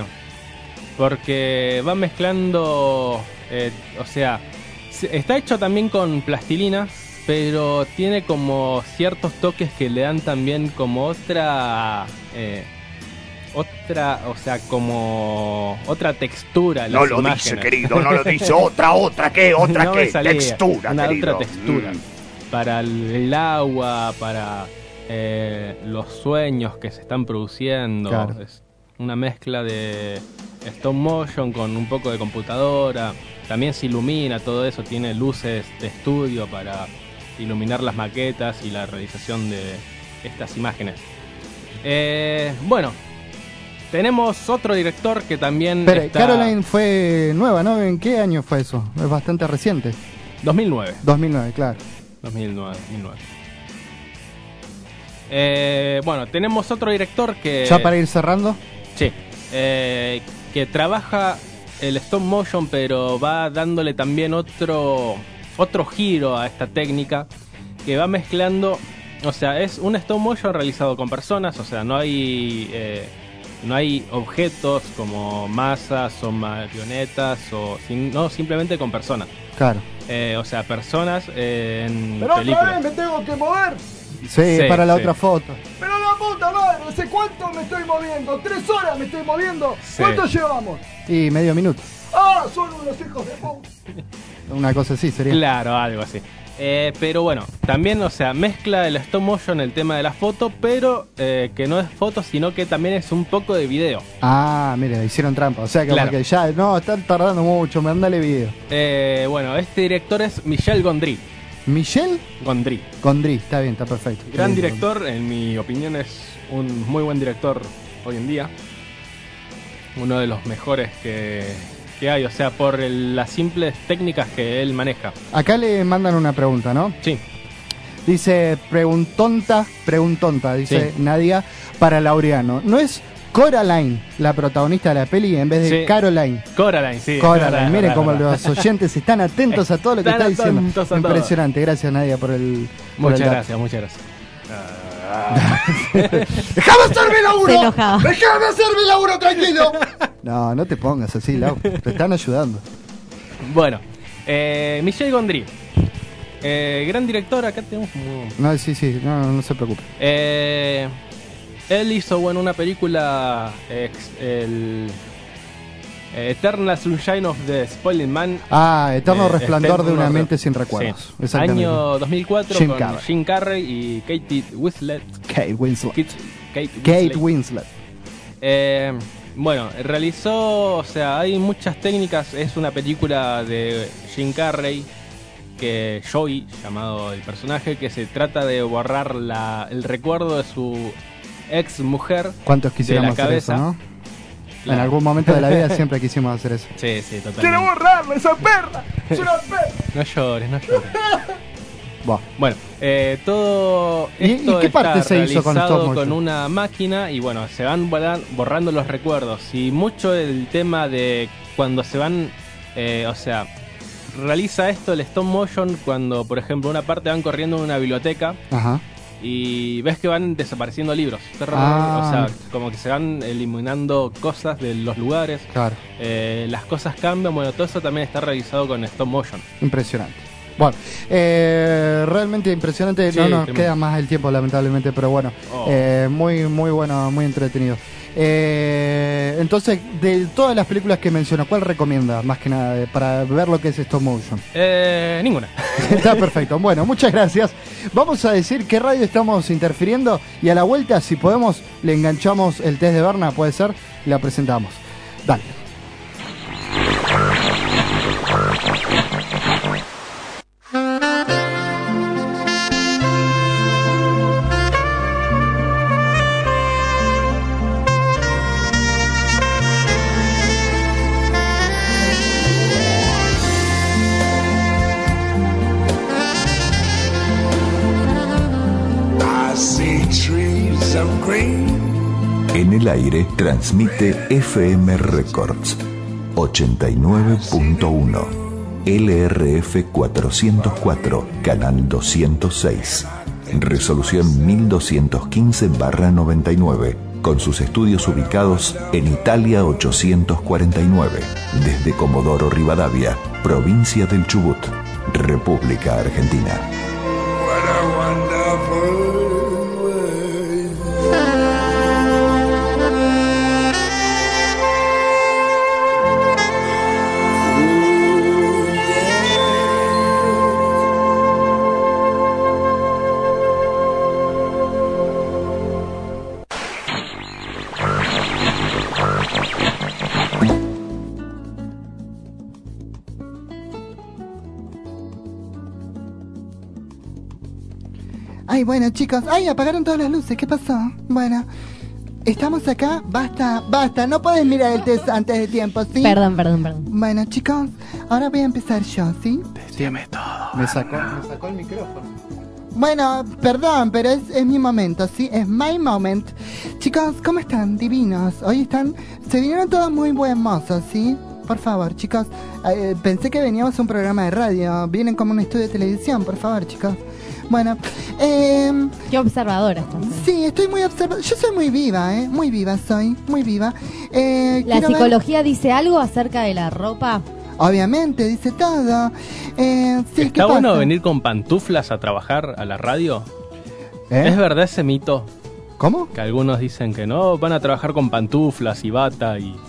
porque va mezclando, eh, o sea, se- está hecho también con plastilina, pero tiene como ciertos toques que le dan también como otra, eh, otra, o sea, como otra textura a las No lo imágenes. dice, querido, no lo dice. Otra, otra, ¿qué? ¿Otra No qué? me salía. Textura, Una querido. otra textura. Mm. Para el, el agua, para eh, los sueños que se están produciendo. Claro. Es una mezcla de stop motion con un poco de computadora. También se ilumina todo eso, tiene luces de estudio para iluminar las maquetas y la realización de estas imágenes. Eh, bueno, tenemos otro director que también Pero está... Caroline fue nueva, ¿no? ¿En qué año fue eso? Es bastante reciente. dos mil nueve. dos mil nueve, claro. dos mil nueve. dos mil nueve. Eh, bueno, tenemos otro director que... Ya para ir cerrando. Sí. eh, que trabaja el stop motion, pero va dándole también otro, otro giro a esta técnica, que va mezclando... O sea, es un stop motion realizado con personas, o sea, no hay... eh, no hay objetos como masas o marionetas, o sin- no, simplemente con personas. Claro. Eh, o sea, personas eh, en Pero otra películas. vez me tengo que mover. Sí, Sí, para la sí. otra foto. Pero la puta madre, no sé cuánto me estoy moviendo. Tres horas me estoy moviendo. Sí. ¿Cuánto llevamos? Y medio minuto. Ah, son unos hijos de puta. Una cosa así sería. Claro, algo así. Eh, pero bueno, también, o sea, mezcla el stop motion el tema de la foto, pero eh, que no es foto, sino que también es un poco de video. Ah, mire, hicieron trampa. O sea, que, Claro. como que ya, no, están tardando mucho, mandale video. Eh, bueno, este director es Michel Gondry. ¿Michel? Gondry. Gondry, está bien, está perfecto. Gran Bien, director, en mi opinión es un muy buen director hoy en día. Uno de los mejores que, que hay, o sea, por el- las simples técnicas que él maneja. Acá le mandan una pregunta, ¿no? Sí. Dice, preguntonta, preguntonta, dice Sí. Nadia, para Laureano. ¿No es Coraline la protagonista de la peli en vez de Sí. Caroline? Coraline, sí. Coraline, es verdad, miren es cómo verdad. los oyentes están atentos a todo lo que Están está diciendo. atentos a todo. Impresionante, gracias Nadia por el... por Muchas el dato. gracias, muchas gracias. ¡Déjame hacer mi laburo! Se enojaba. ¡Déjame hacer mi laburo, tranquilo! No, no te pongas así, Lau. Te están ayudando. Bueno, eh, Michel Gondry. Eh, gran director, acá tenemos como... No, sí, sí, no, no, no se preocupe. Eh, él hizo, bueno, una película, ex- el eh, Eternal Sunshine of the Spoiling Man. Ah, Eterno Eh, Resplandor de Eterno una Re- mente sin recuerdos. Sí. Exactamente. Año dos mil cuatro Jim con Carrey. Jim Carrey y Kate Winslet. Kate Winslet. Kate, Kate Kate Winslet. Winslet. Eh, bueno, realizó, o sea, hay muchas técnicas. Es una película de Jim Carrey, que Joey, llamado el personaje, que se trata de borrar la, el recuerdo de su ex mujer. ¿Cuántos de quisiéramos la hacer cabeza. eso, no? Claro. En algún momento de la vida siempre quisimos hacer eso. Sí, sí, totalmente. ¡Quiero borrarle esa perra! ¡Es una perra! No llores, no llores. Buah. Bueno, eh, todo ¿Y- esto y qué está parte se hizo con realizado stop motion? con una máquina y bueno, se van borra- borrando los recuerdos y mucho el tema de cuando se van, eh, o sea, realiza esto el stop motion cuando, por ejemplo, una parte van corriendo en una biblioteca Ajá. y ves que van desapareciendo libros. Ah. O sea, como que se van eliminando cosas de los lugares. Claro. Eh, las cosas cambian, bueno, todo eso también está realizado con stop motion. Impresionante. Bueno, eh, realmente impresionante. Sí, no nos tremendo. queda más el tiempo, lamentablemente, pero bueno, Oh. eh, muy, muy bueno, muy entretenido. Eh, entonces, de todas las películas que mencionó, ¿cuál recomienda más que nada eh, para ver lo que es stop motion? Eh, ninguna. Está perfecto. Bueno, muchas gracias. Vamos a decir qué radio estamos interfiriendo y a la vuelta, si podemos, le enganchamos el test de Berna, puede ser, la presentamos. Dale. I see trees of green. En el aire transmite F M Records ochenta y nueve punto uno, L R F cuatrocientos cuatro, canal doscientos seis, resolución mil doscientos quince barra noventa y nueve, con sus estudios ubicados en Italia ochocientos cuarenta y nueve, desde Comodoro Rivadavia, provincia del Chubut, República Argentina. What a wonderful world. Ay, bueno, chicos. Ay, apagaron todas las luces. ¿Qué pasó? Bueno, estamos acá. Basta, basta. No puedes mirar el test antes de tiempo, ¿sí? Perdón, perdón, perdón. Bueno, chicos, ahora voy a empezar yo, ¿sí? Decíame todo. Me sacó, me sacó el micrófono. Bueno, perdón, pero es, es mi momento, ¿sí? Es my moment. Chicos, ¿cómo están? Divinos. Hoy están... Se vinieron todos muy buen mozos, ¿sí? Por favor, chicos. Eh, pensé que veníamos a un programa de radio. Vienen como un estudio de televisión, por favor, chicos. Bueno, eh... Qué observadora estás. Sí, estoy muy observada. Yo soy muy viva, ¿eh? Muy viva soy, muy viva. Eh, ¿La quiero ver- psicología dice algo acerca de la ropa? Obviamente, dice todo. Eh, sí, ¿qué ¿Está bueno pasa? venir con pantuflas a trabajar a la radio? ¿Eh? ¿Es verdad ese mito? ¿Cómo? Que algunos dicen que no, van a trabajar con pantuflas y bata y...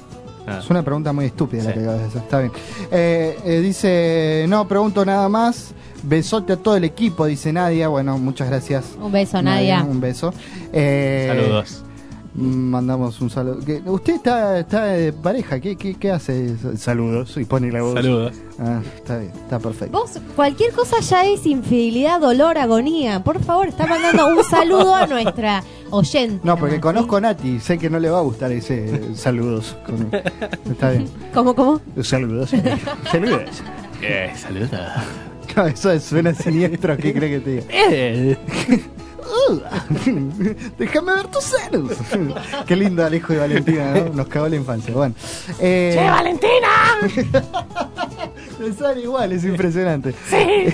Ah. Es una pregunta muy estúpida la que acabas de hacer. Está bien. Eh, eh, dice, no pregunto nada más. Besote a todo el equipo, dice Nadia. Bueno, muchas gracias. Un beso, Nadia. Un beso. Eh, Saludos. Mandamos un saludo. ¿Qué- ¿Usted está, está de pareja? ¿Qué, qué, qué hace? Saludos. Y pone la voz. Saludos. Ah, está bien, está perfecto. Vos, cualquier cosa ya es infidelidad, dolor, agonía. Por favor, está mandando un saludo a nuestra oyente. No, porque nomás, conozco a Nati, sé que no le va a gustar ese saludos. Con- Está bien. ¿sí? ¿Cómo, cómo? Saludos. Saludos. Eh, saludos. No, eso suena siniestro. ¿Qué cree que te diga? Eh. Uh, déjame ver tus senos. Qué lindo el hijo de Valentina, ¿no? Nos cagó la infancia. Bueno. Eh... ¡Che, Valentina! Me sale igual, es impresionante. Sí.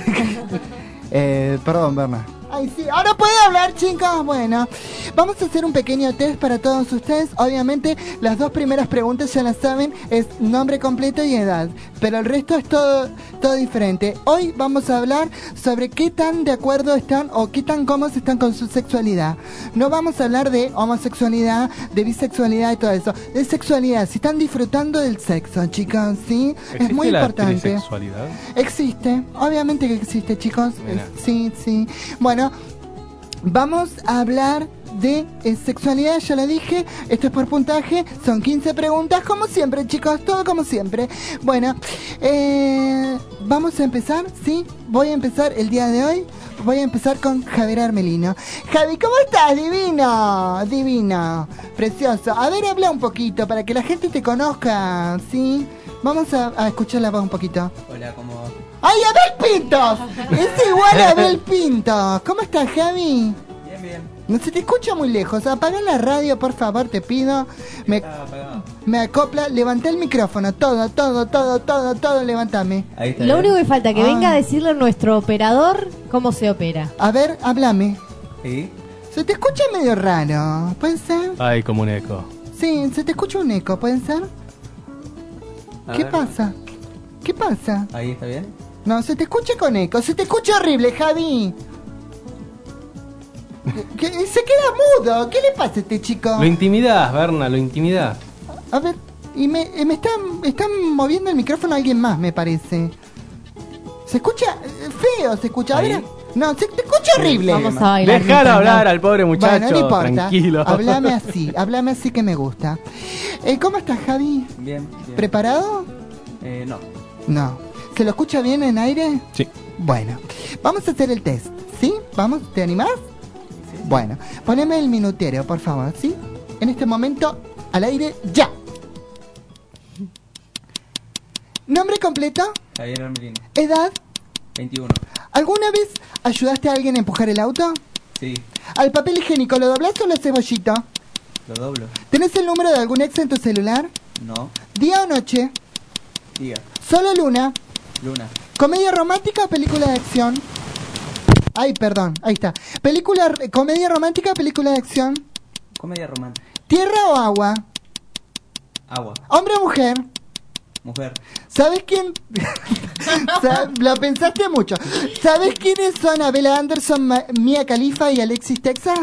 eh, perdón, Berna. Ay, sí, ahora puede hablar, chicos. Bueno, vamos a hacer un pequeño test para todos ustedes. Obviamente, las dos primeras preguntas ya las saben, es nombre completo y edad. Pero el resto es todo, todo diferente. Hoy vamos a hablar sobre qué tan de acuerdo están o qué tan cómodos están con su sexualidad. No vamos a hablar de homosexualidad, de bisexualidad y todo eso. De sexualidad, si están disfrutando del sexo, chicos, ¿sí? Es muy ¿Existe la importante. trisexualidad? Existe, obviamente que existe, chicos. Mira. Eh, Sí, sí. Bueno, vamos a hablar de eh, sexualidad, ya lo dije. Esto es por puntaje. Son quince preguntas, como siempre, chicos. Todo como siempre. Bueno, eh, vamos a empezar, ¿sí? Voy a empezar el día de hoy. Voy a empezar con Javier Armelino. Javi, ¿cómo estás? Divino, divino, precioso. A ver, habla un poquito para que la gente te conozca, ¿sí? Vamos a, a escuchar la voz un poquito. Hola, ¿cómo va? ¡Ay, Abel Pintos! Es igual a Abel Pintos. ¿Cómo estás, Javi? Bien, bien. No se te escucha muy lejos. Apaga la radio, por favor, te pido. Me, Está apagado. me acopla. Levanta el micrófono. Todo, todo, todo, todo, todo. Levantame. Ahí está. Lo bien. único que falta que Ah. venga a decirle a nuestro operador cómo se opera. A ver, háblame. ¿Sí? Se te escucha medio raro. ¿Puede ser? Ay, como un eco. Sí, se te escucha un eco. ¿Puede ser? A ¿Qué ver. pasa? ¿Qué pasa? Ahí está bien. No, se te escucha con eco. Se te escucha horrible, Javi. ¿Qué- Se queda mudo. ¿Qué le pasa a este chico? Lo intimidás, Berna, lo intimidás. A ver, y me, eh, me están, están moviendo el micrófono a alguien más, me parece. Se escucha eh, feo, se escucha. A Ahí. ver, no, se te escucha horrible. Vamos a bailar. Dejalo mientras hablar no- al pobre muchacho. Bueno, no importa. Tranquilo. Háblame así, háblame así que me gusta. Eh, ¿Cómo estás, Javi? Bien, bien. ¿Preparado? Eh, no. No. ¿Se lo escucha bien en aire? Sí. Bueno, vamos a hacer el test, ¿sí? ¿Vamos? ¿Te animás? Bueno, poneme el minutero, por favor, ¿sí? En este momento, al aire, ya. Nombre completo, Javier Armelino. edad. veintiuno. ¿Alguna vez ayudaste a alguien a empujar el auto? Sí. ¿Al papel higiénico lo doblás o lo haces bollito? Lo doblo. ¿Tenés el número de algún ex en tu celular? No. ¿Día o noche? Diga. ¿Solo luna? Luna. ¿Comedia romántica o película de acción? Ay, perdón, ahí está. Película, comedia romántica o película de acción. Comedia romántica. ¿Tierra o agua? Agua. ¿Hombre o mujer? Mujer. ¿Sabes quién? Sa- Lo pensaste mucho. ¿Sabes quiénes son Abela Anderson, Ma- Mia Khalifa y Alexis Texas?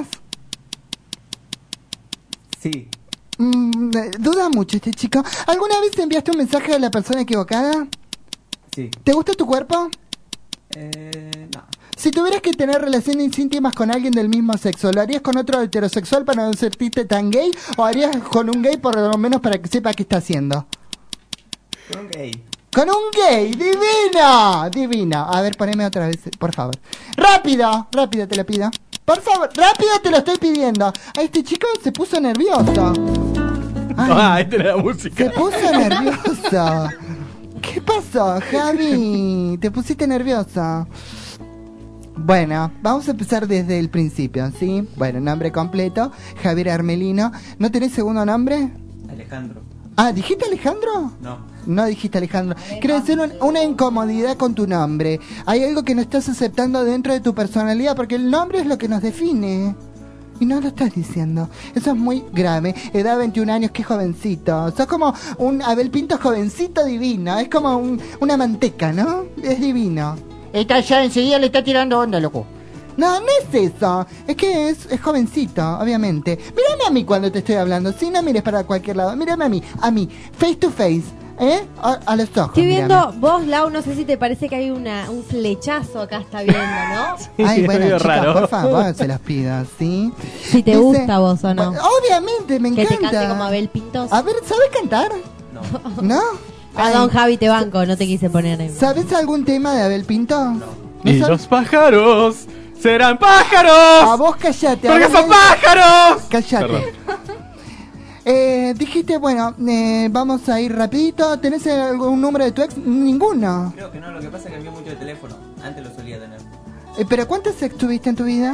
Sí. Mm, eh, duda mucho este chico. ¿Alguna vez enviaste un mensaje a la persona equivocada? Sí. ¿Te gusta tu cuerpo? Eh, no. Si tuvieras que tener relaciones íntimas con alguien del mismo sexo, ¿lo harías con otro heterosexual para no sentirte tan gay? ¿O harías con un gay por lo menos para que sepa qué está haciendo? Con un gay. ¡Con un gay! ¡Divino! Divino. A ver, poneme otra vez, por favor. ¡Rápido! Rápido te lo pido. Por favor, rápido te lo estoy pidiendo. A este chico se puso nervioso. Ay, Ah, esta era la música. se puso nervioso. ¿Qué pasó, Javi? Te pusiste nervioso. Bueno, vamos a empezar desde el principio, ¿sí? Bueno, nombre completo, Javier Armelino. ¿No tenés segundo nombre? Alejandro. Ah, ¿dijiste Alejandro? No. No dijiste Alejandro. Quiero decir un- una incomodidad con tu nombre. Hay algo que no estás aceptando dentro de tu personalidad porque el nombre es lo que nos define. Y no lo estás diciendo. Eso es muy grave. Edad veintiún años, qué jovencito. Sos como un Abel Pinto jovencito divino. Es como un- una manteca, ¿no? Es divino. Esta ya enseguida le está tirando onda, loco. No, no es eso. Es que es, es jovencito, obviamente. Mírame a mí cuando te estoy hablando. Sí, no mires para cualquier lado. Mírame a mí, a mí, face to face. ¿Eh? A, a los ojos. Estoy viendo, mírame. vos, Lau, no sé si te parece que hay una, un flechazo acá, está viendo, ¿no? Ay, bueno, medio chicas, raro. por favor, se los pido, ¿sí? Si te Dice- gusta a vos o no. Bueno, obviamente, me Que te encanta. cante como Abel Pintos. A ver, ¿sabes cantar? No. ¿No? Perdón, Ay, Javi, te banco, no te quise poner en... ¿sabes algún tema de Abel Pinto? No. Y sabes? los pájaros serán A pájaros. vos callate. a ¡Porque vos son me- pájaros! Callate. Perdón. Eh, dijiste, bueno, eh, vamos a ir rapidito. ¿Tenés algún número de tu ex? Ninguno. Creo que no, lo que pasa es que cambió mucho de teléfono. Antes lo solía tener. Eh, ¿Pero cuántas ex tuviste en tu vida?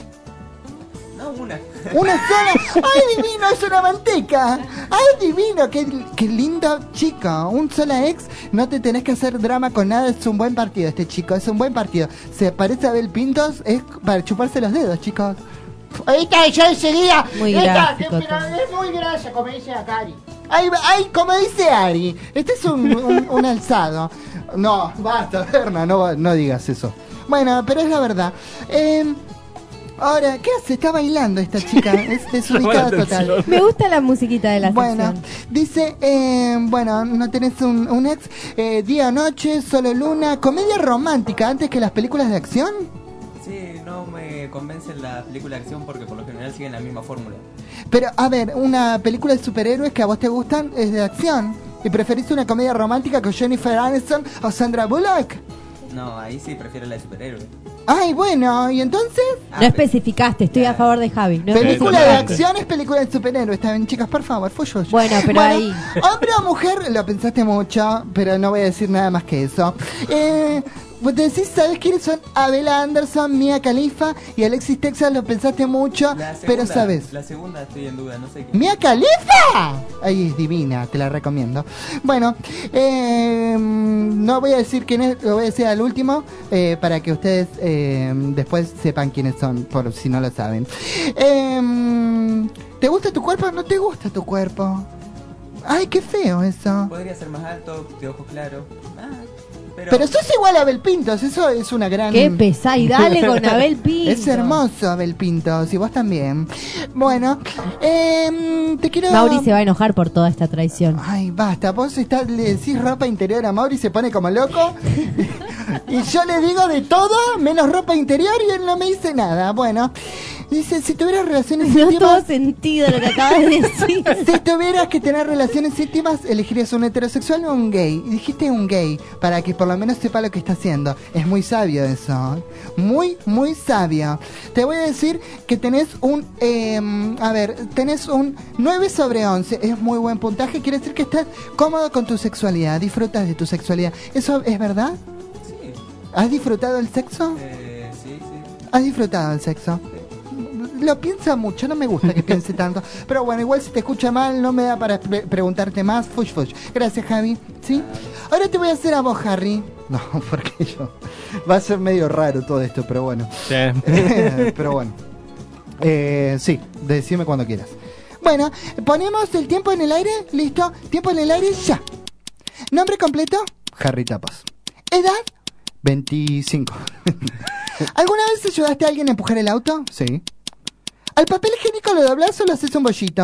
No, una. ¿Una sola? ¡Ay, divino! ¡Es una manteca! ¡Ay, divino! ¡Qué, qué lindo chico! Un sola ex, no te tenés que hacer drama con nada. Es un buen partido este chico, es un buen partido. Se parece a Abel Pintos, es para chuparse los dedos, chicos. Ahí está, yo enseguida. Muy Ahí está, gráfico pero todo. es muy grasa, como dice acá Ari. Ay, ay, como dice Ari. Este es un, un, un alzado. No, basta, Berna, no, no digas eso. Bueno, pero es la verdad. Eh, ahora, ¿qué hace? Está bailando esta chica. Es desubicada total. Me gusta la musiquita de la Bueno, sección. dice, eh, bueno, no tenés un, un ex, eh, día o noche, solo luna, comedia romántica antes que las películas de acción. Sí, no me convence la película de acción porque por lo general siguen la misma fórmula. Pero, a ver, una película de superhéroes que a vos te gustan es de acción. ¿Y preferís una comedia romántica con Jennifer Aniston o Sandra Bullock? No, ahí sí prefiero la de superhéroe. Ay, bueno, ¿y entonces? No especificaste, estoy a favor de Javi. No Película de especificaste. acción es película de superhéroes. Está bien, chicas, por favor, fue yo. Bueno, pero ahí- Hombre o mujer, lo pensaste mucho, pero no voy a decir nada más que eso. Eh, vos decís, ¿sabes quiénes son? Abela Anderson, Mia Khalifa y Alexis Texas, lo pensaste mucho, La segunda, pero sabes. La segunda estoy en duda, no sé qué. ¡Mia Khalifa! Ahí es divina, te la recomiendo. Bueno, eh, no voy a decir quién es, lo voy a decir al último, eh, para que ustedes eh, después sepan quiénes son, por si no lo saben. Eh, ¿Te gusta tu cuerpo o no te gusta tu cuerpo? Ay, qué feo eso. Podría ser más alto, de ojos claros. Ah, pero... Pero sos igual a Abel Pintos, eso es una gran... Qué pesá, y dale con Abel Pintos. Es hermoso Abel Pintos, y vos también. Bueno, eh, te quiero... Mauri se va a enojar por toda esta traición. Ay, basta, vos estás, le decís ropa interior a Mauri y se pone como loco. Y yo le digo de todo, menos ropa interior, y él no me dice nada. Bueno, dice, si tuvieras relaciones No íntimas... todo sentido lo que acabas de decir. Si tuvieras que tener relaciones íntimas, ¿elegirías un heterosexual o un gay? Y dijiste un gay, para que por lo menos sepa lo que está haciendo. Es muy sabio eso. ¿eh? Muy, muy sabio. Te voy a decir que tenés un... eh, a ver, tenés un nueve sobre once. Es muy buen puntaje. Quiere decir que estás cómodo con tu sexualidad. Disfrutas de tu sexualidad. ¿Eso es verdad? Sí. ¿Has disfrutado el sexo? Eh, sí, sí. ¿Has disfrutado el sexo? Lo piensa mucho, no me gusta que piense tanto. Pero bueno, igual si te escucha mal, no me da para pre- preguntarte más. Fush, fush. Gracias, Javi. ¿Sí? Ahora te voy a hacer a vos, Harry. No, porque yo... Va a ser medio raro todo esto, pero bueno. Sí. Pero bueno. Eh, sí, decime cuando quieras. Bueno, ponemos el tiempo en el aire. ¿Listo? Tiempo en el aire, ya. Nombre completo, Harry Tapas. Edad, veinticinco. ¿Alguna vez ayudaste a alguien a empujar el auto? Sí. ¿Al papel higiénico lo doblás o lo haces un bollito?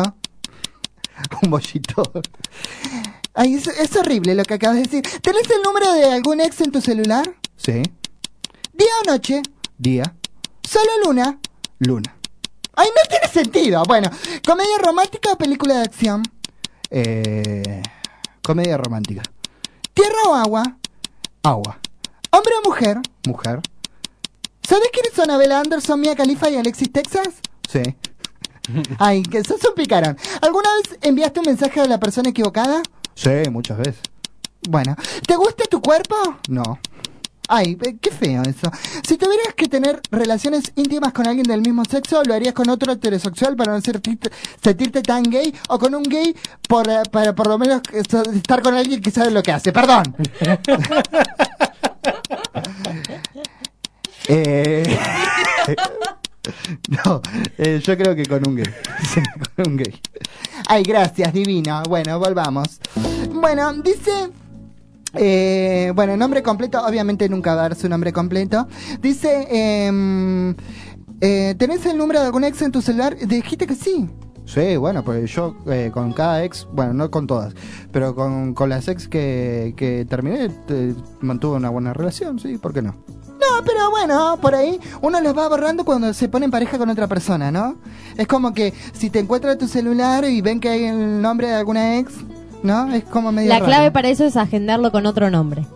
Un bollito. Ay, es, es horrible lo que acabas de decir. ¿Tenés el número de algún ex en tu celular? Sí. ¿Día o noche? Día. ¿Solo luna? Luna. Ay, no tiene sentido. Bueno, ¿comedia romántica o película de acción? Eh... Comedia romántica. ¿Tierra o agua? Agua. ¿Hombre o mujer? Mujer. ¿Sabes quiénes son Abela Anderson, Mia Khalifa y Alexis Texas? Sí. Ay, que sos un picarón. ¿Alguna vez enviaste un mensaje a la persona equivocada? Sí, muchas veces. Bueno, ¿te gusta tu cuerpo? No. Ay, eh, qué feo eso. Si tuvieras que tener relaciones íntimas con alguien del mismo sexo, ¿lo harías con otro heterosexual para no sentirte, sentirte tan gay? ¿O con un gay por, eh, para por lo menos eh, so- estar con alguien que sabe lo que hace? Perdón. eh... No, eh, yo creo que con un gay. Sí, con un gay. Ay, gracias, divino. Bueno, volvamos. Bueno, dice... Eh, bueno, nombre completo, obviamente nunca va a dar su nombre completo. Dice, eh, eh, ¿tenés el número de algún ex en tu celular? Dijiste que sí. Sí, bueno, pues yo eh, con cada ex, bueno, no con todas, pero con, con las ex que, que terminé, te, mantuve una buena relación, sí, ¿por qué no? No, pero bueno, por ahí uno los va borrando cuando se pone en pareja con otra persona, ¿no? Es como que si te encuentras tu celular y ven que hay el nombre de alguna ex, ¿no? Es como medio La raro. clave para eso es agendarlo con otro nombre.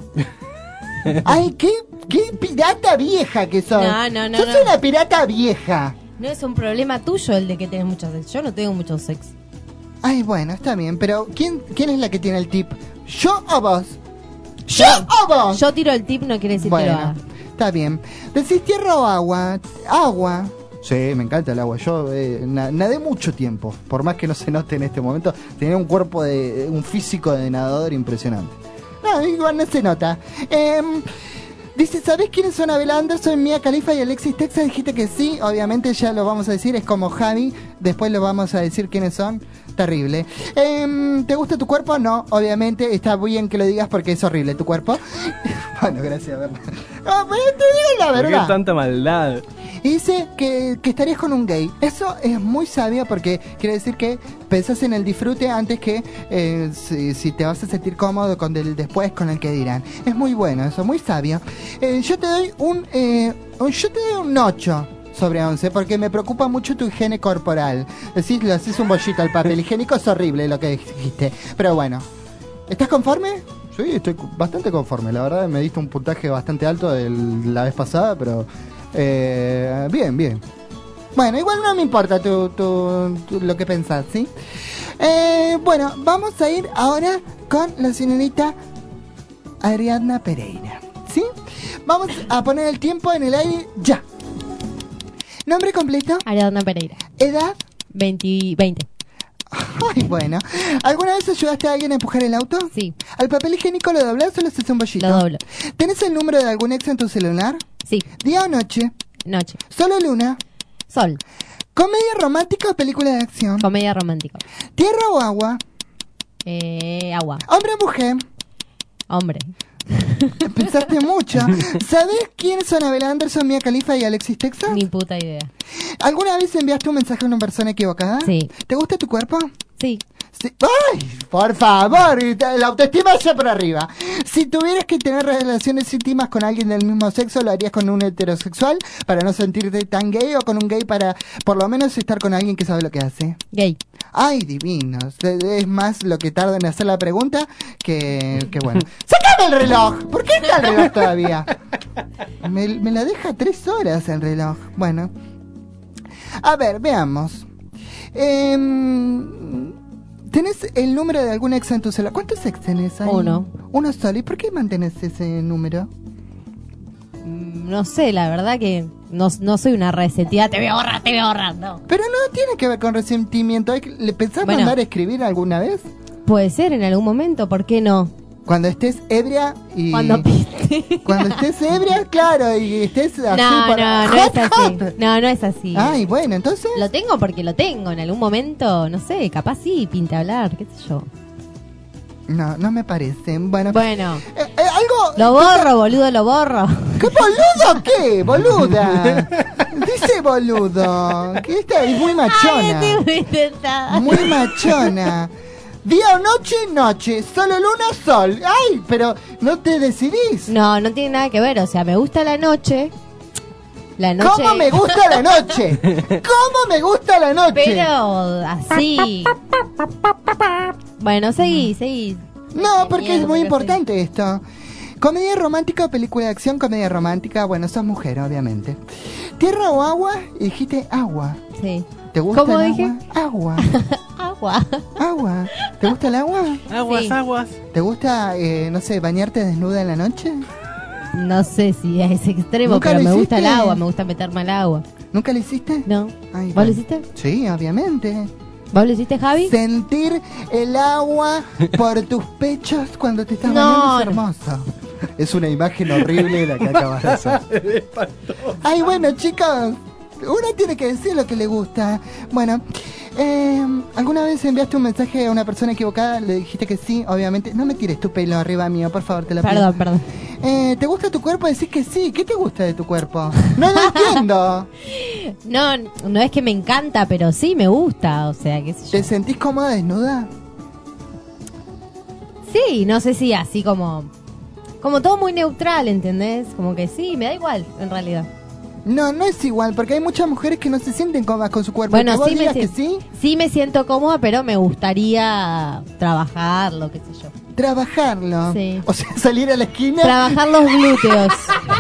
Ay, qué, qué pirata vieja que sos. No, no, no, Sos no. una pirata vieja. No es un problema tuyo el de que tenés muchos ex. Yo no tengo muchos ex. Ay, bueno, está bien, pero ¿quién, quién es la que tiene el tip? ¿Yo o vos? ¿Yo o vos? Yo tiro el tip, no quiere decir que lo Bueno, haga. está bien. ¿Decís tierra o agua? Agua. Sí, me encanta el agua. Yo eh, na- nadé mucho tiempo, por más que no se note en este momento. Tenía un cuerpo de un físico de nadador impresionante. No, igual no se nota. Eh, dice, ¿sabés quiénes son Abel Anderson, Mia Khalifa y Alexis Texas? Dijiste que sí, obviamente ya lo vamos a decir, es como Javi. Después lo vamos a decir quiénes son. Terrible. Eh, ¿Te gusta tu cuerpo? No, obviamente. Está bien que lo digas porque es horrible tu cuerpo. Bueno, gracias, Berna. No, pero te digo la ¿Por qué verdad. tanta maldad? Y dice que, que estarías con un gay. Eso es muy sabio porque quiere decir que pensás en el disfrute antes que eh, si, si te vas a sentir cómodo con el después, con el que dirán. Es muy bueno eso, muy sabio. Eh, yo te doy un, eh, un- yo te doy un ocho sobre once porque me preocupa mucho tu higiene corporal. Decís, le haces un bollito al papel higiénico, es horrible lo que dijiste. Pero bueno, ¿estás conforme? Sí, estoy bastante conforme. La verdad me diste un puntaje bastante alto de la vez pasada, pero eh, bien, bien. Bueno, igual no me importa tu, tu- tu- lo que pensás, ¿sí? Eh, bueno, vamos a ir ahora con la señorita Ariadna Pereira, ¿sí? Vamos a poner el tiempo en el aire ya. Nombre completo. Ariadna Pereira. Edad. veinte. veinte. Ay, bueno. ¿Alguna vez ayudaste a alguien a empujar el auto? Sí. ¿Al papel higiénico lo doblás o lo haces un bollito? Lo doblo. ¿Tenés el número de algún ex en tu celular? Sí. ¿Día o noche? Noche. ¿Solo luna? Sol. ¿Comedia romántica o película de acción? Comedia romántica. ¿Tierra o agua? Eh, agua. ¿Hombre o mujer? Hombre. Pensaste mucho. ¿Sabés quiénes son Abel Anderson, Mia Khalifa y Alexis Texas? Ni puta idea. ¿Alguna vez enviaste un mensaje a una persona equivocada? Sí. ¿Te gusta tu cuerpo? Sí. Sí. ¡Ay! Por favor, la autoestima ya por arriba. Si tuvieras que tener relaciones íntimas con alguien del mismo sexo, ¿lo harías con un heterosexual para no sentirte tan gay o con un gay para por lo menos estar con alguien que sabe lo que hace? Gay. Ay, divinos. Es más lo que tarda en hacer la pregunta que, que bueno. ¡Sácame el reloj! ¿Por qué está el reloj todavía? Me, me la deja tres horas el reloj. Bueno. A ver, veamos. Eh, ¿Tenés el número de algún ex en tu celular? ¿Cuántos ex tenés ahí? Uno. Uno solo. ¿Y por qué mantenés ese número? Mm, No sé, la verdad que no, no soy una resetida. Te voy a borrar, te voy a borrar, no. Pero no tiene que ver con resentimiento. Hay que- ¿Le pensás Bueno. mandar a escribir alguna vez? Puede ser en algún momento, ¿por qué no? Cuando estés ebria y... Cuando piste. Cuando estés ebria, claro, y estés así No, por... no, no Hot, es así. hot. No, no es así. Ay, bueno, entonces... Lo tengo porque lo tengo. En algún momento, no sé, capaz sí, pinte hablar, qué sé yo. No, no me parece. Bueno, Bueno, eh, eh, algo... lo borro, boludo, lo borro. ¿Qué boludo qué? Boluda. Dice boludo. Que esta es muy machona. Ay, estoy muy tentada. Muy machona. Día o noche, noche. Solo luna, sol. Ay, pero no te decidís. No, no tiene nada que ver. O sea, me gusta la noche. La noche. ¿Cómo me gusta la noche? ¿Cómo me gusta la noche? Pero así. Bueno, seguí, seguí. No, porque es Miedo, muy pero importante esto. ¿Comedia romántica o película de acción? Comedia romántica. Bueno, sos mujer, obviamente. ¿Tierra o agua? Y dijiste agua. Sí. ¿Te gusta ¿Cómo el dije? agua? Agua. Agua. Agua. ¿Te gusta el agua? Aguas, Sí. aguas. ¿Te gusta, eh, no sé, bañarte desnuda en la noche? No sé si es extremo, ¿Nunca pero lo me gusta el hiciste? agua, me gusta meterme al agua. ¿Nunca lo hiciste? No. Ay, ¿Vos bueno. lo hiciste? Sí, obviamente. ¿Vos lo hiciste, Javi? Sentir el agua por tus pechos cuando te estás No, bañando es no. hermoso. Es una imagen horrible la que acabas de hacer. Ay, bueno, chicos, uno tiene que decir lo que le gusta. Bueno, Eh, ¿Alguna vez enviaste un mensaje a una persona equivocada? Le dijiste que sí, obviamente. No me tires tu pelo arriba mío, por favor, te lo pido. Perdón, perdón. Eh, ¿Te gusta tu cuerpo? Decís que sí. ¿Qué te gusta de tu cuerpo? No lo entiendo. No, no es que me encanta, pero sí me gusta, o sea, qué sé yo. ¿Te sentís cómoda desnuda? Sí, no sé si así como... Como todo muy neutral, ¿entendés? Como que sí, me da igual, en realidad. No, no es igual, porque hay muchas mujeres que no se sienten cómodas con su cuerpo. Bueno, ¿Que vos sí me, digas si- que sí? sí me siento cómoda, pero me gustaría trabajarlo, qué sé yo. Trabajarlo. Sí. O sea, salir a la esquina. Trabajar los glúteos.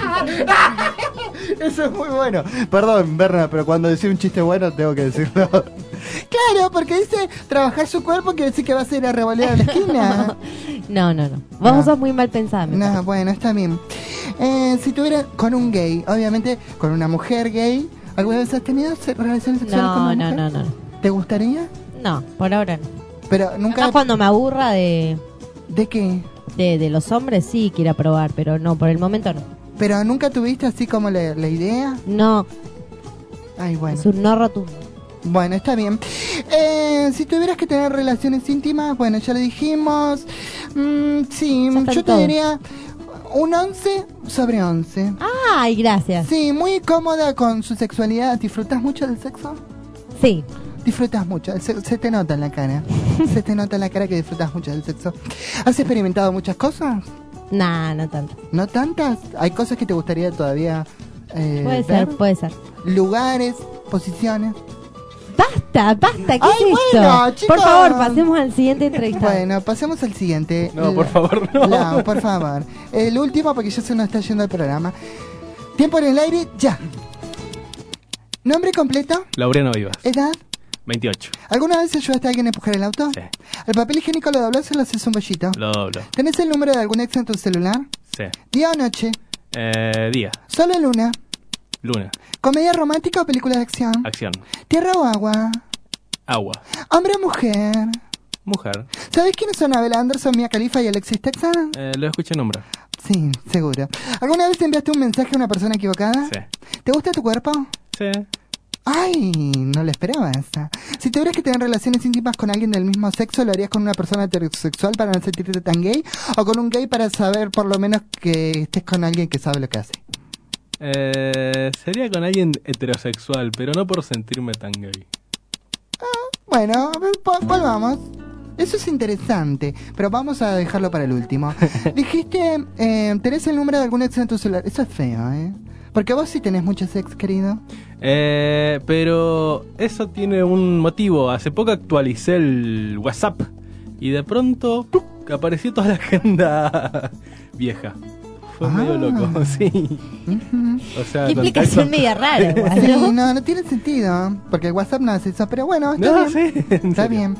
Eso es muy bueno. Perdón, Berna, pero cuando decís un chiste bueno tengo que decirlo. Claro, porque dice trabajar su cuerpo quiere decir que vas a ir a revolear a la esquina. No, no, no. Vos No. sos muy mal pensada. me No, parece. bueno, está bien. Eh, si tuviera con un gay, obviamente con una mujer gay, ¿alguna vez has tenido se- relaciones sexuales No, con una no, mujer? no, no, no. ¿Te gustaría? No, por ahora no. Pero nunca... Capaz cuando me aburra de... ¿De qué? De, de los hombres sí quiero probar, pero no, por el momento no. ¿Pero nunca tuviste así como la, la idea? No. Ay, bueno. Es un no rotundo. Bueno, está bien. Eh, si tuvieras que tener relaciones íntimas, bueno, ya lo dijimos. Mm, sí, Ya está yo te todo. diría un once sobre once. Ay, gracias. Sí, muy cómoda con su sexualidad. ¿Disfrutas mucho del sexo? Sí. Disfrutas mucho, se, se te nota en la cara. Se te nota en la cara que disfrutas mucho del sexo. ¿Has experimentado muchas cosas? Nah, no tanto. ¿No tantas? ¿Hay cosas que te gustaría todavía eh, Puede ver? ser, puede ser. Lugares, posiciones. Basta, basta, ¿qué Ay, es bueno, esto? chicos. Por favor, pasemos al siguiente entrevistado. Bueno, pasemos al siguiente. No, por favor, no. No, por favor. El último, porque ya se nos está yendo el programa. Tiempo en el aire, ya. Nombre completo, Laureano Vivas, edad. veintiocho. ¿Alguna vez ayudaste a alguien a empujar el auto? Sí. ¿El papel higiénico lo doblás o lo haces un bollito? Lo doblo. ¿Tenés el número de algún ex en tu celular? Sí. ¿Día o noche? Eh, día. ¿Solo luna? Luna. ¿Comedia romántica o película de acción? Acción. ¿Tierra o agua? Agua. ¿Hombre o mujer? Mujer. ¿Sabés quiénes son Abel Anderson, Mia Khalifa y Alexis Texas? Eh, lo escuché nombrar. Sí, seguro. ¿Alguna vez te enviaste un mensaje a una persona equivocada? Sí. ¿Te gusta tu cuerpo? Sí. Ay, no lo esperaba esa. Si tuvieras que tener relaciones íntimas con alguien del mismo sexo, ¿lo harías con una persona heterosexual para no sentirte tan gay? ¿O con un gay para saber por lo menos que estés con alguien que sabe lo que hace? Eh, sería con alguien heterosexual, pero no por sentirme tan gay. Bueno, po- volvamos. Eso es interesante, pero vamos a dejarlo para el último. Dijiste, eh, ¿tenés el número de algún ex en tu celular? Eso es feo, ¿eh? Porque vos sí tenés muchos ex, querido. Eh, pero eso tiene un motivo. Hace poco actualicé el WhatsApp y de pronto ¡pluc! Apareció toda la agenda vieja. Fue Ah. medio loco, sí. Ujú. O sea, Qué explicación media rara, igual, Sí, ¿no? no, no tiene sentido, porque el WhatsApp no hace eso, pero bueno, está No, bien. sí, en Está serio. bien.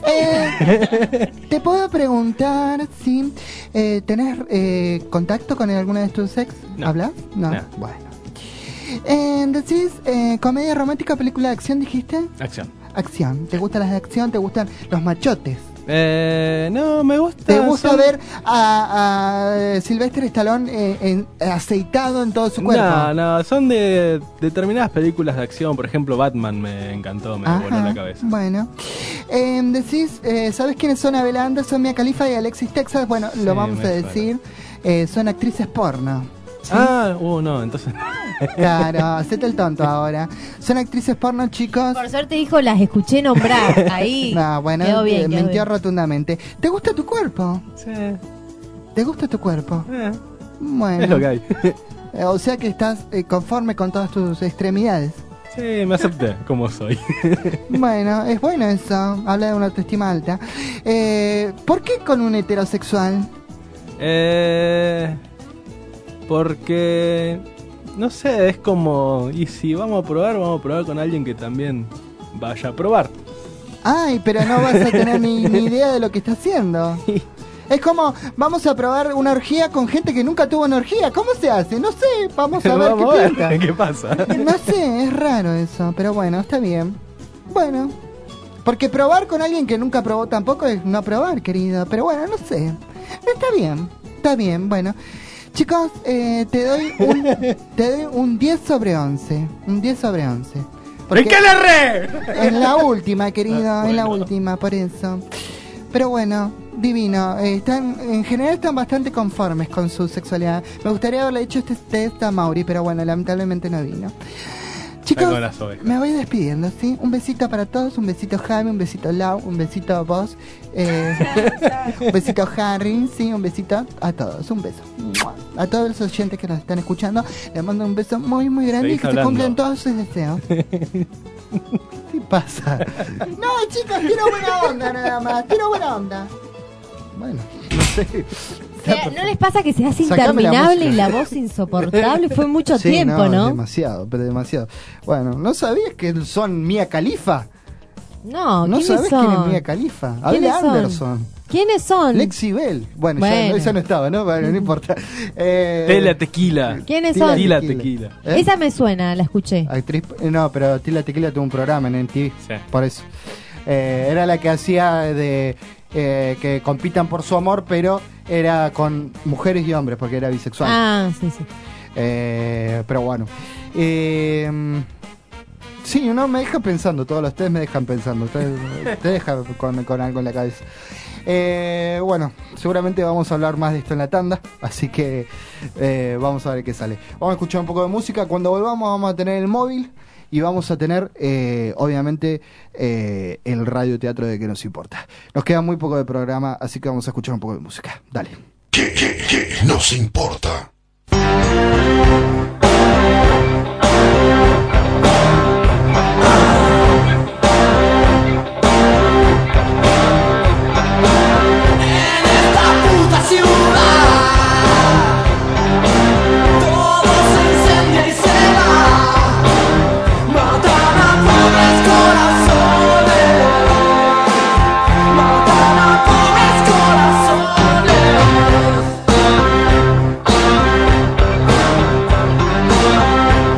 Eh, te puedo preguntar si eh, tenés eh, contacto con alguna de tus ex. No. ¿Hablas? No. No. Bueno. Eh, decís, eh, comedia romántica, película de acción, dijiste. Acción. Acción. ¿Te gustan las de acción? ¿Te gustan los machotes? Eh, no, me gusta. ¿Te gusta son- ver a, a Sylvester Stallone eh, en- aceitado en todo su cuerpo? No, no, son de determinadas películas de acción. Por ejemplo, Batman me encantó, me Ajá, voló la cabeza. Bueno, eh, decís, eh, ¿sabes quiénes son Abel Anderson, Mia Khalifa y Alexis Texas? Bueno, Sí, lo vamos me a suena. decir. Eh, son actrices porno. ¿sí? Ah, uh, no, entonces. Claro, hacete el tonto ahora. Son actrices porno, chicos. Por suerte dijo, las escuché nombrar. Ahí. No, bueno, Quedó bien, eh, quedó mintió bien. rotundamente. ¿Te gusta tu cuerpo? Sí. ¿Te gusta tu cuerpo? Eh, Bueno. es lo que hay. Eh, O sea que estás eh, conforme con todas tus extremidades. Sí, me acepté como soy. Bueno, es bueno eso. Habla de una autoestima alta. Eh, ¿Por qué con un heterosexual? Eh, porque, no sé, es como, y si vamos a probar, vamos a probar con alguien que también vaya a probar. Ay, pero no vas a tener ni, ni idea de lo que está haciendo. Es como, vamos a probar una orgía con gente que nunca tuvo una orgía. ¿Cómo se hace? No sé, vamos a ver Vamos qué a pinta. ver qué pasa. No sé, es raro eso, pero bueno, está bien. Bueno, porque probar con alguien que nunca probó tampoco es no probar, querido. Pero bueno, no sé. Está bien, está bien, bueno. Chicos, eh, te doy un te doy un diez sobre once. Un diez sobre once. Porque ¿En qué le erré? Es la última, querido, es la última, por eso. Pero bueno, divino. Eh, están, en general están bastante conformes con su sexualidad. Me gustaría haberle hecho este test a Mauri, pero bueno, lamentablemente no vino. Chicos, Tengo las ovejas. me voy despidiendo, ¿sí? Un besito para todos, un besito Javi, un besito Lau, un besito a vos, eh, un besito Harry, sí, un besito a todos, un beso. A todos los oyentes que nos están escuchando, les mando un beso muy, muy grande y Seguís que hablando. se cumplan todos sus deseos. ¿Qué pasa? No, chicos, tiro buena onda nada más, tiro buena onda. Bueno, no sé. O sea, ¿no les pasa que se hace Sacame la interminable y música. la voz insoportable? Fue mucho Sí, tiempo, ¿no? Demasiado, pero demasiado. Bueno, ¿no sabías que son Mia Khalifa? No, ¿No ¿quiénes sabés son? quién es Mia Khalifa? Habla ¿Quiénes son? Anderson. ¿Quiénes son? Lexi Bell. Bueno, Ya, Bueno. no, esa no estaba, ¿no? Bueno, no importa. Eh, Tela Tequila. ¿Quiénes Tila son? Tila Tequila. ¿Eh? Esa me suena, la escuché. Actriz, eh, no, pero Tila Tequila tuvo un programa en M T V, por eso. Eh, era la que hacía de eh, que compitan por su amor, pero era con mujeres y hombres, porque era bisexual. Ah, sí, sí. Eh, pero bueno. Eh, sí, uno me deja pensando, todos los test me dejan pensando. Te, te deja con, con algo en la cabeza. Eh, bueno, seguramente vamos a hablar más de esto en la tanda, así que eh, vamos a ver qué sale. Vamos a escuchar un poco de música. Cuando volvamos vamos a tener el móvil y vamos a tener, eh, obviamente, eh, el radioteatro de Que Nos Importa. Nos queda muy poco de programa, así que vamos a escuchar un poco de música. Dale. ¿Qué, qué, qué nos importa? Puta ciudad, todo se incendia y se va, matan a pobres corazones, matan a pobres corazones.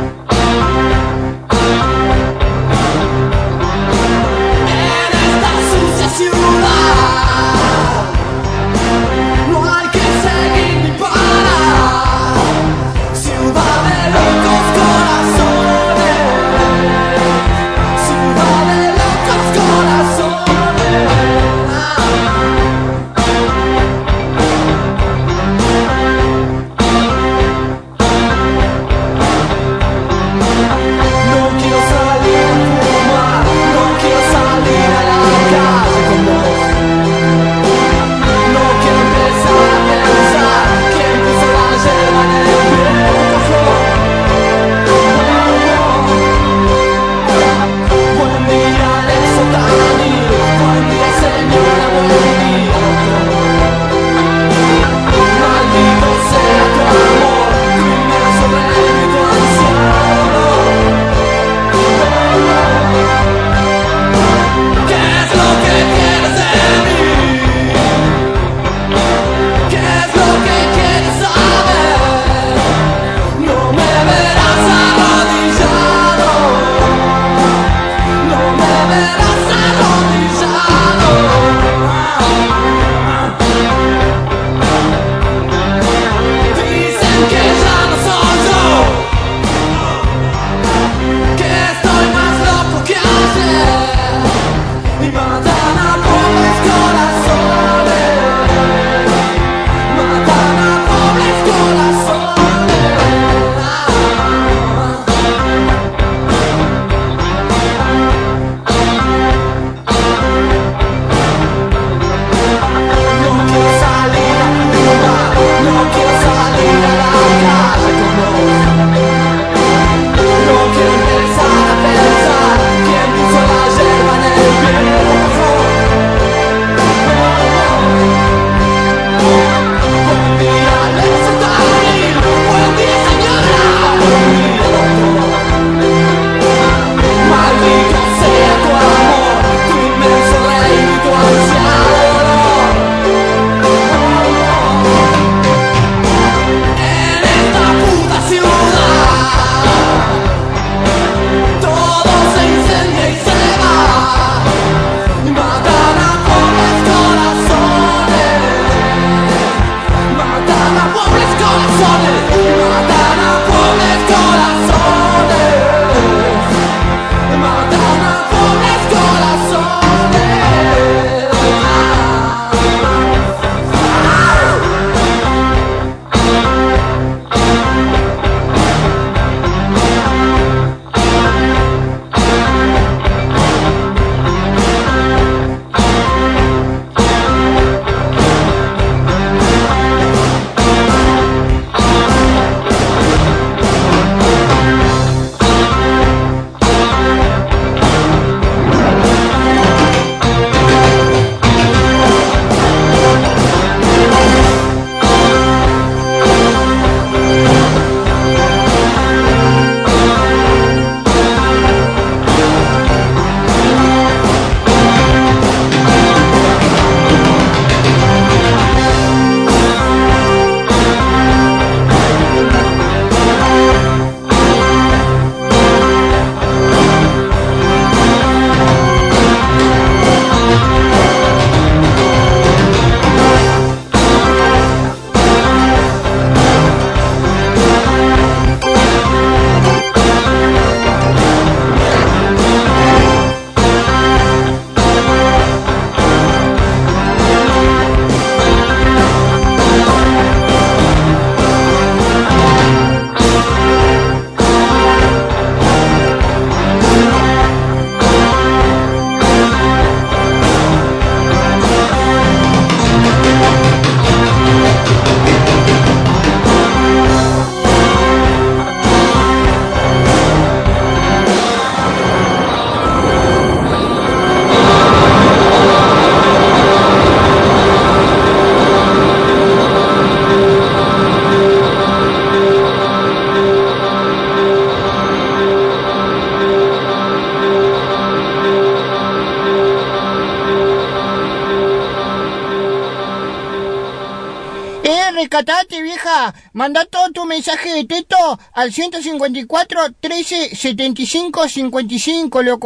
percatate, vieja. Manda todo tu mensaje de texto al ciento cincuenta y cuatro, trece, setenta y cinco, cincuenta y cinco, loco.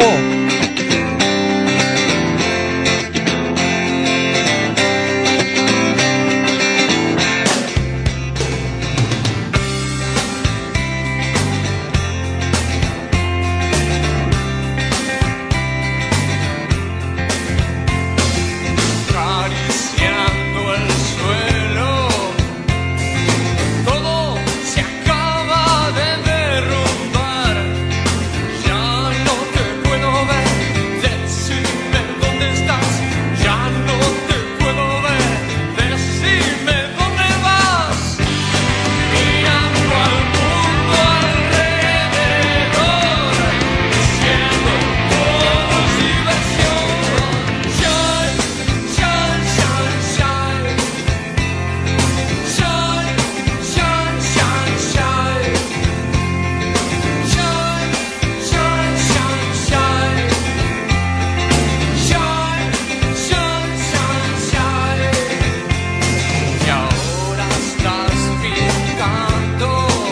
Acariciando el suelo, todo se acaba de derrumbar. Ya no te puedo ver, decime dónde estás. Ya no te puedo ver, decime dónde vas. Mirando al mundo alrededor, diciendo todo es diversión. Shine, shine, shine, shine. Shine, shine, shine, shine. Shine, shine, shine, shine. Shine, shine, shine, shine. Y ahora estás pintando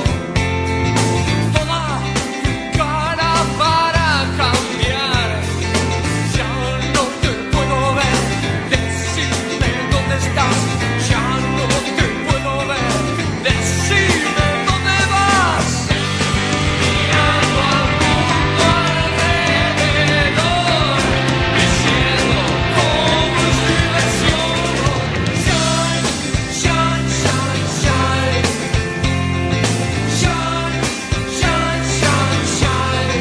toda tu cara para cambiar. Ya no te puedo ver, decime dónde estás. Ya no te puedo ver, decime dónde vas. Mirando al mundo alrededor, diciendo todo es diversión. Shine, shine, shine, shine. Shine, shine, shine, shine.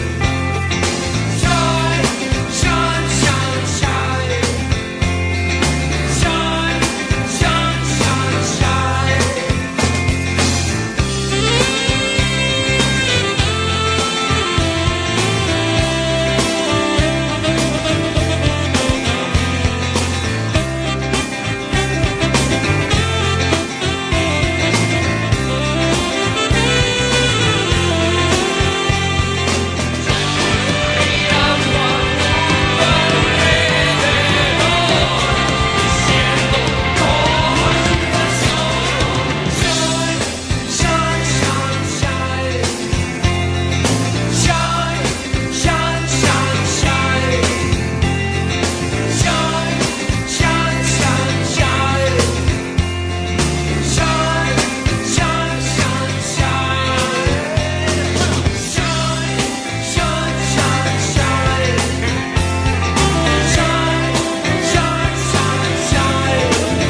Shine, shine, shine, shine. Shine, shine, shine, shine. Mirando al mundo alrededor, diciendo todo es diversión. Shine, shine, shine, shine. Shine, shine, shine, shine. Shine, shine, shine, shine. Shine, shine, shine, shine. Shine, shine, shine, shine. Shine, shine, shine, shine.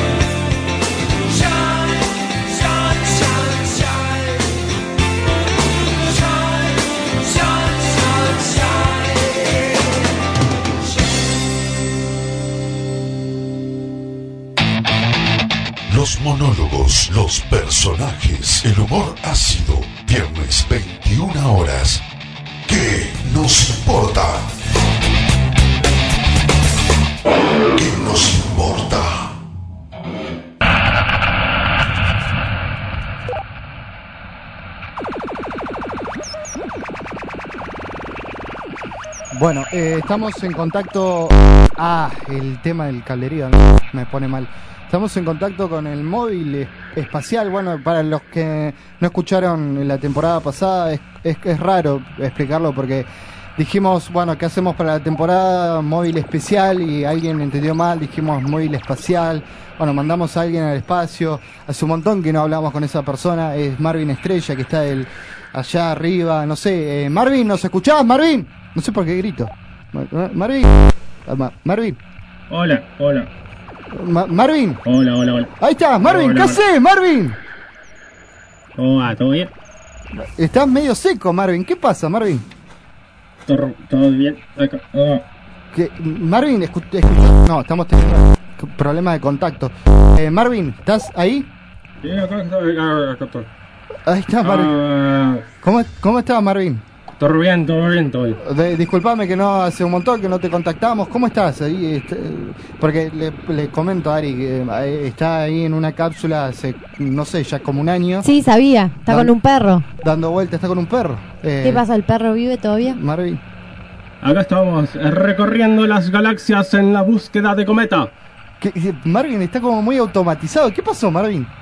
Shine, shine, shine, shine. Shine, shine, shine, shine. Los monólogos, los personajes, el humor ácido. Viernes veintiuna horas. ¿Qué nos importa? ¿Qué nos importa? Bueno, eh, estamos en contacto. Ah, el tema del cablerío, ¿no? Me pone mal. Estamos en contacto con el móvil eh, espacial. Bueno, para los que no escucharon la temporada pasada, es, es, es raro explicarlo porque dijimos, bueno, ¿qué hacemos para la temporada? Móvil especial, y alguien entendió mal, dijimos móvil espacial. Bueno, mandamos a alguien al espacio. Hace un montón que no hablamos con esa persona. Es Marvin Estrella, que está el, allá arriba. No sé, eh, Marvin, ¿nos escuchás, Marvin? No sé por qué grito. Mar- Marvin. Ma- Marvin. Hola, hola. Ma- Marvin. Hola, hola, hola. Ahí está, Marvin. Hola, ¿Qué hola. haces, Marvin? ¿Cómo va? ¿Todo bien? Estás medio seco, Marvin. ¿Qué pasa, Marvin? ¿Todo, todo bien? Acá. Oh. ¿Qué? Marvin, escu- escucha- No, estamos teniendo problemas de contacto. Eh, Marvin, ¿estás ahí? Sí, acá estoy, acá, acá estoy. Ahí está, Marvin. Ah, ¿Cómo, cómo estás, Marvin? todo bien, todo bien, todo bien. De- disculpame que no hace un montón que no te contactamos. ¿Cómo estás? Ahí, este, porque le, le comento a Ari que eh, está ahí en una cápsula hace, no sé, ya como un año. Sí, sabía. Está Dan- con un perro. Dando vuelta, está con un perro. Eh, ¿Qué pasa? ¿El perro vive todavía? Marvin. Acá estamos eh, recorriendo las galaxias en la búsqueda de cometa. ¿Qué- qué- Marvin está como muy automatizado. ¿Qué pasó, Marvin?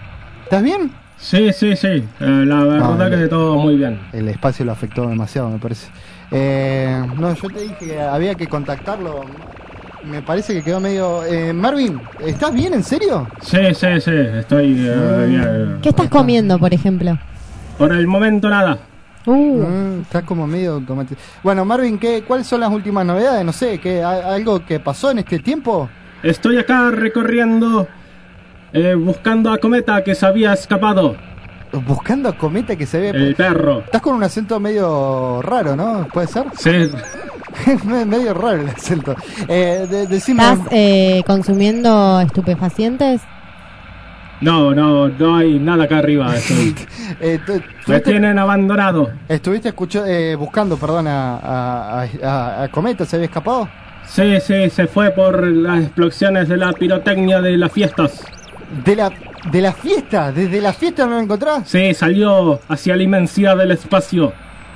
¿Estás bien? Sí, sí, sí. Eh, la verdad No, que todo muy bien. El espacio lo afectó demasiado, me parece. Eh, no, yo te dije que había que contactarlo. Me parece que quedó medio... Eh, Marvin, ¿estás bien, en serio? Sí, sí, sí. Estoy eh, bien. ¿Qué estás comiendo, por ejemplo? Por el momento nada. Uh. Mm, estás como medio automático. Bueno, Marvin, ¿qué, ¿cuáles son las últimas novedades? No sé, ¿qué, a- ¿algo que pasó en este tiempo? Estoy acá recorriendo, eh, buscando a Cometa que se había escapado. Buscando a Cometa que se ve... El perro. Estás con un acento medio raro, ¿no? ¿Puede ser? Sí. Medio raro el acento. Eh, de- decime... ¿Estás eh, consumiendo estupefacientes? No, no, no hay nada acá arriba. Estoy- eh, tu- Me tuviste- tienen abandonado. ¿Estuviste escucho- eh, buscando, perdón, a, a, a- a- a Cometa? ¿Se había escapado? Sí, sí, se fue por las explosiones de la pirotecnia de las fiestas. ¿De la, de la fiesta? ¿Desde la fiesta no lo encontrás? Sí, salió hacia la inmensidad del espacio.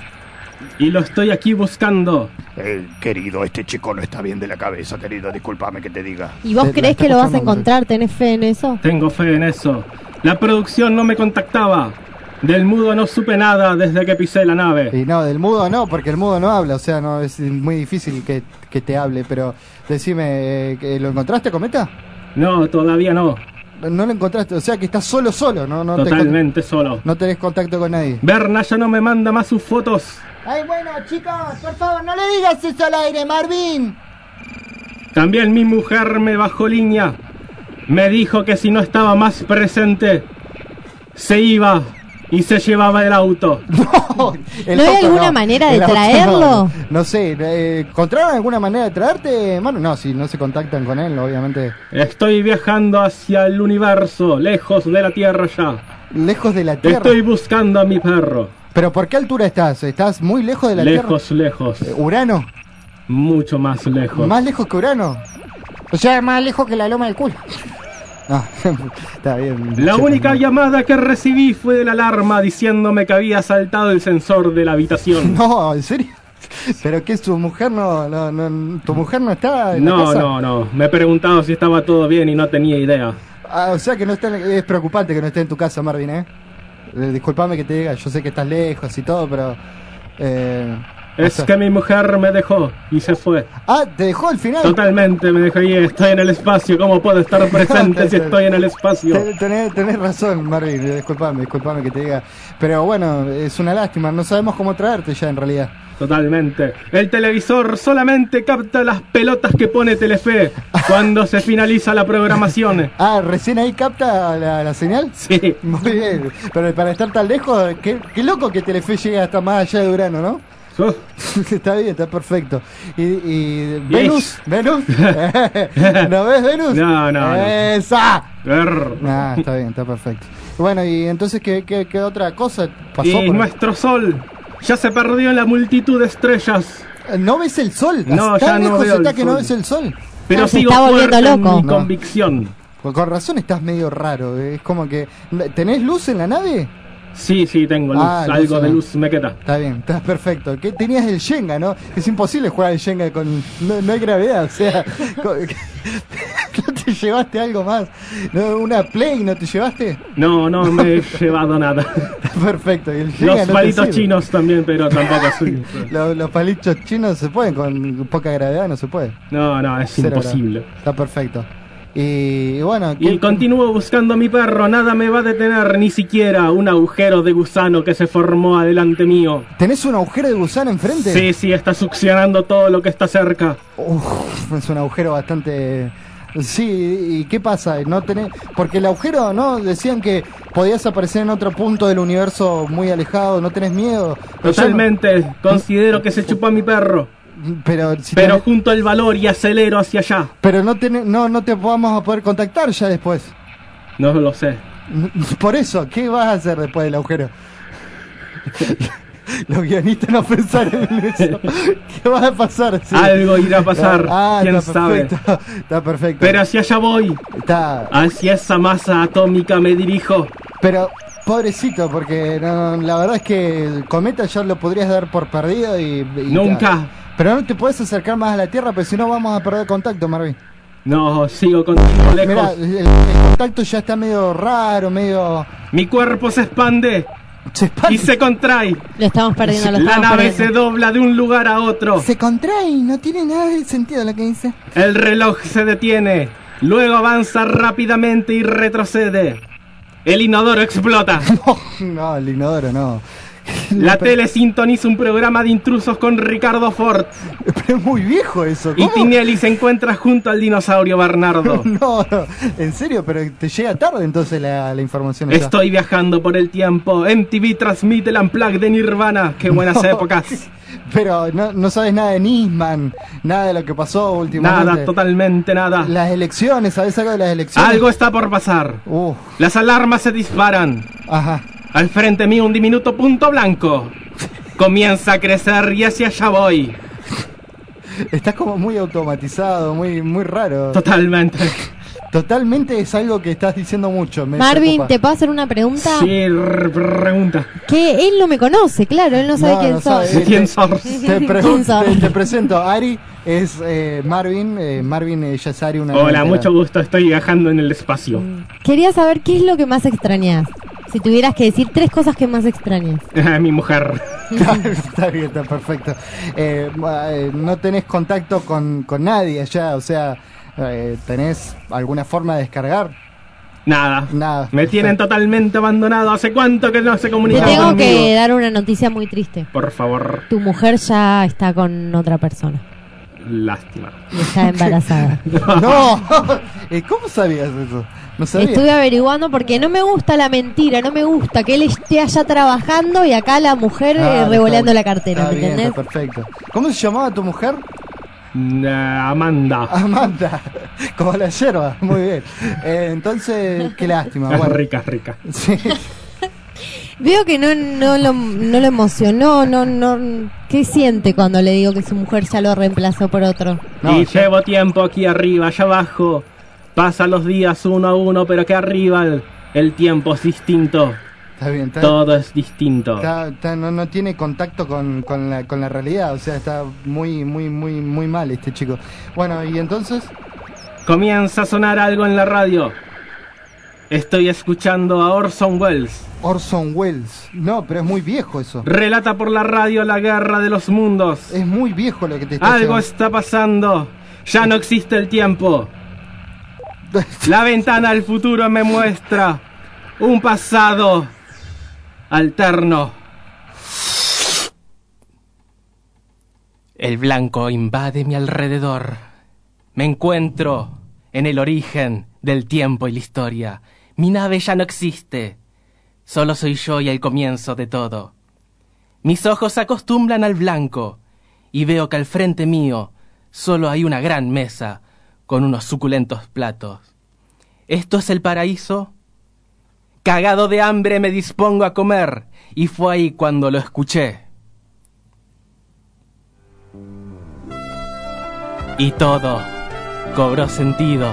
Y lo estoy aquí buscando. Eh, querido, este chico no está bien de la cabeza, querido, discúlpame que te diga. ¿Y vos creés que lo vas a encontrar? ¿Tenés fe en eso? Tengo fe en eso. La producción no me contactaba. Del mudo no supe nada desde que pisé la nave. Y no, del mudo no, porque el mudo no habla, o sea, no es muy difícil que, que te hable, pero decime, eh, que ¿lo encontraste, Cometa? No, todavía no. No lo encontraste, o sea que estás solo, solo, no, no, te- Totalmente solo. no tenés contacto con nadie. Berna ya no me manda más sus fotos. Ay, bueno, chicos, por favor, no le digas eso al aire, Marvin. También mi mujer me bajó línea. Me dijo que si no estaba más presente, se iba y se llevaba el auto. El ¿No hay auto alguna manera de el auto traerlo? No, no sé, eh, ¿encontraron alguna manera de traerte, mano? No, si no se contactan con él, obviamente. Estoy viajando hacia el universo, lejos de la Tierra ya. Lejos de la Tierra. Estoy buscando a mi perro. ¿Pero por qué altura estás? ¿Estás muy lejos de la Lejos, lejos. Tierra? ¿Urano? Mucho más lejos. ¿Más lejos que Urano? O sea, más lejos que la loma del culo. Ah, está bien. La Che, única llamada que recibí fue de la alarma diciéndome que había saltado el sensor de la habitación. No, ¿en serio? ¿Pero qué? ¿Tu mujer no, no, no- tu mujer no está en la No, casa? no, no. Me he preguntado si estaba todo bien y no tenía idea. Ah, o sea que no está en- es preocupante que no esté en tu casa, Marvin, ¿eh? Eh, Disculpame que te diga, yo sé que estás lejos y todo, pero... Eh, Es o sea- que mi mujer me dejó y se fue. Ah, ¿te dejó al final? Totalmente me dejó y estoy en el espacio. ¿Cómo puedo estar presente si estoy en el espacio? Ten- Tenés, tenés razón, Marvin, eh, disculpame, disculpame que te diga. Pero bueno, es una lástima, no sabemos cómo traerte ya en realidad. Totalmente. El televisor solamente capta las pelotas que pone Telefe cuando se finaliza la programación. Ah, ¿recién ahí capta la, la señal? Sí. Muy bien, pero para estar tan lejos, qué, qué loco que Telefe llega hasta más allá de Urano, ¿no? Oh. Está bien, está perfecto. ¿Y, y Venus? ¿Venus? ¿No ves Venus? No, no, no. ¡Esa! Grr. Ah, está bien, está perfecto. Bueno, y entonces, ¿qué, qué, qué otra cosa pasó? Y por- nuestro sol ya se perdió en la multitud de estrellas. ¿No ves el sol? No, ¿Tan ya no lejos veo está el que no sol. ves el sol? Pero Ah, se sigo está volviendo fuerte en loco. mi No. convicción. Pues con razón estás medio raro. Es como que... ¿Tenés luz en la nave? Sí, sí, tengo luz. Ah, luz Algo en de la- luz me queda. Está bien, está perfecto. ¿Qué tenías el Shenga, no? Es imposible jugar al Shenga con... No, no hay gravedad, o sea... con- ¿No te llevaste algo más? ¿No, ¿Una Play no te llevaste? No, no me he llevado nada. Perfecto. ¿Y el Shenga Los no te palitos sirve? chinos también, pero tampoco soy. Los, los palitos chinos se pueden, con poca gravedad no se puede. No, no, es Cero imposible. gravedad. Está perfecto. Y, y bueno... ¿qué- Y continúo buscando a mi perro, nada me va a detener, ni siquiera un agujero de gusano que se formó adelante mío. ¿Tenés un agujero de gusano enfrente? Sí, sí, está succionando todo lo que está cerca. Uf, es un agujero bastante... Sí, ¿y qué pasa? ¿No tenés... Porque el agujero, ¿no? Decían que podías aparecer en otro punto del universo muy alejado, ¿no tenés miedo? Pero ya no- Totalmente, considero que se chupó a mi perro. Pero, si Pero tenés- junto el valor y acelero hacia allá. pero no, tenés- no, no te vamos a poder contactar ya después. No lo sé. Por eso, ¿qué vas a hacer después del agujero? Los guionistas no pensaron en eso. ¿Qué va a pasar? Sí. Algo irá a pasar, Ah, quién está sabe. perfecto, Está perfecto. Pero hacia allá voy. Está... Hacia esa masa atómica me dirijo. Pero, pobrecito, porque no, la verdad es que el cometa ya lo podrías dar por perdido y... y Nunca. Pero no te puedes acercar más a la Tierra, porque si no vamos a perder contacto, Marvin. No, sigo contigo lejos. Mirá, el, el contacto ya está medio raro, medio... Mi cuerpo se expande. Se expande. Y se contrae. Lo estamos perdiendo, lo La estamos nave perdiendo. se dobla de un lugar a otro. Se contrae, no tiene nada de sentido lo que dice. El reloj se detiene. Luego avanza rápidamente y retrocede. El inodoro explota. No, no, el inodoro no. La tele sintoniza un programa de intrusos con Ricardo Ford. Pero es muy viejo eso. Y ¿Cómo? Tinelli se encuentra junto al dinosaurio Bernardo. No, no, en serio, pero te llega tarde entonces la, la información. esa. Estoy viajando por el tiempo. M T V transmite el Unplugged de Nirvana. Qué buenas No, épocas. Pero no, no sabes nada de Nisman, nada de lo que pasó últimamente. Nada, totalmente nada. Las elecciones, ¿sabes algo de las elecciones? Algo está por pasar. Uf. Las alarmas se disparan. Ajá. Al frente mío un diminuto punto blanco. Comienza a crecer y hacia allá voy. Estás como muy automatizado, muy, muy raro. Totalmente. Totalmente es algo que estás diciendo mucho. Me Marvin, preocupa. ¿te puedo hacer una pregunta? Sí, r- pregunta. Que él no me conoce, claro, él no sabe No, quién no soy. sabe. ¿Quién sos? Te, pregun- ¿Quién sos? te, te presento, Ari es eh, Marvin, eh, Marvin eh, ya es Ari, una Hola, noventera. mucho gusto. Estoy viajando en el espacio. Quería saber qué es lo que más extrañas. Si tuvieras que decir tres cosas que más extrañas. Mi mujer. Está bien, está perfecto. Eh, eh, no tenés contacto con, con nadie allá, o sea, eh, ¿tenés alguna forma de descargar? Nada. Nada. Me tienen totalmente abandonado. ¿Hace cuánto que no se Te comunican tengo conmigo? que dar una noticia muy triste. Por favor. Tu mujer ya está con otra persona. Lástima. Y está embarazada. No, Eh, ¿cómo sabías eso? No sabía. Estuve averiguando porque no me gusta la mentira, no me gusta que él esté allá trabajando y acá la mujer eh, Claro, revoleando está- la cartera, está ¿me bien, entendés? está perfecto. ¿Cómo se llamaba tu mujer? Nah, Amanda. Amanda, como la yerba, muy bien. Eh, entonces, qué lástima. Es Bueno. rica, rica. Sí. Veo que no, no, lo, no lo emocionó, no, no. ¿Qué siente cuando le digo que su mujer ya lo reemplazó por otro? y llevo tiempo aquí arriba, allá abajo. Pasan los días uno a uno, pero aquí arriba el, el tiempo es distinto. Está bien, está Todo es distinto. Está- está- no, no tiene contacto con, con, la, con la realidad, o sea, está muy, muy, muy, muy mal este chico. Bueno, y entonces, Comienza a sonar algo en la radio. Estoy escuchando a Orson Welles. Orson Welles. No, pero es muy viejo eso. Relata por la radio la guerra de los mundos. Es muy viejo lo que te está Algo llevando. está pasando. Ya no existe el tiempo. La ventana al futuro me muestra un pasado alterno. El blanco invade mi alrededor. Me encuentro en el origen del tiempo y la historia. Mi nave ya no existe. Solo soy yo y el comienzo de todo. Mis ojos se acostumbran al blanco y veo que al frente mío solo hay una gran mesa con unos suculentos platos. ¿Esto es el paraíso? Cagado de hambre me dispongo a comer y fue ahí cuando lo escuché. Y todo cobró sentido.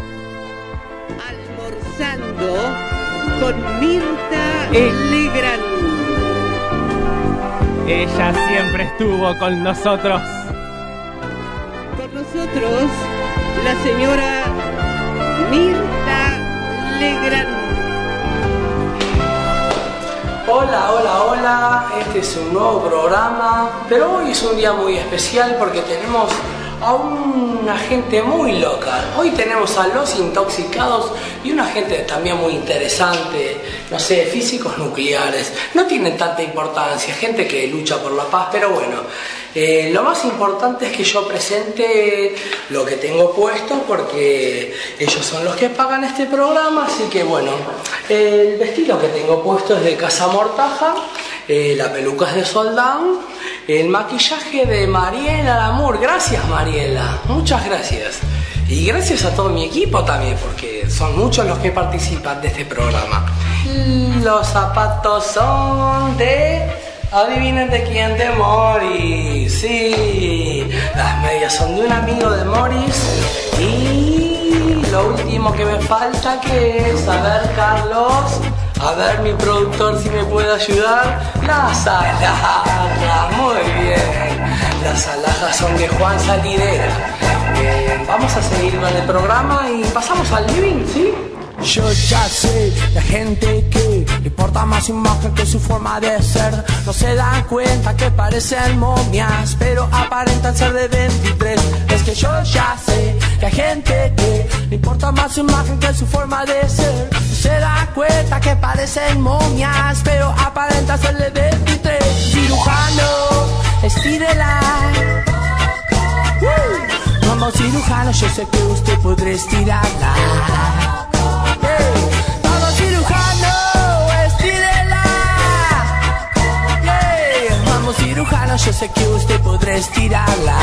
Almorzando con Mirta Eh. Legrand. Ella siempre estuvo con nosotros. Con nosotros, la señora Mirta Legrand. Hola, hola, hola, este es un nuevo programa, pero hoy es un día muy especial porque tenemos a una gente muy loca. Hoy tenemos a los intoxicados y una gente también muy interesante, no sé, físicos nucleares, no tienen tanta importancia, gente que lucha por la paz, pero bueno, eh, lo más importante es que yo presente lo que tengo puesto porque ellos son los que pagan este programa, así que bueno, el vestido que tengo puesto es de Casa Mortaja, eh, la peluca es de Soldán, el maquillaje de Mariela Lamour. Gracias, Mariela, muchas gracias. Y gracias a todo mi equipo también, porque son muchos los que participan de este programa. Los zapatos son de... Adivinen de quién, de Morris. Sí, las medias son de un amigo de Morris. Y lo último que me falta que es, a ver, Carlos, a ver, mi productor, si me puede ayudar. Las alhajas, muy bien. Las alhajas son de Juan Salidera. eh, vamos a seguir con el programa y pasamos al living, ¿sí? Yo ya sé, la gente que le importa más su imagen que su forma de ser. No se dan cuenta que parecen momias, pero aparentan ser de veintitrés. Es que yo ya sé, que hay gente que le importa más su imagen que su forma de ser. No se dan cuenta que parecen momias, pero aparentan ser de veintitrés. Cirujano, estírela. Uh, vamos cirujano, yo sé que usted podrá estirarla. Vamos cirujano, estírela. Yeah. Vamos cirujano, yo sé que usted podrá estirarla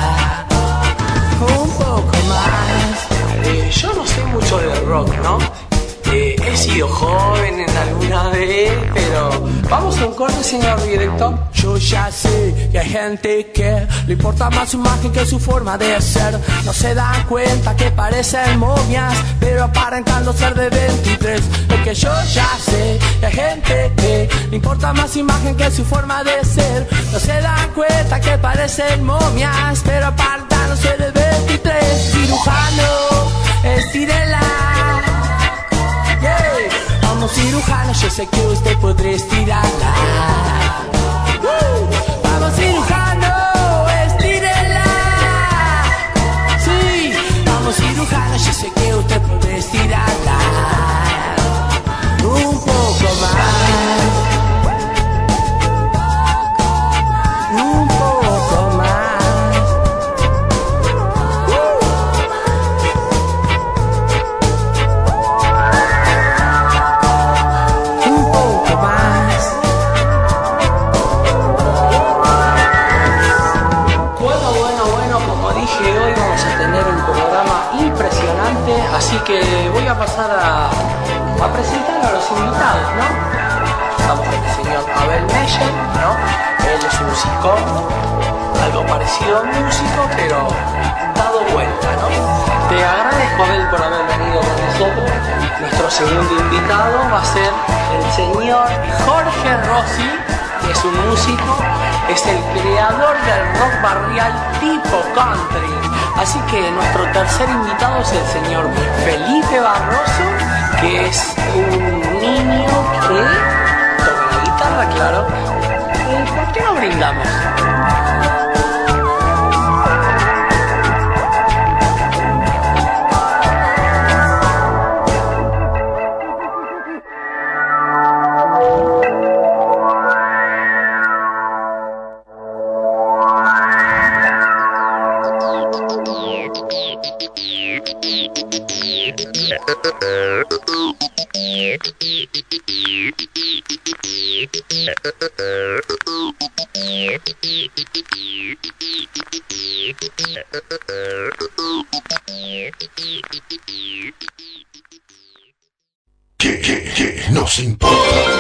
un poco más. Eh, yo no sé mucho de rock, ¿no? Eh, he sido joven en alguna vez, pero vamos a un corte, señor director. Yo ya sé que hay gente que le importa más su imagen que su forma de ser. No se dan cuenta que parecen momias, pero aparentando ser de veintitrés. Es que yo ya sé que hay gente que le importa más su imagen que su forma de ser. No se dan cuenta que parecen momias, pero aparentando ser de veintitrés. Cirujano, estírela. Yeah. Vamos cirujano, yo sé que usted podrá estirarla. Uh. Vamos cirujano, estírela. Sí, vamos cirujano, yo sé que usted podrá estirarla un poco más. Un poco más. Así que voy a pasar a, a presentar a los invitados, ¿no? Estamos con el señor Abel Meyer, ¿no? Él es un psicólogo, algo parecido a un músico, pero dado vuelta, ¿no? Te agradezco, Abel, por haber venido con nosotros. Nuestro segundo invitado va a ser el señor Jorge Rossi, que es un músico, es el creador del rock barrial tipo country. Así que nuestro tercer invitado es el señor Felipe Barroso, que es un niño que toca la guitarra, claro. ¿Por qué no brindamos? ¿Qué, qué, qué nos importa?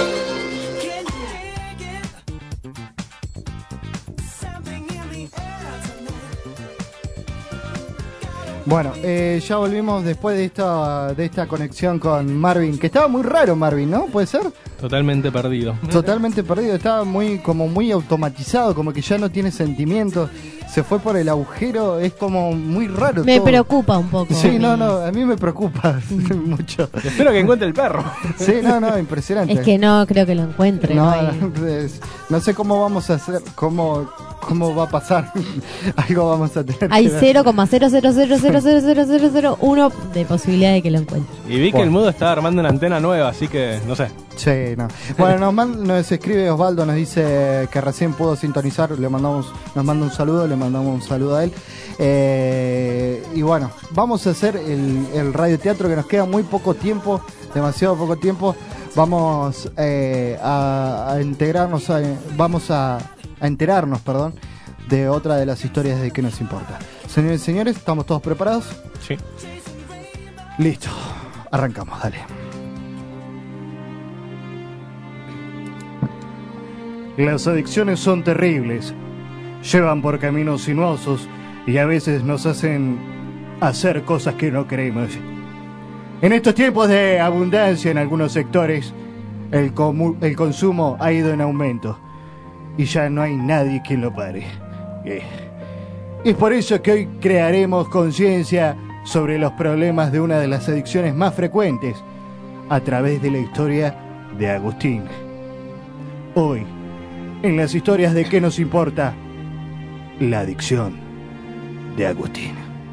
Bueno, eh, ya volvimos después de esta de esta conexión con Marvin, que estaba muy raro Marvin, ¿no? ¿Puede ser? Totalmente perdido. Totalmente perdido, estaba muy como muy automatizado, como que ya no tiene sentimientos, se fue por el agujero, es como muy raro. Me todo. preocupa un poco. Sí, no, no, a mí me preocupa mucho. Espero que encuentre el perro. Sí, no, no, impresionante. Es que no creo que lo encuentre. No, ¿no? es- no sé cómo vamos a hacer, cómo, cómo va a pasar. Algo vamos a tener Hay que ver. cero coma cero cero cero cero cero cero cero cero uno de posibilidad de que lo encuentre. Y vi que Bueno. el mudo estaba armando una antena nueva, así que no sé. Sí, no. Bueno, nos, man- nos escribe Osvaldo, nos dice que recién pudo sintonizar, le mandamos, nos manda un saludo, le mandamos un saludo a él. Eh, y bueno, vamos a hacer el, el radioteatro, que nos queda muy poco tiempo, demasiado poco tiempo. Vamos eh, a, a integrarnos, a- vamos a, a enterarnos, perdón, de otra de las historias de qué nos importa. Señores y señores, ¿estamos todos preparados? Sí. Listo, arrancamos, dale. Las adicciones son terribles, llevan por caminos sinuosos y a veces nos hacen hacer cosas que no queremos. En estos tiempos de abundancia en algunos sectores, el, comu- el consumo ha ido en aumento y ya no hay nadie que lo pare. Eh, Y es por eso que hoy crearemos conciencia sobre los problemas de una de las adicciones más frecuentes a través de la historia de Agustín. Hoy, en las historias de ¿Qué nos importa? La adicción de Agustín.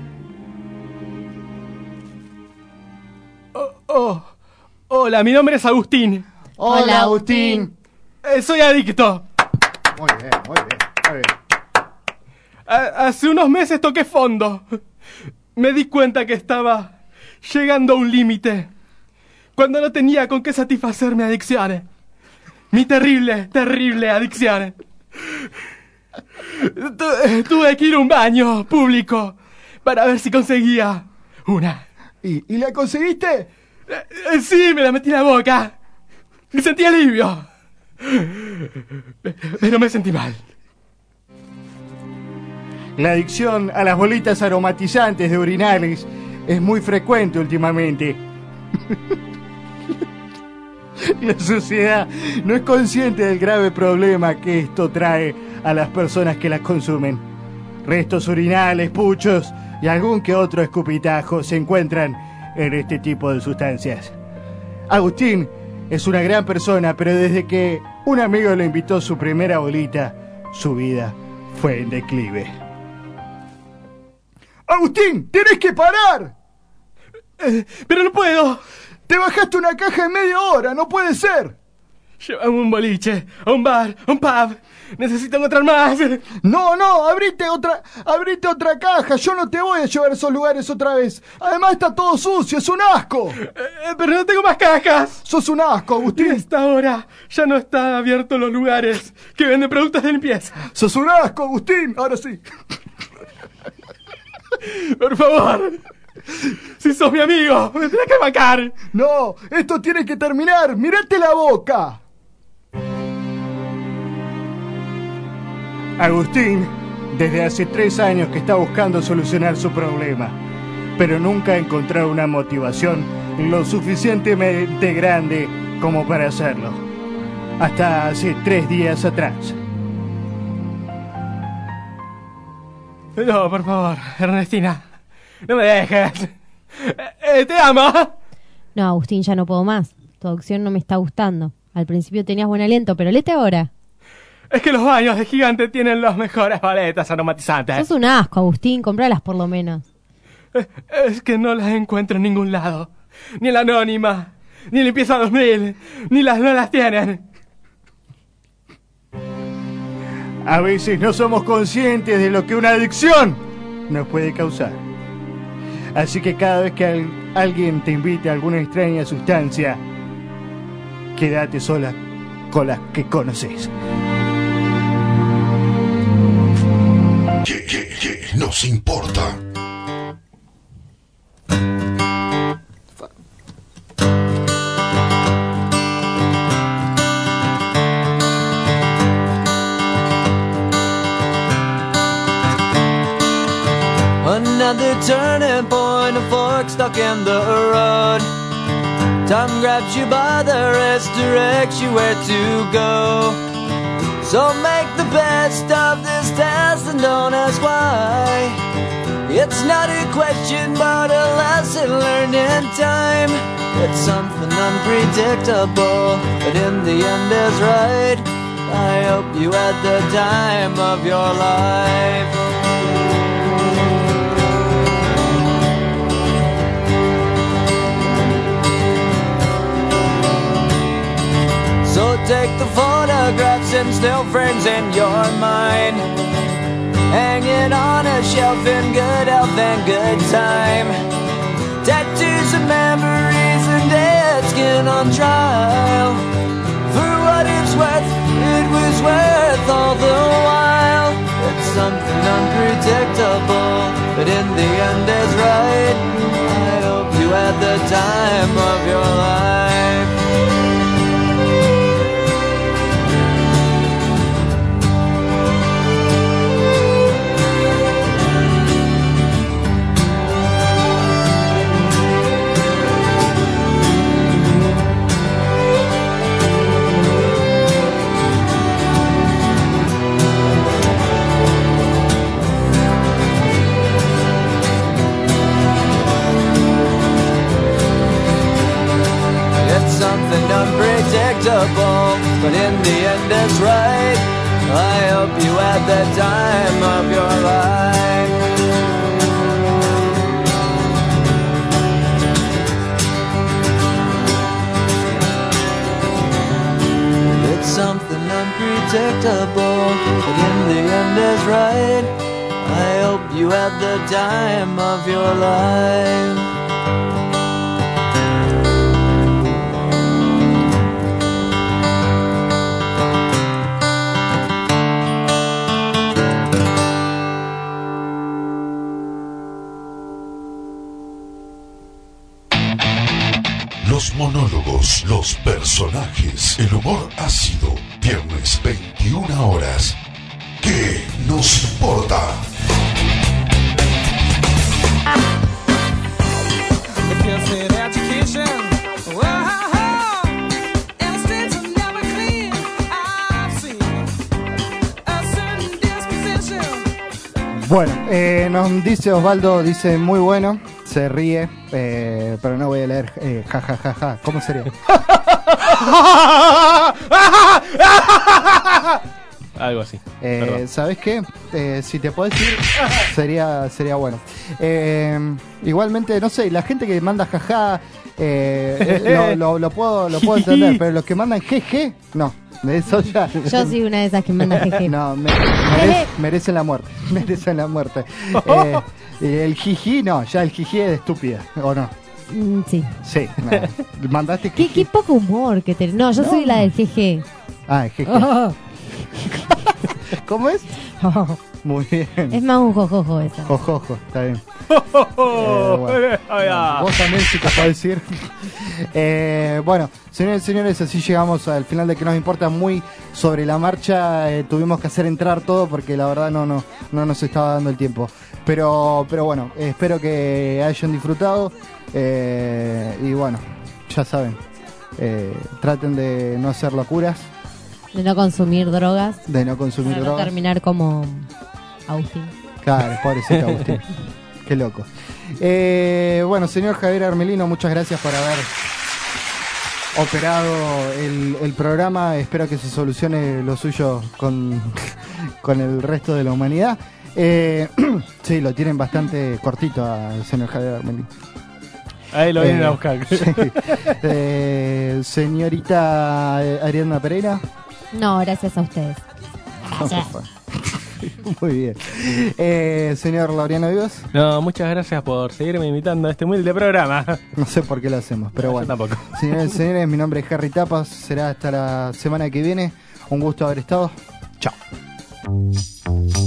Oh, oh, hola, mi nombre es Agustín. Hola, Agustín. Eh, soy adicto. Muy bien, muy bien, muy bien. Ha- hace unos meses toqué fondo. Me di cuenta que estaba llegando a un límite. Cuando no tenía con qué satisfacer mis adicciones. Mi terrible, terrible adicción. Tu- tuve que ir a un baño público para ver si conseguía una. ¿Y, y la conseguiste? Eh, Sí, me la metí en la boca. Y sentí alivio. Pero me sentí mal. La adicción a las bolitas aromatizantes de urinales es muy frecuente últimamente. La sociedad no es consciente del grave problema que esto trae a las personas que las consumen. Restos urinales, puchos y algún que otro escupitajo se encuentran en este tipo de sustancias. Agustín es una gran persona, pero desde que un amigo le invitó su primera bolita, su vida fue en declive. ¡Agustín! ¡Tenés que parar! Eh, pero no puedo. ¡Te bajaste una caja en media hora! ¡No puede ser! Llévame a un boliche, a un bar, a un pub. Necesito encontrar más. No, no, abrite otra, abrite otra caja. Yo no te voy a llevar a esos lugares otra vez. Además está todo sucio, es un asco. Eh, pero no tengo más cajas. Sos un asco, Agustín. A esta hora ya no están abiertos los lugares que venden productos de limpieza. Sos un asco, Agustín. Ahora sí. Por favor. Si sos mi amigo, me tenés que bancar. No, esto tiene que terminar. Mírate la boca. Agustín, desde hace tres años que está buscando solucionar su problema, pero nunca ha encontrado una motivación lo suficientemente grande como para hacerlo. Hasta hace tres días atrás. No, por favor, Ernestina, no me dejes. Eh, eh, te amo. No, Agustín, ya no puedo más. Tu adicción no me está gustando. Al principio tenías buen aliento, pero lete ahora. Es que los baños de Gigante tienen las mejores paletas aromatizantes. Sos un asco, Agustín. Compralas por lo menos. Eh, Es que no las encuentro en ningún lado. Ni en la Anónima, ni en Limpieza dos mil, ni las no las tienen. A veces no somos conscientes de lo que una adicción nos puede causar. Así que cada vez que al- alguien te invite a alguna extraña sustancia, quédate sola con las que conoces. ¿Qué, qué, qué nos importa? Another turning point, a fork stuck in the road. Time grabs you by the wrist, directs you where to go. So make the best of this test and don't ask why. It's not a question but a lesson learned in time. It's something unpredictable, but in the end is right. I hope you had the time of your life. So take the photographs and still frames in your mind, hanging on a shelf in good health and good time. Tattoos of memories and dead skin on trial. For what it's worth, it was worth all the while. It's something unpredictable, but in the end is right. I hope you had the time of your life. at the time of your life. It's something unpredictable, but in the end is right. I hope you had the time of your life. Los monólogos, los personajes, el humor ácido. Viernes veintiuna horas. ¿Qué nos importa? Bueno, eh, nos dice Osvaldo, dice muy bueno, se ríe, eh, pero no voy a leer eh, ja ja ja ja. ¿Cómo sería? Algo así. Eh, ¿Sabes qué? Eh, si te puedo decir, sería, sería bueno. Eh, igualmente, no sé, la gente que manda jaja, eh, lo, lo, lo puedo, lo puedo entender, pero los que mandan jeje, no. Eso ya. Yo soy una de esas que manda jeje. No, me, merece, merecen la muerte. Merecen la muerte. Eh, el jiji, no, ya el jiji es de estúpida, ¿o no? Mm, sí. Sí, no. Mandaste ¿Qué, qué poco humor que te... No, yo No. soy la del jeje. Ah, el jeje. ¿Cómo es? Muy bien. Es más un jojojo esa. Jojojo, está bien. Eh, bueno. Bueno, vos también, si te puedo decir. Eh, bueno, señores y señores, así llegamos al final de Que Nos Importa. Muy sobre la marcha, eh, tuvimos que hacer entrar todo porque la verdad no, no, no nos estaba dando el tiempo. Pero, pero bueno, eh, espero que hayan disfrutado. Eh, y bueno, ya saben, eh, traten de no hacer locuras, De no consumir drogas. de no consumir Para no drogas. terminar como Agustín. Claro, pobrecito Agustín. Qué loco. Eh, bueno, señor Javier Armelino, muchas gracias por haber operado el, el programa. Espero que se solucione lo suyo con, con el resto de la humanidad. Eh, sí, lo tienen bastante cortito al señor Javier Armelino. Ahí lo vienen Eh, a buscar. sí. Eh, señorita Ariadna Pereira. No, gracias a ustedes. Gracias. Muy bien. Eh, señor Laureano Vivas. No, muchas gracias por seguirme invitando a este humilde programa. No sé por qué lo hacemos, pero Yo bueno. tampoco. Señores y señores, mi nombre es Harry Tapas. Será hasta la semana que viene. Un gusto haber estado. Chao.